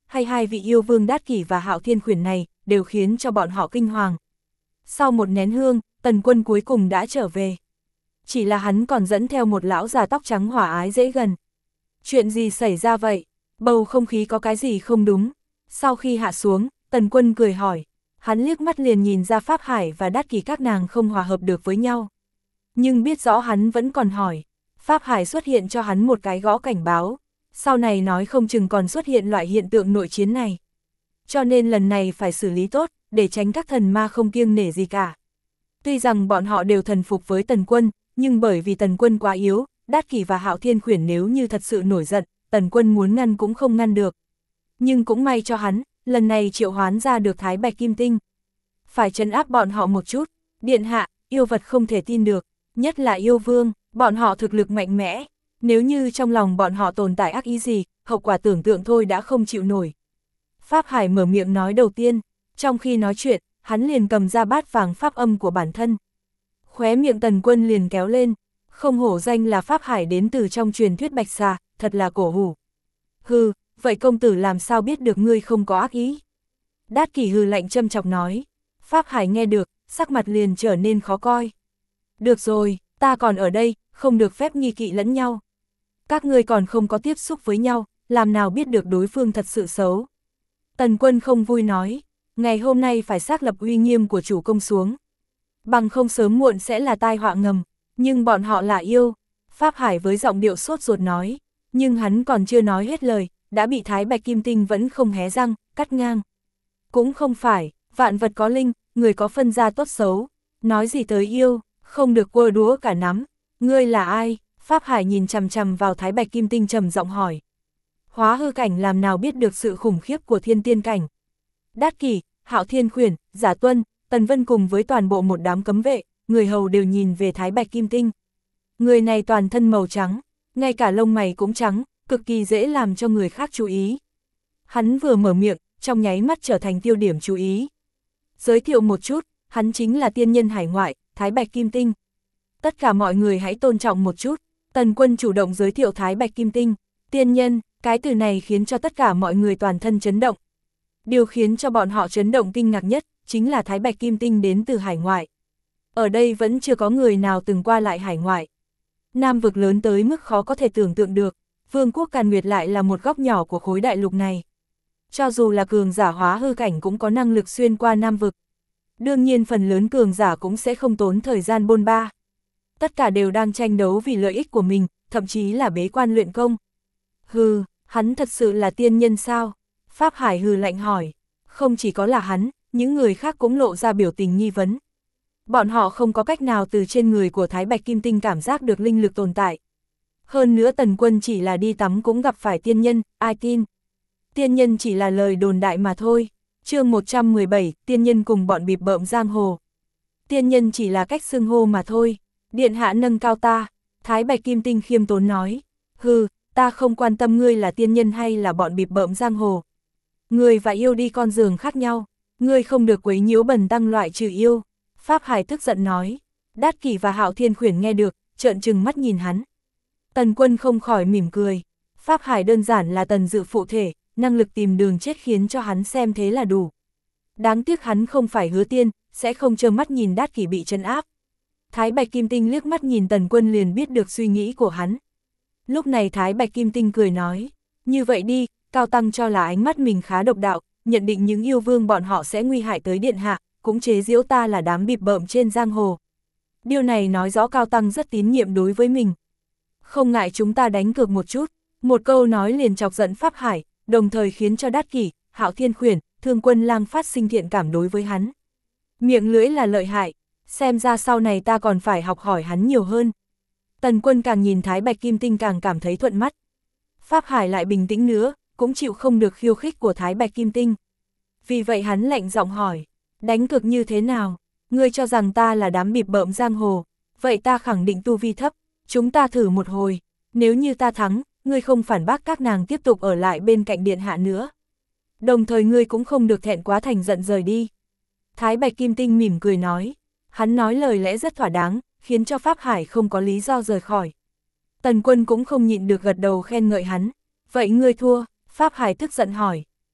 hay hai vị yêu vương Đát Kỷ và Hạo Thiên Khuyển này, đều khiến cho bọn họ kinh hoàng. Sau một nén hương, Tần Quân cuối cùng đã trở về. Chỉ là hắn còn dẫn theo một lão già tóc trắng hòa ái dễ gần. Chuyện gì xảy ra vậy? Bầu không khí có cái gì không đúng? Sau khi hạ xuống, Tần Quân cười hỏi. Hắn liếc mắt liền nhìn ra Pháp Hải và Đát Kỷ các nàng không hòa hợp được với nhau. Nhưng biết rõ hắn vẫn còn hỏi. Pháp Hải xuất hiện cho hắn một cái gõ cảnh báo. Sau này nói không chừng còn xuất hiện loại hiện tượng nội chiến này. Cho nên lần này phải xử lý tốt, để tránh các thần ma không kiêng nể gì cả. Tuy rằng bọn họ đều thần phục với Tần Quân, nhưng bởi vì Tần Quân quá yếu, Đát Kỷ và Hạo Thiên Khuyển nếu như thật sự nổi giận, Tần Quân muốn ngăn cũng không ngăn được. Nhưng cũng may cho hắn, lần này triệu hoán ra được Thái Bạch Kim Tinh. Phải trấn áp bọn họ một chút, điện hạ, yêu vật không thể tin được, nhất là yêu vương, bọn họ thực lực mạnh mẽ. Nếu như trong lòng bọn họ tồn tại ác ý gì, hậu quả tưởng tượng thôi đã không chịu nổi. Pháp Hải mở miệng nói đầu tiên, trong khi nói chuyện, hắn liền cầm ra bát vàng pháp âm của bản thân. Khóe miệng Tần Quân liền kéo lên, không hổ danh là Pháp Hải đến từ trong truyền thuyết Bạch Xà, thật là cổ hủ. Hừ, vậy công tử làm sao biết được ngươi không có ác ý? Đát Kỷ hừ lạnh châm chọc nói. Pháp Hải nghe được, sắc mặt liền trở nên khó coi. Được rồi, ta còn ở đây, không được phép nghi kỵ lẫn nhau. Các ngươi còn không có tiếp xúc với nhau, làm nào biết được đối phương thật sự xấu. Tần Quân không vui nói, ngày hôm nay phải xác lập uy nghiêm của chủ công xuống. Bằng không sớm muộn sẽ là tai họa ngầm, nhưng bọn họ là yêu. Pháp Hải với giọng điệu sốt ruột nói, nhưng hắn còn chưa nói hết lời, đã bị Thái Bạch Kim Tinh vẫn không hé răng, cắt ngang. Cũng không phải, vạn vật có linh, người có phân ra tốt xấu. Nói gì tới yêu, không được quơ đúa cả nắm. Ngươi là ai? Pháp Hải nhìn chằm chằm vào Thái Bạch Kim Tinh trầm giọng hỏi. Hóa hư cảnh làm nào biết được sự khủng khiếp của thiên tiên cảnh. Đát Kỷ, Hạo Thiên Khuyển, Giả Tuân, Tần Vân cùng với toàn bộ một đám cấm vệ, người hầu đều nhìn về Thái Bạch Kim Tinh. Người này toàn thân màu trắng, ngay cả lông mày cũng trắng, cực kỳ dễ làm cho người khác chú ý. Hắn vừa mở miệng, trong nháy mắt trở thành tiêu điểm chú ý. Giới thiệu một chút, hắn chính là tiên nhân hải ngoại, Thái Bạch Kim Tinh. Tất cả mọi người hãy tôn trọng một chút. Tần Quân chủ động giới thiệu Thái Bạch Kim Tinh. Tiên nhân, cái từ này khiến cho tất cả mọi người toàn thân chấn động. Điều khiến cho bọn họ chấn động kinh ngạc nhất, chính là Thái Bạch Kim Tinh đến từ hải ngoại. Ở đây vẫn chưa có người nào từng qua lại hải ngoại. Nam vực lớn tới mức khó có thể tưởng tượng được, Vương quốc Càn Nguyệt lại là một góc nhỏ của khối đại lục này. Cho dù là cường giả hóa hư cảnh cũng có năng lực xuyên qua Nam vực. Đương nhiên phần lớn cường giả cũng sẽ không tốn thời gian bôn ba. Tất cả đều đang tranh đấu vì lợi ích của mình, thậm chí là bế quan luyện công. Hừ, hắn thật sự là tiên nhân sao? Pháp Hải hừ lạnh hỏi. Không chỉ có là hắn, những người khác cũng lộ ra biểu tình nghi vấn. Bọn họ không có cách nào từ trên người của Thái Bạch Kim Tinh cảm giác được linh lực tồn tại. Hơn nữa Tần Quân chỉ là đi tắm cũng gặp phải tiên nhân, ai tin? Tiên nhân chỉ là lời đồn đại mà thôi. Chương 117, tiên nhân cùng bọn bịp bợm giang hồ. Tiên nhân chỉ là cách xưng hô mà thôi. Điện hạ nâng cao ta. Thái Bạch Kim Tinh khiêm tốn nói. Hừ, ta không quan tâm ngươi là tiên nhân hay là bọn bịp bợm giang hồ. Người và yêu đi con giường khác nhau. Ngươi không được quấy nhiễu bần tăng loại trừ yêu. Pháp Hải tức giận nói. Đát Kỷ và Hạo Thiên Khuyển nghe được, trợn trừng mắt nhìn hắn. Tần Quân không khỏi mỉm cười. Pháp Hải đơn giản là tần dự phụ thể, năng lực tìm đường chết khiến cho hắn xem thế là đủ. Đáng tiếc hắn không phải Hứa Tiên, sẽ không trơ mắt nhìn Đát Kỷ bị trấn áp. Thái Bạch Kim Tinh liếc mắt nhìn Tần Quân liền biết được suy nghĩ của hắn. Lúc này Thái Bạch Kim Tinh cười nói, như vậy đi, Cao Tăng cho là ánh mắt mình khá độc đạo, nhận định những yêu vương bọn họ sẽ nguy hại tới điện hạ, cũng chế giễu ta là đám bịp bợm trên giang hồ. Điều này nói rõ Cao Tăng rất tín nhiệm đối với mình. Không ngại chúng ta đánh cược một chút, một câu nói liền chọc giận Pháp Hải, đồng thời khiến cho Đát Kỷ, Hạo Thiên Khuyển, Thương Quân Lang phát sinh thiện cảm đối với hắn. Miệng lưỡi là lợi hại, xem ra sau này ta còn phải học hỏi hắn nhiều hơn. Tần Quân càng nhìn Thái Bạch Kim Tinh càng cảm thấy thuận mắt. Pháp Hải lại bình tĩnh nữa, cũng chịu không được khiêu khích của Thái Bạch Kim Tinh. Vì vậy hắn lạnh giọng hỏi, đánh cược như thế nào? Ngươi cho rằng ta là đám bịp bợm giang hồ, vậy ta khẳng định tu vi thấp, chúng ta thử một hồi, nếu như ta thắng, ngươi không phản bác các nàng tiếp tục ở lại bên cạnh điện hạ nữa. Đồng thời ngươi cũng không được thẹn quá thành giận rời đi. Thái Bạch Kim Tinh mỉm cười nói, hắn nói lời lẽ rất thỏa đáng, khiến cho Pháp Hải không có lý do rời khỏi. Tần Quân cũng không nhịn được gật đầu khen ngợi hắn, vậy ngươi thua, Pháp Hải tức giận hỏi,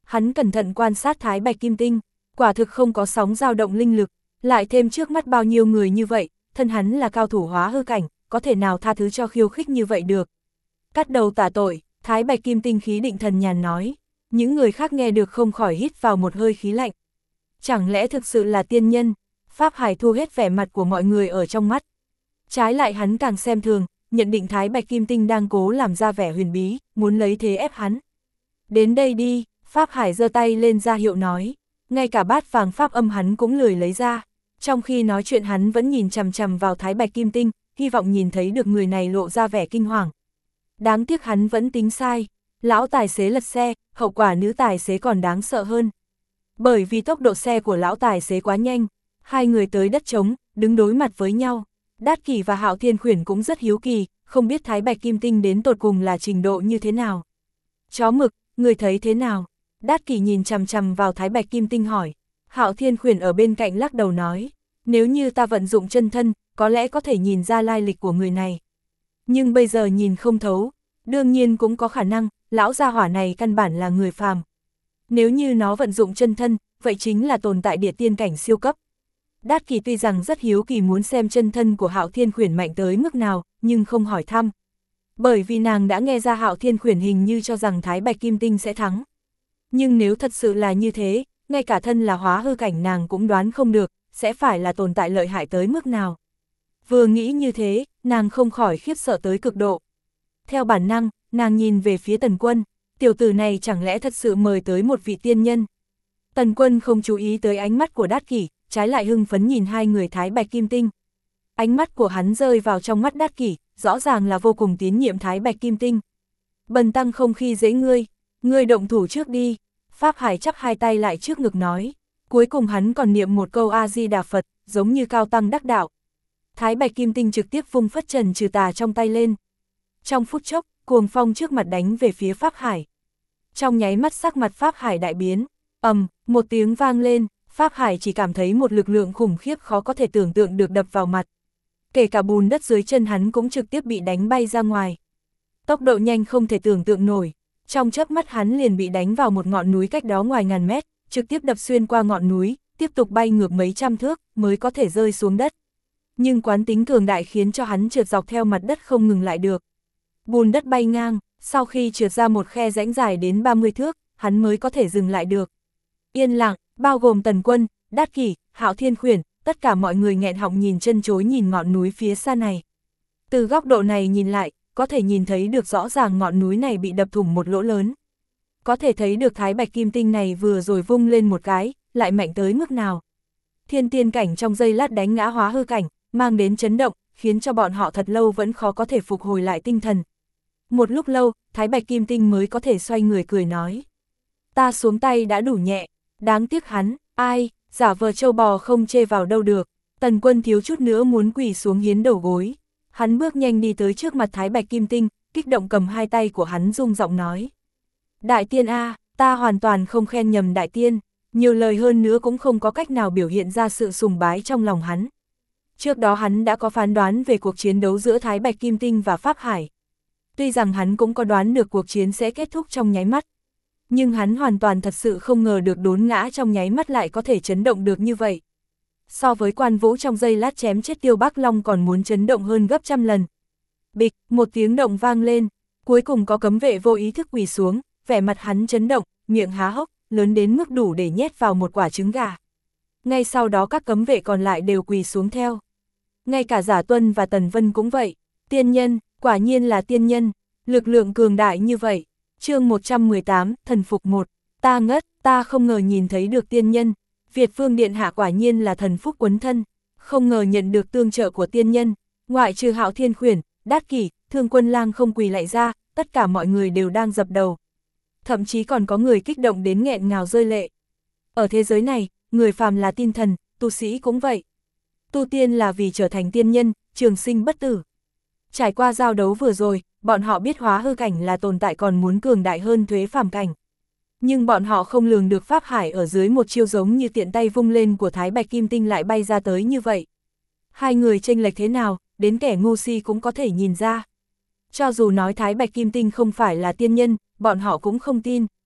Hắn cẩn thận quan sát Thái Bạch Kim Tinh, quả thực không có sóng dao động linh lực, lại thêm trước mắt bao nhiêu người như vậy, thân hắn là cao thủ hóa hư cảnh, có thể nào tha thứ cho khiêu khích như vậy được. Cắt đầu tả tội, Thái Bạch Kim Tinh khí định thần nhàn nói, những người khác nghe được không khỏi hít vào một hơi khí lạnh. Chẳng lẽ thực sự là tiên nhân? Pháp Hải thu hết vẻ mặt của mọi người ở trong mắt. Trái lại hắn càng xem thường, nhận định Thái Bạch Kim Tinh đang cố làm ra vẻ huyền bí, muốn lấy thế ép hắn. Đến đây đi, Pháp Hải giơ tay lên ra hiệu nói, ngay cả bát vàng pháp âm hắn cũng lười lấy ra. Trong khi nói chuyện hắn vẫn nhìn chằm chằm vào Thái Bạch Kim Tinh, hy vọng nhìn thấy được người này lộ ra vẻ kinh hoàng. Đáng tiếc hắn vẫn tính sai, lão tài xế lật xe, hậu quả nữ tài xế còn đáng sợ hơn. Bởi vì tốc độ xe của lão tài xế quá nhanh, hai người tới đất trống, đứng đối mặt với nhau. Đát Kỷ và Hạo Thiên Khuyển cũng rất hiếu kỳ, không biết Thái Bạch Kim Tinh đến tột cùng là trình độ như thế nào. Chó mực, người thấy thế nào? Đát Kỷ nhìn chằm chằm vào Thái Bạch Kim Tinh hỏi. Hạo Thiên Khuyển ở bên cạnh lắc đầu nói, nếu như ta vận dụng chân thân, có lẽ có thể nhìn ra lai lịch của người này. Nhưng bây giờ nhìn không thấu, đương nhiên cũng có khả năng, lão gia hỏa này căn bản là người phàm. Nếu như nó vận dụng chân thân, vậy chính là tồn tại địa tiên cảnh siêu cấp. Đát Kỷ tuy rằng rất hiếu kỳ muốn xem chân thân của Hạo Thiên Khuyển mạnh tới mức nào, nhưng không hỏi thăm. Bởi vì nàng đã nghe ra Hạo Thiên Khuyển hình như cho rằng Thái Bạch Kim Tinh sẽ thắng. Nhưng nếu thật sự là như thế, ngay cả thân là hóa hư cảnh nàng cũng đoán không được, sẽ phải là tồn tại lợi hại tới mức nào. Vừa nghĩ như thế, nàng không khỏi khiếp sợ tới cực độ. Theo bản năng, nàng nhìn về phía Tần Quân, tiểu tử này chẳng lẽ thật sự mời tới một vị tiên nhân. Tần Quân không chú ý tới ánh mắt của Đát Kỷ, trái lại hưng phấn nhìn hai người Thái Bạch Kim Tinh. Ánh mắt của hắn rơi vào trong mắt Đát Kỷ, rõ ràng là vô cùng tín nhiệm Thái Bạch Kim Tinh. Bần tăng không khi dễ ngươi động thủ trước đi. Pháp Hải chắp hai tay lại trước ngực nói. Cuối cùng hắn còn niệm một câu A-di-đà Phật, giống như cao tăng đắc đạo. Thái Bạch Kim Tinh trực tiếp vung phất trần trừ tà trong tay lên. Trong phút chốc, cuồng phong trước mặt đánh về phía Pháp Hải. Trong nháy mắt sắc mặt Pháp Hải đại biến, một tiếng vang lên, Pháp Hải chỉ cảm thấy một lực lượng khủng khiếp khó có thể tưởng tượng được đập vào mặt. Kể cả bùn đất dưới chân hắn cũng trực tiếp bị đánh bay ra ngoài. Tốc độ nhanh không thể tưởng tượng nổi, trong chớp mắt hắn liền bị đánh vào một ngọn núi cách đó ngoài ngàn mét, trực tiếp đập xuyên qua ngọn núi, tiếp tục bay ngược mấy trăm thước mới có thể rơi xuống đất. Nhưng quán tính cường đại khiến cho hắn trượt dọc theo mặt đất không ngừng lại được. Bùn đất bay ngang, sau khi trượt ra một khe rãnh dài đến 30 thước, hắn mới có thể dừng lại được. Yên lặng, bao gồm Tần Quân, Đát Kỷ, Hạo Thiên Khuyển, tất cả mọi người nghẹn họng nhìn chân chối nhìn ngọn núi phía xa này. Từ góc độ này nhìn lại, có thể nhìn thấy được rõ ràng ngọn núi này bị đập thủng một lỗ lớn. Có thể thấy được Thái Bạch Kim Tinh này vừa rồi vung lên một cái, lại mạnh tới mức nào. Thiên tiên cảnh trong giây lát đánh ngã hóa hư cảnh, mang đến chấn động, khiến cho bọn họ thật lâu vẫn khó có thể phục hồi lại tinh thần. Một lúc lâu, Thái Bạch Kim Tinh mới có thể xoay người cười nói. Ta xuống tay đã đủ nhẹ, đáng tiếc hắn, ai, giả vờ trâu bò không chê vào đâu được. Tần Quân thiếu chút nữa muốn quỳ xuống hiến đầu gối. Hắn bước nhanh đi tới trước mặt Thái Bạch Kim Tinh, kích động cầm hai tay của hắn rung giọng nói. Đại tiên A, ta hoàn toàn không khen nhầm đại tiên, nhiều lời hơn nữa cũng không có cách nào biểu hiện ra sự sùng bái trong lòng hắn. Trước đó hắn đã có phán đoán về cuộc chiến đấu giữa Thái Bạch Kim Tinh và Pháp Hải. Tuy rằng hắn cũng có đoán được cuộc chiến sẽ kết thúc trong nháy mắt, nhưng hắn hoàn toàn thật sự không ngờ được đốn ngã trong nháy mắt lại có thể chấn động được như vậy. So với Quan Vũ trong giây lát chém chết Tiêu Bắc Long còn muốn chấn động hơn gấp trăm lần. Bịch, một tiếng động vang lên, cuối cùng có cấm vệ vô ý thức quỳ xuống, vẻ mặt hắn chấn động, miệng há hốc, lớn đến mức đủ để nhét vào một quả trứng gà. Ngay sau đó các cấm vệ còn lại đều quỳ xuống theo. Ngay cả Giả Tuân và Tần Vân cũng vậy. Tiên nhân, quả nhiên là tiên nhân, lực lượng cường đại như vậy. Chương 118, thần phục 1, ta ngất, ta không ngờ nhìn thấy được tiên nhân. Việt Vương Điện Hạ quả nhiên là thần phúc quấn thân, không ngờ nhận được tương trợ của tiên nhân. Ngoại trừ Hạo Thiên Khuyển, Đát Kỷ, Thương Quân Lang không quỳ lại ra, tất cả mọi người đều đang dập đầu. Thậm chí còn có người kích động đến nghẹn ngào rơi lệ. Ở thế giới này, người phàm là tiên thần, tu sĩ cũng vậy. Tu tiên là vì trở thành tiên nhân, trường sinh bất tử. Trải qua giao đấu vừa rồi, bọn họ biết hóa hư cảnh là tồn tại còn muốn cường đại hơn thuế phàm cảnh. Nhưng bọn họ không lường được Pháp Hải ở dưới một chiêu giống như tiện tay vung lên của Thái Bạch Kim Tinh lại bay ra tới như vậy. Hai người chênh lệch thế nào, đến kẻ ngu si cũng có thể nhìn ra. Cho dù nói Thái Bạch Kim Tinh không phải là tiên nhân, bọn họ cũng không tin.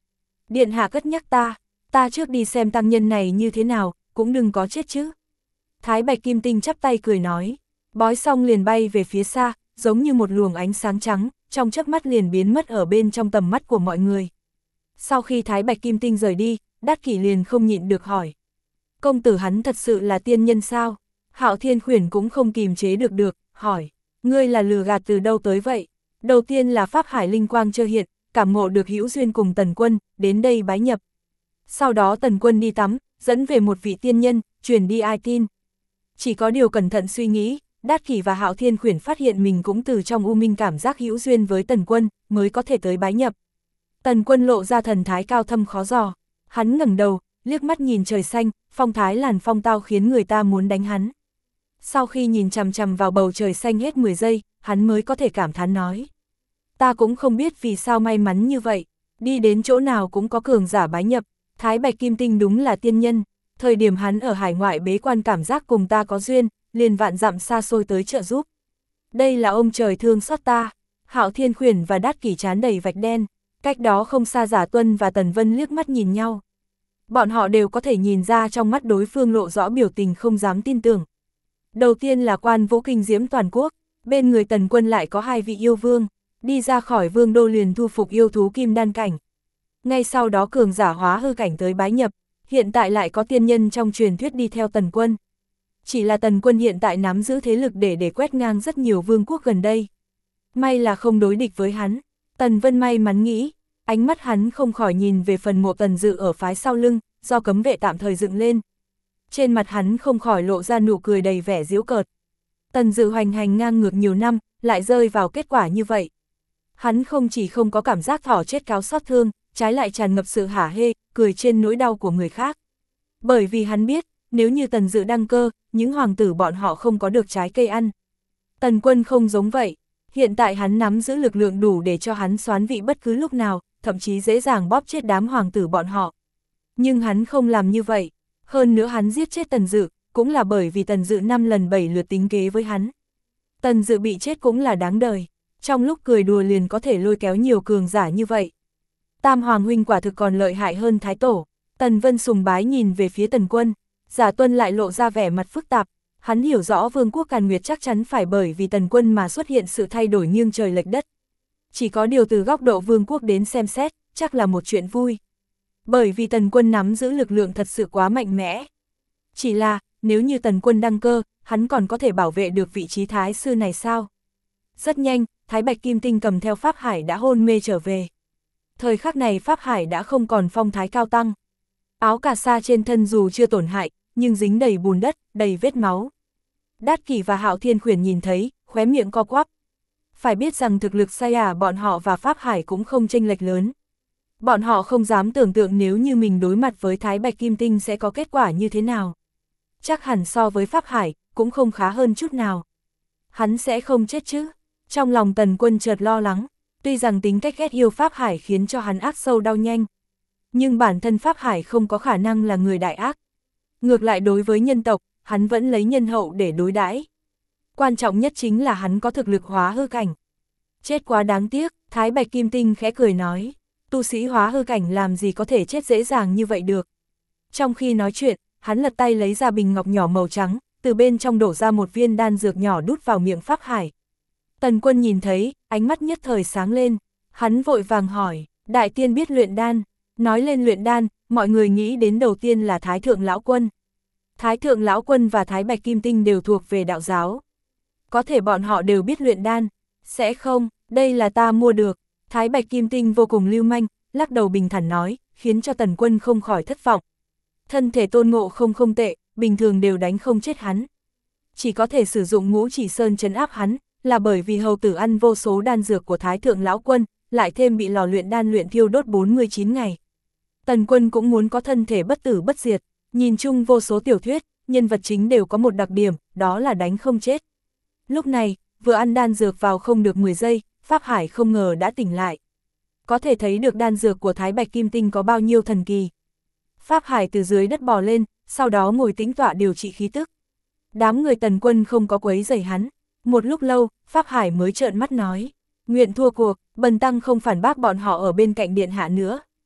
Điện hạ cất nhắc ta trước đi xem tăng nhân này như thế nào, cũng đừng có chết chứ. Thái Bạch Kim Tinh chắp tay cười nói, bói xong liền bay về phía xa, giống như một luồng ánh sáng trắng, trong chớp mắt liền biến mất ở bên trong tầm mắt của mọi người. Sau khi Thái Bạch Kim Tinh rời đi, Đát Kỷ liền không nhịn được hỏi. Công tử hắn thật sự là tiên nhân sao? Hạo Thiên Khuyển cũng không kìm chế được, hỏi. Ngươi là lừa gạt từ đâu tới vậy? Đầu tiên là Pháp Hải Linh Quang chợt hiện, cảm ngộ được hữu duyên cùng Tần Quân, đến đây bái nhập. Sau đó Tần Quân đi tắm, dẫn về một vị tiên nhân, truyền đi ai tin. Chỉ có điều cẩn thận suy nghĩ, Đát Kỷ và Hạo Thiên Khuyển phát hiện mình cũng từ trong u minh cảm giác hữu duyên với Tần Quân, mới có thể tới bái nhập. Tần Quân lộ ra thần thái cao thâm khó dò, hắn ngẩng đầu, liếc mắt nhìn trời xanh, phong thái làn phong tao khiến người ta muốn đánh hắn. Sau khi nhìn chằm chằm vào bầu trời xanh hết 10 giây, hắn mới có thể cảm thán nói. Ta cũng không biết vì sao may mắn như vậy, đi đến chỗ nào cũng có cường giả bái nhập, Thái Bạch Kim Tinh đúng là tiên nhân, thời điểm hắn ở hải ngoại bế quan cảm giác cùng ta có duyên, liền vạn dặm xa xôi tới trợ giúp. Đây là ông trời thương xót ta. Hạo Thiên Khuyển và Đát Kỷ trán đầy vạch đen, cách đó không xa Giả Tuân và Tần Vân liếc mắt nhìn nhau. Bọn họ đều có thể nhìn ra trong mắt đối phương lộ rõ biểu tình không dám tin tưởng. Đầu tiên là Quan Vũ kinh diễm toàn quốc, bên người Tần Quân lại có 2 vị yêu vương, đi ra khỏi vương đô liền thu phục yêu thú kim đan cảnh. Ngay sau đó cường giả hóa hư cảnh tới bái nhập, hiện tại lại có tiên nhân trong truyền thuyết đi theo Tần Quân. Chỉ là Tần Quân hiện tại nắm giữ thế lực để quét ngang rất nhiều vương quốc gần đây. May là không đối địch với hắn, Tần Vân may mắn nghĩ, ánh mắt hắn không khỏi nhìn về phần mộ Tần Dự ở phái sau lưng, do cấm vệ tạm thời dựng lên. Trên mặt hắn không khỏi lộ ra nụ cười đầy vẻ giễu cợt. Tần Dự hoành hành ngang ngược nhiều năm, lại rơi vào kết quả như vậy. Hắn không chỉ không có cảm giác thỏ chết cáo xót thương, trái lại tràn ngập sự hả hê, cười trên nỗi đau của người khác. Bởi vì hắn biết, nếu như Tần Dự đăng cơ, những hoàng tử bọn họ không có được trái cây ăn. Tần Quân không giống vậy, hiện tại hắn nắm giữ lực lượng đủ để cho hắn soán vị bất cứ lúc nào, thậm chí dễ dàng bóp chết đám hoàng tử bọn họ. Nhưng hắn không làm như vậy, hơn nữa hắn giết chết Tần Dự, cũng là bởi vì Tần Dự 5 lần 7 lượt tính kế với hắn. Tần Dự bị chết cũng là đáng đời, trong lúc cười đùa liền có thể lôi kéo nhiều cường giả như vậy. Tam Hoàng huynh quả thực còn lợi hại hơn Thái Tổ. Tần Vân sùng bái nhìn về phía Tần Quân, Giả Tuân lại lộ ra vẻ mặt phức tạp, hắn hiểu rõ vương quốc Càn Nguyệt chắc chắn phải bởi vì Tần Quân mà xuất hiện sự thay đổi nghiêng trời lệch đất. Chỉ có điều từ góc độ vương quốc đến xem xét, chắc là một chuyện vui. Bởi vì Tần Quân nắm giữ lực lượng thật sự quá mạnh mẽ. Chỉ là, nếu như Tần Quân đăng cơ, hắn còn có thể bảo vệ được vị trí thái sư này sao? Rất nhanh, Thái Bạch Kim Tinh cầm theo Pháp Hải đã hôn mê trở về. Thời khắc này Pháp Hải đã không còn phong thái cao tăng. Áo cà sa trên thân dù chưa tổn hại, nhưng dính đầy bùn đất, đầy vết máu. Đát Kỷ và Hạo Thiên Khuyển nhìn thấy, khóe miệng co quắp. Phải biết rằng thực lực sai bọn họ và Pháp Hải cũng không chênh lệch lớn. Bọn họ không dám tưởng tượng nếu như mình đối mặt với Thái Bạch Kim Tinh sẽ có kết quả như thế nào. Chắc hẳn so với Pháp Hải, cũng không khá hơn chút nào. Hắn sẽ không chết chứ? Trong lòng Tần Quân chợt lo lắng, tuy rằng tính cách ghét yêu Pháp Hải khiến cho hắn ác sâu đau nhanh. Nhưng bản thân Pháp Hải không có khả năng là người đại ác. Ngược lại đối với nhân tộc, hắn vẫn lấy nhân hậu để đối đãi. Quan trọng nhất chính là hắn có thực lực hóa hư cảnh. Chết quá đáng tiếc, Thái Bạch Kim Tinh khẽ cười nói, tu sĩ hóa hư cảnh làm gì có thể chết dễ dàng như vậy được. Trong khi nói chuyện, hắn lật tay lấy ra bình ngọc nhỏ màu trắng, từ bên trong đổ ra một viên đan dược nhỏ đút vào miệng Pháp Hải. Tần Quân nhìn thấy, ánh mắt nhất thời sáng lên, hắn vội vàng hỏi, đại tiên biết luyện đan. Nói lên luyện đan, mọi người nghĩ đến đầu tiên là Thái Thượng Lão Quân. Thái Thượng Lão Quân và Thái Bạch Kim Tinh đều thuộc về đạo giáo. Có thể bọn họ đều biết luyện đan. Sẽ không, đây là ta mua được. Thái Bạch Kim Tinh vô cùng lưu manh, lắc đầu bình thản nói, khiến cho Tần Quân không khỏi thất vọng. Thân thể Tôn Ngộ không tệ, bình thường đều đánh không chết hắn. Chỉ có thể sử dụng Ngũ Chỉ Sơn trấn áp hắn, là bởi vì hầu tử ăn vô số đan dược của Thái Thượng Lão Quân, lại thêm bị lò luyện đan luyện thiêu đốt 49 ngày. Tần Quân cũng muốn có thân thể bất tử bất diệt, nhìn chung vô số tiểu thuyết, nhân vật chính đều có một đặc điểm, đó là đánh không chết. Lúc này, vừa ăn đan dược vào không được 10 giây, Pháp Hải không ngờ đã tỉnh lại. Có thể thấy được đan dược của Thái Bạch Kim Tinh có bao nhiêu thần kỳ. Pháp Hải từ dưới đất bò lên, sau đó ngồi tĩnh tọa điều trị khí tức. Đám người Tần Quân không có quấy rầy hắn. Một lúc lâu, Pháp Hải mới trợn mắt nói, nguyện thua cuộc, bần tăng không phản bác bọn họ ở bên cạnh điện hạ nữa.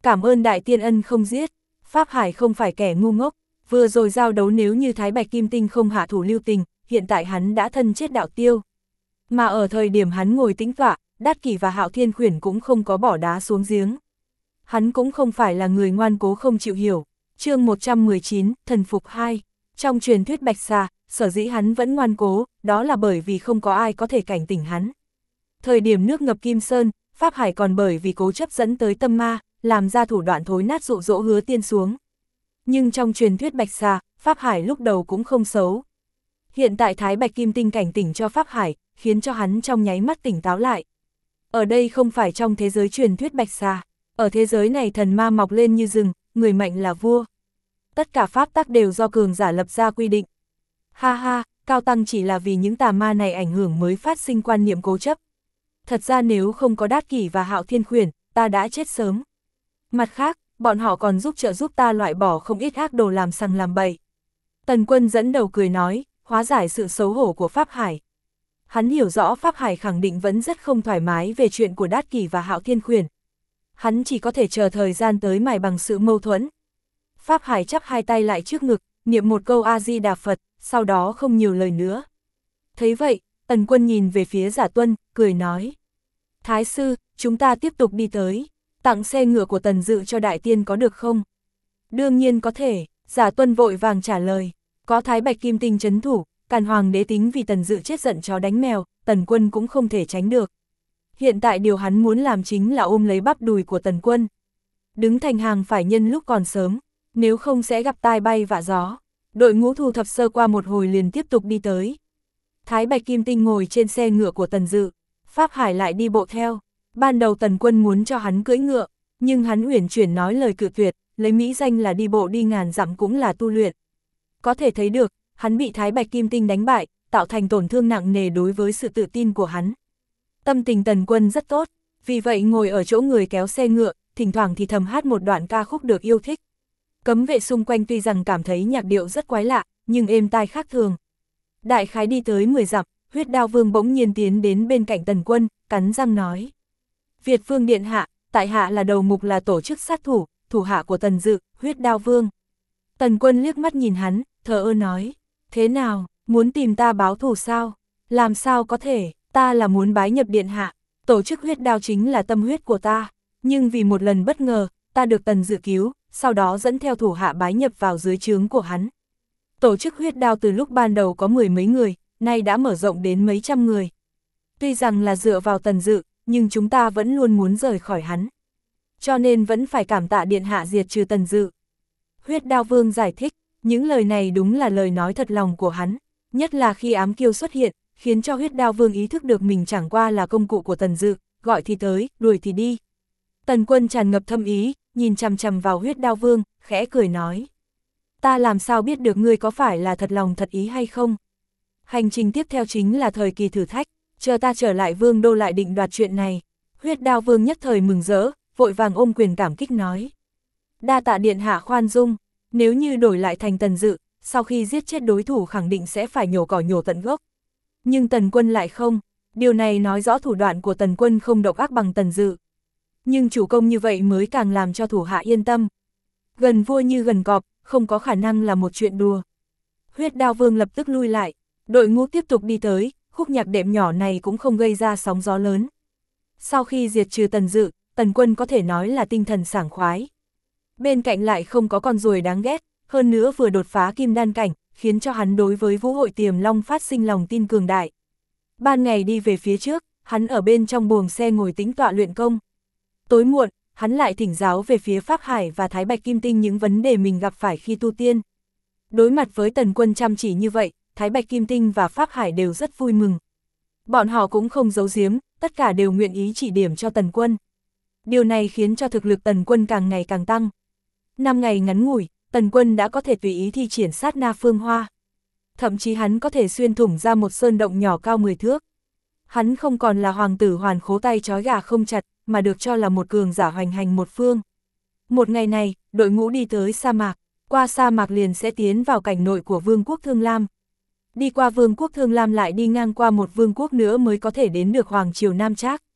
Cảm ơn đại tiên ân không giết, Pháp Hải không phải kẻ ngu ngốc, vừa rồi giao đấu nếu như Thái Bạch Kim Tinh không hạ thủ lưu tình, hiện tại hắn đã thân chết đạo tiêu. Mà ở thời điểm hắn ngồi tĩnh tọa, Đát Kỷ và Hạo Thiên Khuyển cũng không có bỏ đá xuống giếng. Hắn cũng không phải là người ngoan cố không chịu hiểu. Chương 119, Thần Phục 2. Trong truyền thuyết Bạch Xà, sở dĩ hắn vẫn ngoan cố, đó là bởi vì không có ai có thể cảnh tỉnh hắn. Thời điểm nước ngập Kim Sơn, Pháp Hải còn bởi vì cố chấp dẫn tới tâm ma, làm ra thủ đoạn thối nát dụ dỗ Hứa Tiên xuống. Nhưng trong truyền thuyết Bạch Xà, Pháp Hải lúc đầu cũng không xấu. Hiện tại Thái Bạch Kim Tinh cảnh tỉnh cho Pháp Hải, khiến cho hắn trong nháy mắt tỉnh táo lại. Ở đây không phải trong thế giới truyền thuyết Bạch Xà, ở thế giới này thần ma mọc lên như rừng, người mạnh là vua. Tất cả pháp tắc đều do cường giả lập ra quy định. Ha ha, cao tăng chỉ là vì những tà ma này ảnh hưởng mới phát sinh quan niệm cố chấp. Thật ra nếu không có Đát Kỷ và Hạo Thiên Khuyển, ta đã chết sớm. Mặt khác, bọn họ còn trợ giúp ta loại bỏ không ít ác đồ làm sằng làm bậy. Tần Quân dẫn đầu cười nói, hóa giải sự xấu hổ của Pháp Hải. Hắn hiểu rõ Pháp Hải khẳng định vẫn rất không thoải mái về chuyện của Đát Kỷ và Hạo Thiên Khuyển. Hắn chỉ có thể chờ thời gian tới mài bằng sự mâu thuẫn. Pháp Hải chắp hai tay lại trước ngực, niệm một câu A-di-đà Phật, sau đó không nhiều lời nữa. Thấy vậy, Tần Quân nhìn về phía Giả Tuân, cười nói. Thái sư, chúng ta tiếp tục đi tới, tặng xe ngựa của Tần Dự cho đại tiên có được không? Đương nhiên có thể, Giả Tuân vội vàng trả lời. Có Thái Bạch Kim Tinh trấn thủ, Càn Hoàng đế tính vì Tần Dự chết giận chó đánh mèo, Tần Quân cũng không thể tránh được. Hiện tại điều hắn muốn làm chính là ôm lấy bắp đùi của Tần Quân. Đứng thành hàng phải nhân lúc còn sớm, nếu không sẽ gặp tai bay vạ gió. Đội ngũ thu thập sơ qua một hồi liền tiếp tục đi tới. Thái Bạch Kim Tinh ngồi trên xe ngựa của Tần Dự, Pháp Hải lại đi bộ theo. Ban đầu Tần Quân muốn cho hắn cưỡi ngựa, nhưng hắn uyển chuyển nói lời cự tuyệt, lấy mỹ danh là đi bộ đi ngàn dặm cũng là tu luyện. Có thể thấy được, hắn bị Thái Bạch Kim Tinh đánh bại, tạo thành tổn thương nặng nề đối với sự tự tin của hắn. Tâm tình Tần Quân rất tốt, vì vậy ngồi ở chỗ người kéo xe ngựa, thỉnh thoảng thì thầm hát một đoạn ca khúc được yêu thích. Cấm vệ xung quanh tuy rằng cảm thấy nhạc điệu rất quái lạ, nhưng êm tai khác thường. Đại khái đi tới 10 dặm, Huyết Đao Vương bỗng nhiên tiến đến bên cạnh Tần Quân, cắn răng nói. Việt Vương điện hạ, tại hạ là đầu mục là tổ chức sát thủ, thủ hạ của Tần Dự, Huyết Đao Vương. Tần Quân liếc mắt nhìn hắn, thờ ơ nói. Thế nào, muốn tìm ta báo thù sao? Làm sao có thể, ta là muốn bái nhập điện hạ, tổ chức Huyết Đao chính là tâm huyết của ta. Nhưng vì một lần bất ngờ, ta được Tần Dự cứu, sau đó dẫn theo thủ hạ bái nhập vào dưới trướng của hắn. Tổ chức Huyết Đao từ lúc ban đầu có 10 mấy người, nay đã mở rộng đến mấy trăm người. Tuy rằng là dựa vào Tần Dự, nhưng chúng ta vẫn luôn muốn rời khỏi hắn. Cho nên vẫn phải cảm tạ điện hạ diệt trừ Tần Dự. Huyết Đao Vương giải thích, những lời này đúng là lời nói thật lòng của hắn, nhất là khi ám kiêu xuất hiện, khiến cho Huyết Đao Vương ý thức được mình chẳng qua là công cụ của Tần Dự, gọi thì tới, đuổi thì đi. Tần Quân tràn ngập thâm ý, nhìn chằm chằm vào Huyết Đao Vương, khẽ cười nói. Ta làm sao biết được ngươi có phải là thật lòng thật ý hay không? Hành trình tiếp theo chính là thời kỳ thử thách, chờ ta trở lại Vương đô lại định đoạt chuyện này. Huyết Đao Vương nhất thời mừng rỡ, vội vàng ôm quyền cảm kích nói. Đa tạ điện hạ khoan dung, nếu như đổi lại thành Tần Dự, sau khi giết chết đối thủ khẳng định sẽ phải nhổ cỏ nhổ tận gốc. Nhưng Tần Quân lại không, điều này nói rõ thủ đoạn của Tần Quân không độc ác bằng Tần Dự. Nhưng chủ công như vậy mới càng làm cho thủ hạ yên tâm. Gần vua như gần cọp, không có khả năng là một chuyện đùa. Huyết Đao Vương lập tức lui lại, đội ngũ tiếp tục đi tới, khúc nhạc đệm nhỏ này cũng không gây ra sóng gió lớn. Sau khi diệt trừ Tần Dự, Tần Quân có thể nói là tinh thần sảng khoái. Bên cạnh lại không có con ruồi đáng ghét, hơn nữa vừa đột phá kim đan cảnh, khiến cho hắn đối với Vũ Hội Tiềm Long phát sinh lòng tin cường đại. Ban ngày đi về phía trước, hắn ở bên trong buồng xe ngồi tĩnh tọa luyện công. Tối muộn, hắn lại thỉnh giáo về phía Pháp Hải và Thái Bạch Kim Tinh những vấn đề mình gặp phải khi tu tiên. Đối mặt với Tần Quân chăm chỉ như vậy, Thái Bạch Kim Tinh và Pháp Hải đều rất vui mừng. Bọn họ cũng không giấu giếm, tất cả đều nguyện ý chỉ điểm cho Tần Quân. Điều này khiến cho thực lực Tần Quân càng ngày càng tăng. 5 ngày ngắn ngủi, Tần Quân đã có thể tùy ý thi triển sát na phương hoa. Thậm chí hắn có thể xuyên thủng ra một sơn động nhỏ cao 10 thước. Hắn không còn là hoàng tử hoàn khố tay trói gà không chặt, mà được cho là một cường giả hoành hành một phương. Một ngày này, đội ngũ đi tới sa mạc, qua sa mạc liền sẽ tiến vào cảnh nội của Vương quốc Thương Lam. Đi qua Vương quốc Thương Lam lại đi ngang qua một vương quốc nữa mới có thể đến được Hoàng triều Nam Trác.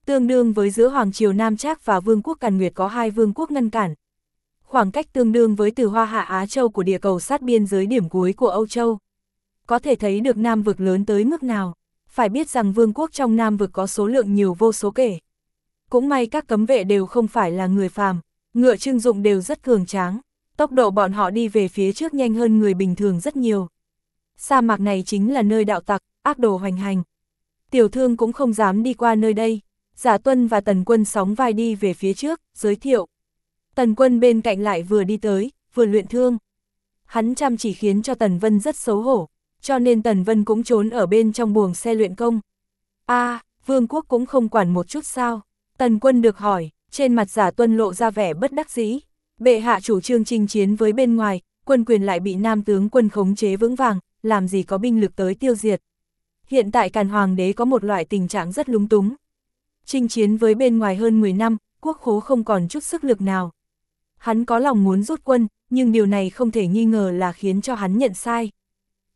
tương đương với giữa Hoàng triều Nam Trác và Vương quốc Càn Nguyệt có 2 vương quốc ngăn cản. Khoảng cách tương đương với từ Hoa Hạ Á Châu của địa cầu sát biên giới điểm cuối của Âu Châu. Có thể thấy được Nam vực lớn tới mức nào. Phải biết rằng vương quốc trong Nam vực có số lượng nhiều vô số kể. Cũng may các cấm vệ đều không phải là người phàm, ngựa trưng dụng đều rất cường tráng, tốc độ bọn họ đi về phía trước nhanh hơn người bình thường rất nhiều. Sa mạc này chính là nơi đạo tặc, ác đồ hoành hành. Tiểu thương cũng không dám đi qua nơi đây. Giả Tuân và Tần Quân sóng vai đi về phía trước, giới thiệu. Tần Quân bên cạnh lại vừa đi tới, vừa luyện thương. Hắn chăm chỉ khiến cho Tần Vân rất xấu hổ, cho nên Tần Vân cũng trốn ở bên trong buồng xe luyện công. Vương quốc cũng không quản một chút sao? Tần Quân được hỏi, trên mặt Giả Tuân lộ ra vẻ bất đắc dĩ. Bệ hạ chủ trương chinh chiến với bên ngoài, quân quyền lại bị Nam tướng quân khống chế vững vàng, làm gì có binh lực tới tiêu diệt. Hiện tại Càn Hoàng đế có một loại tình trạng rất lúng túng. Chinh chiến với bên ngoài hơn 10 năm, quốc khố không còn chút sức lực nào. Hắn có lòng muốn rút quân, nhưng điều này không thể nghi ngờ là khiến cho hắn nhận sai.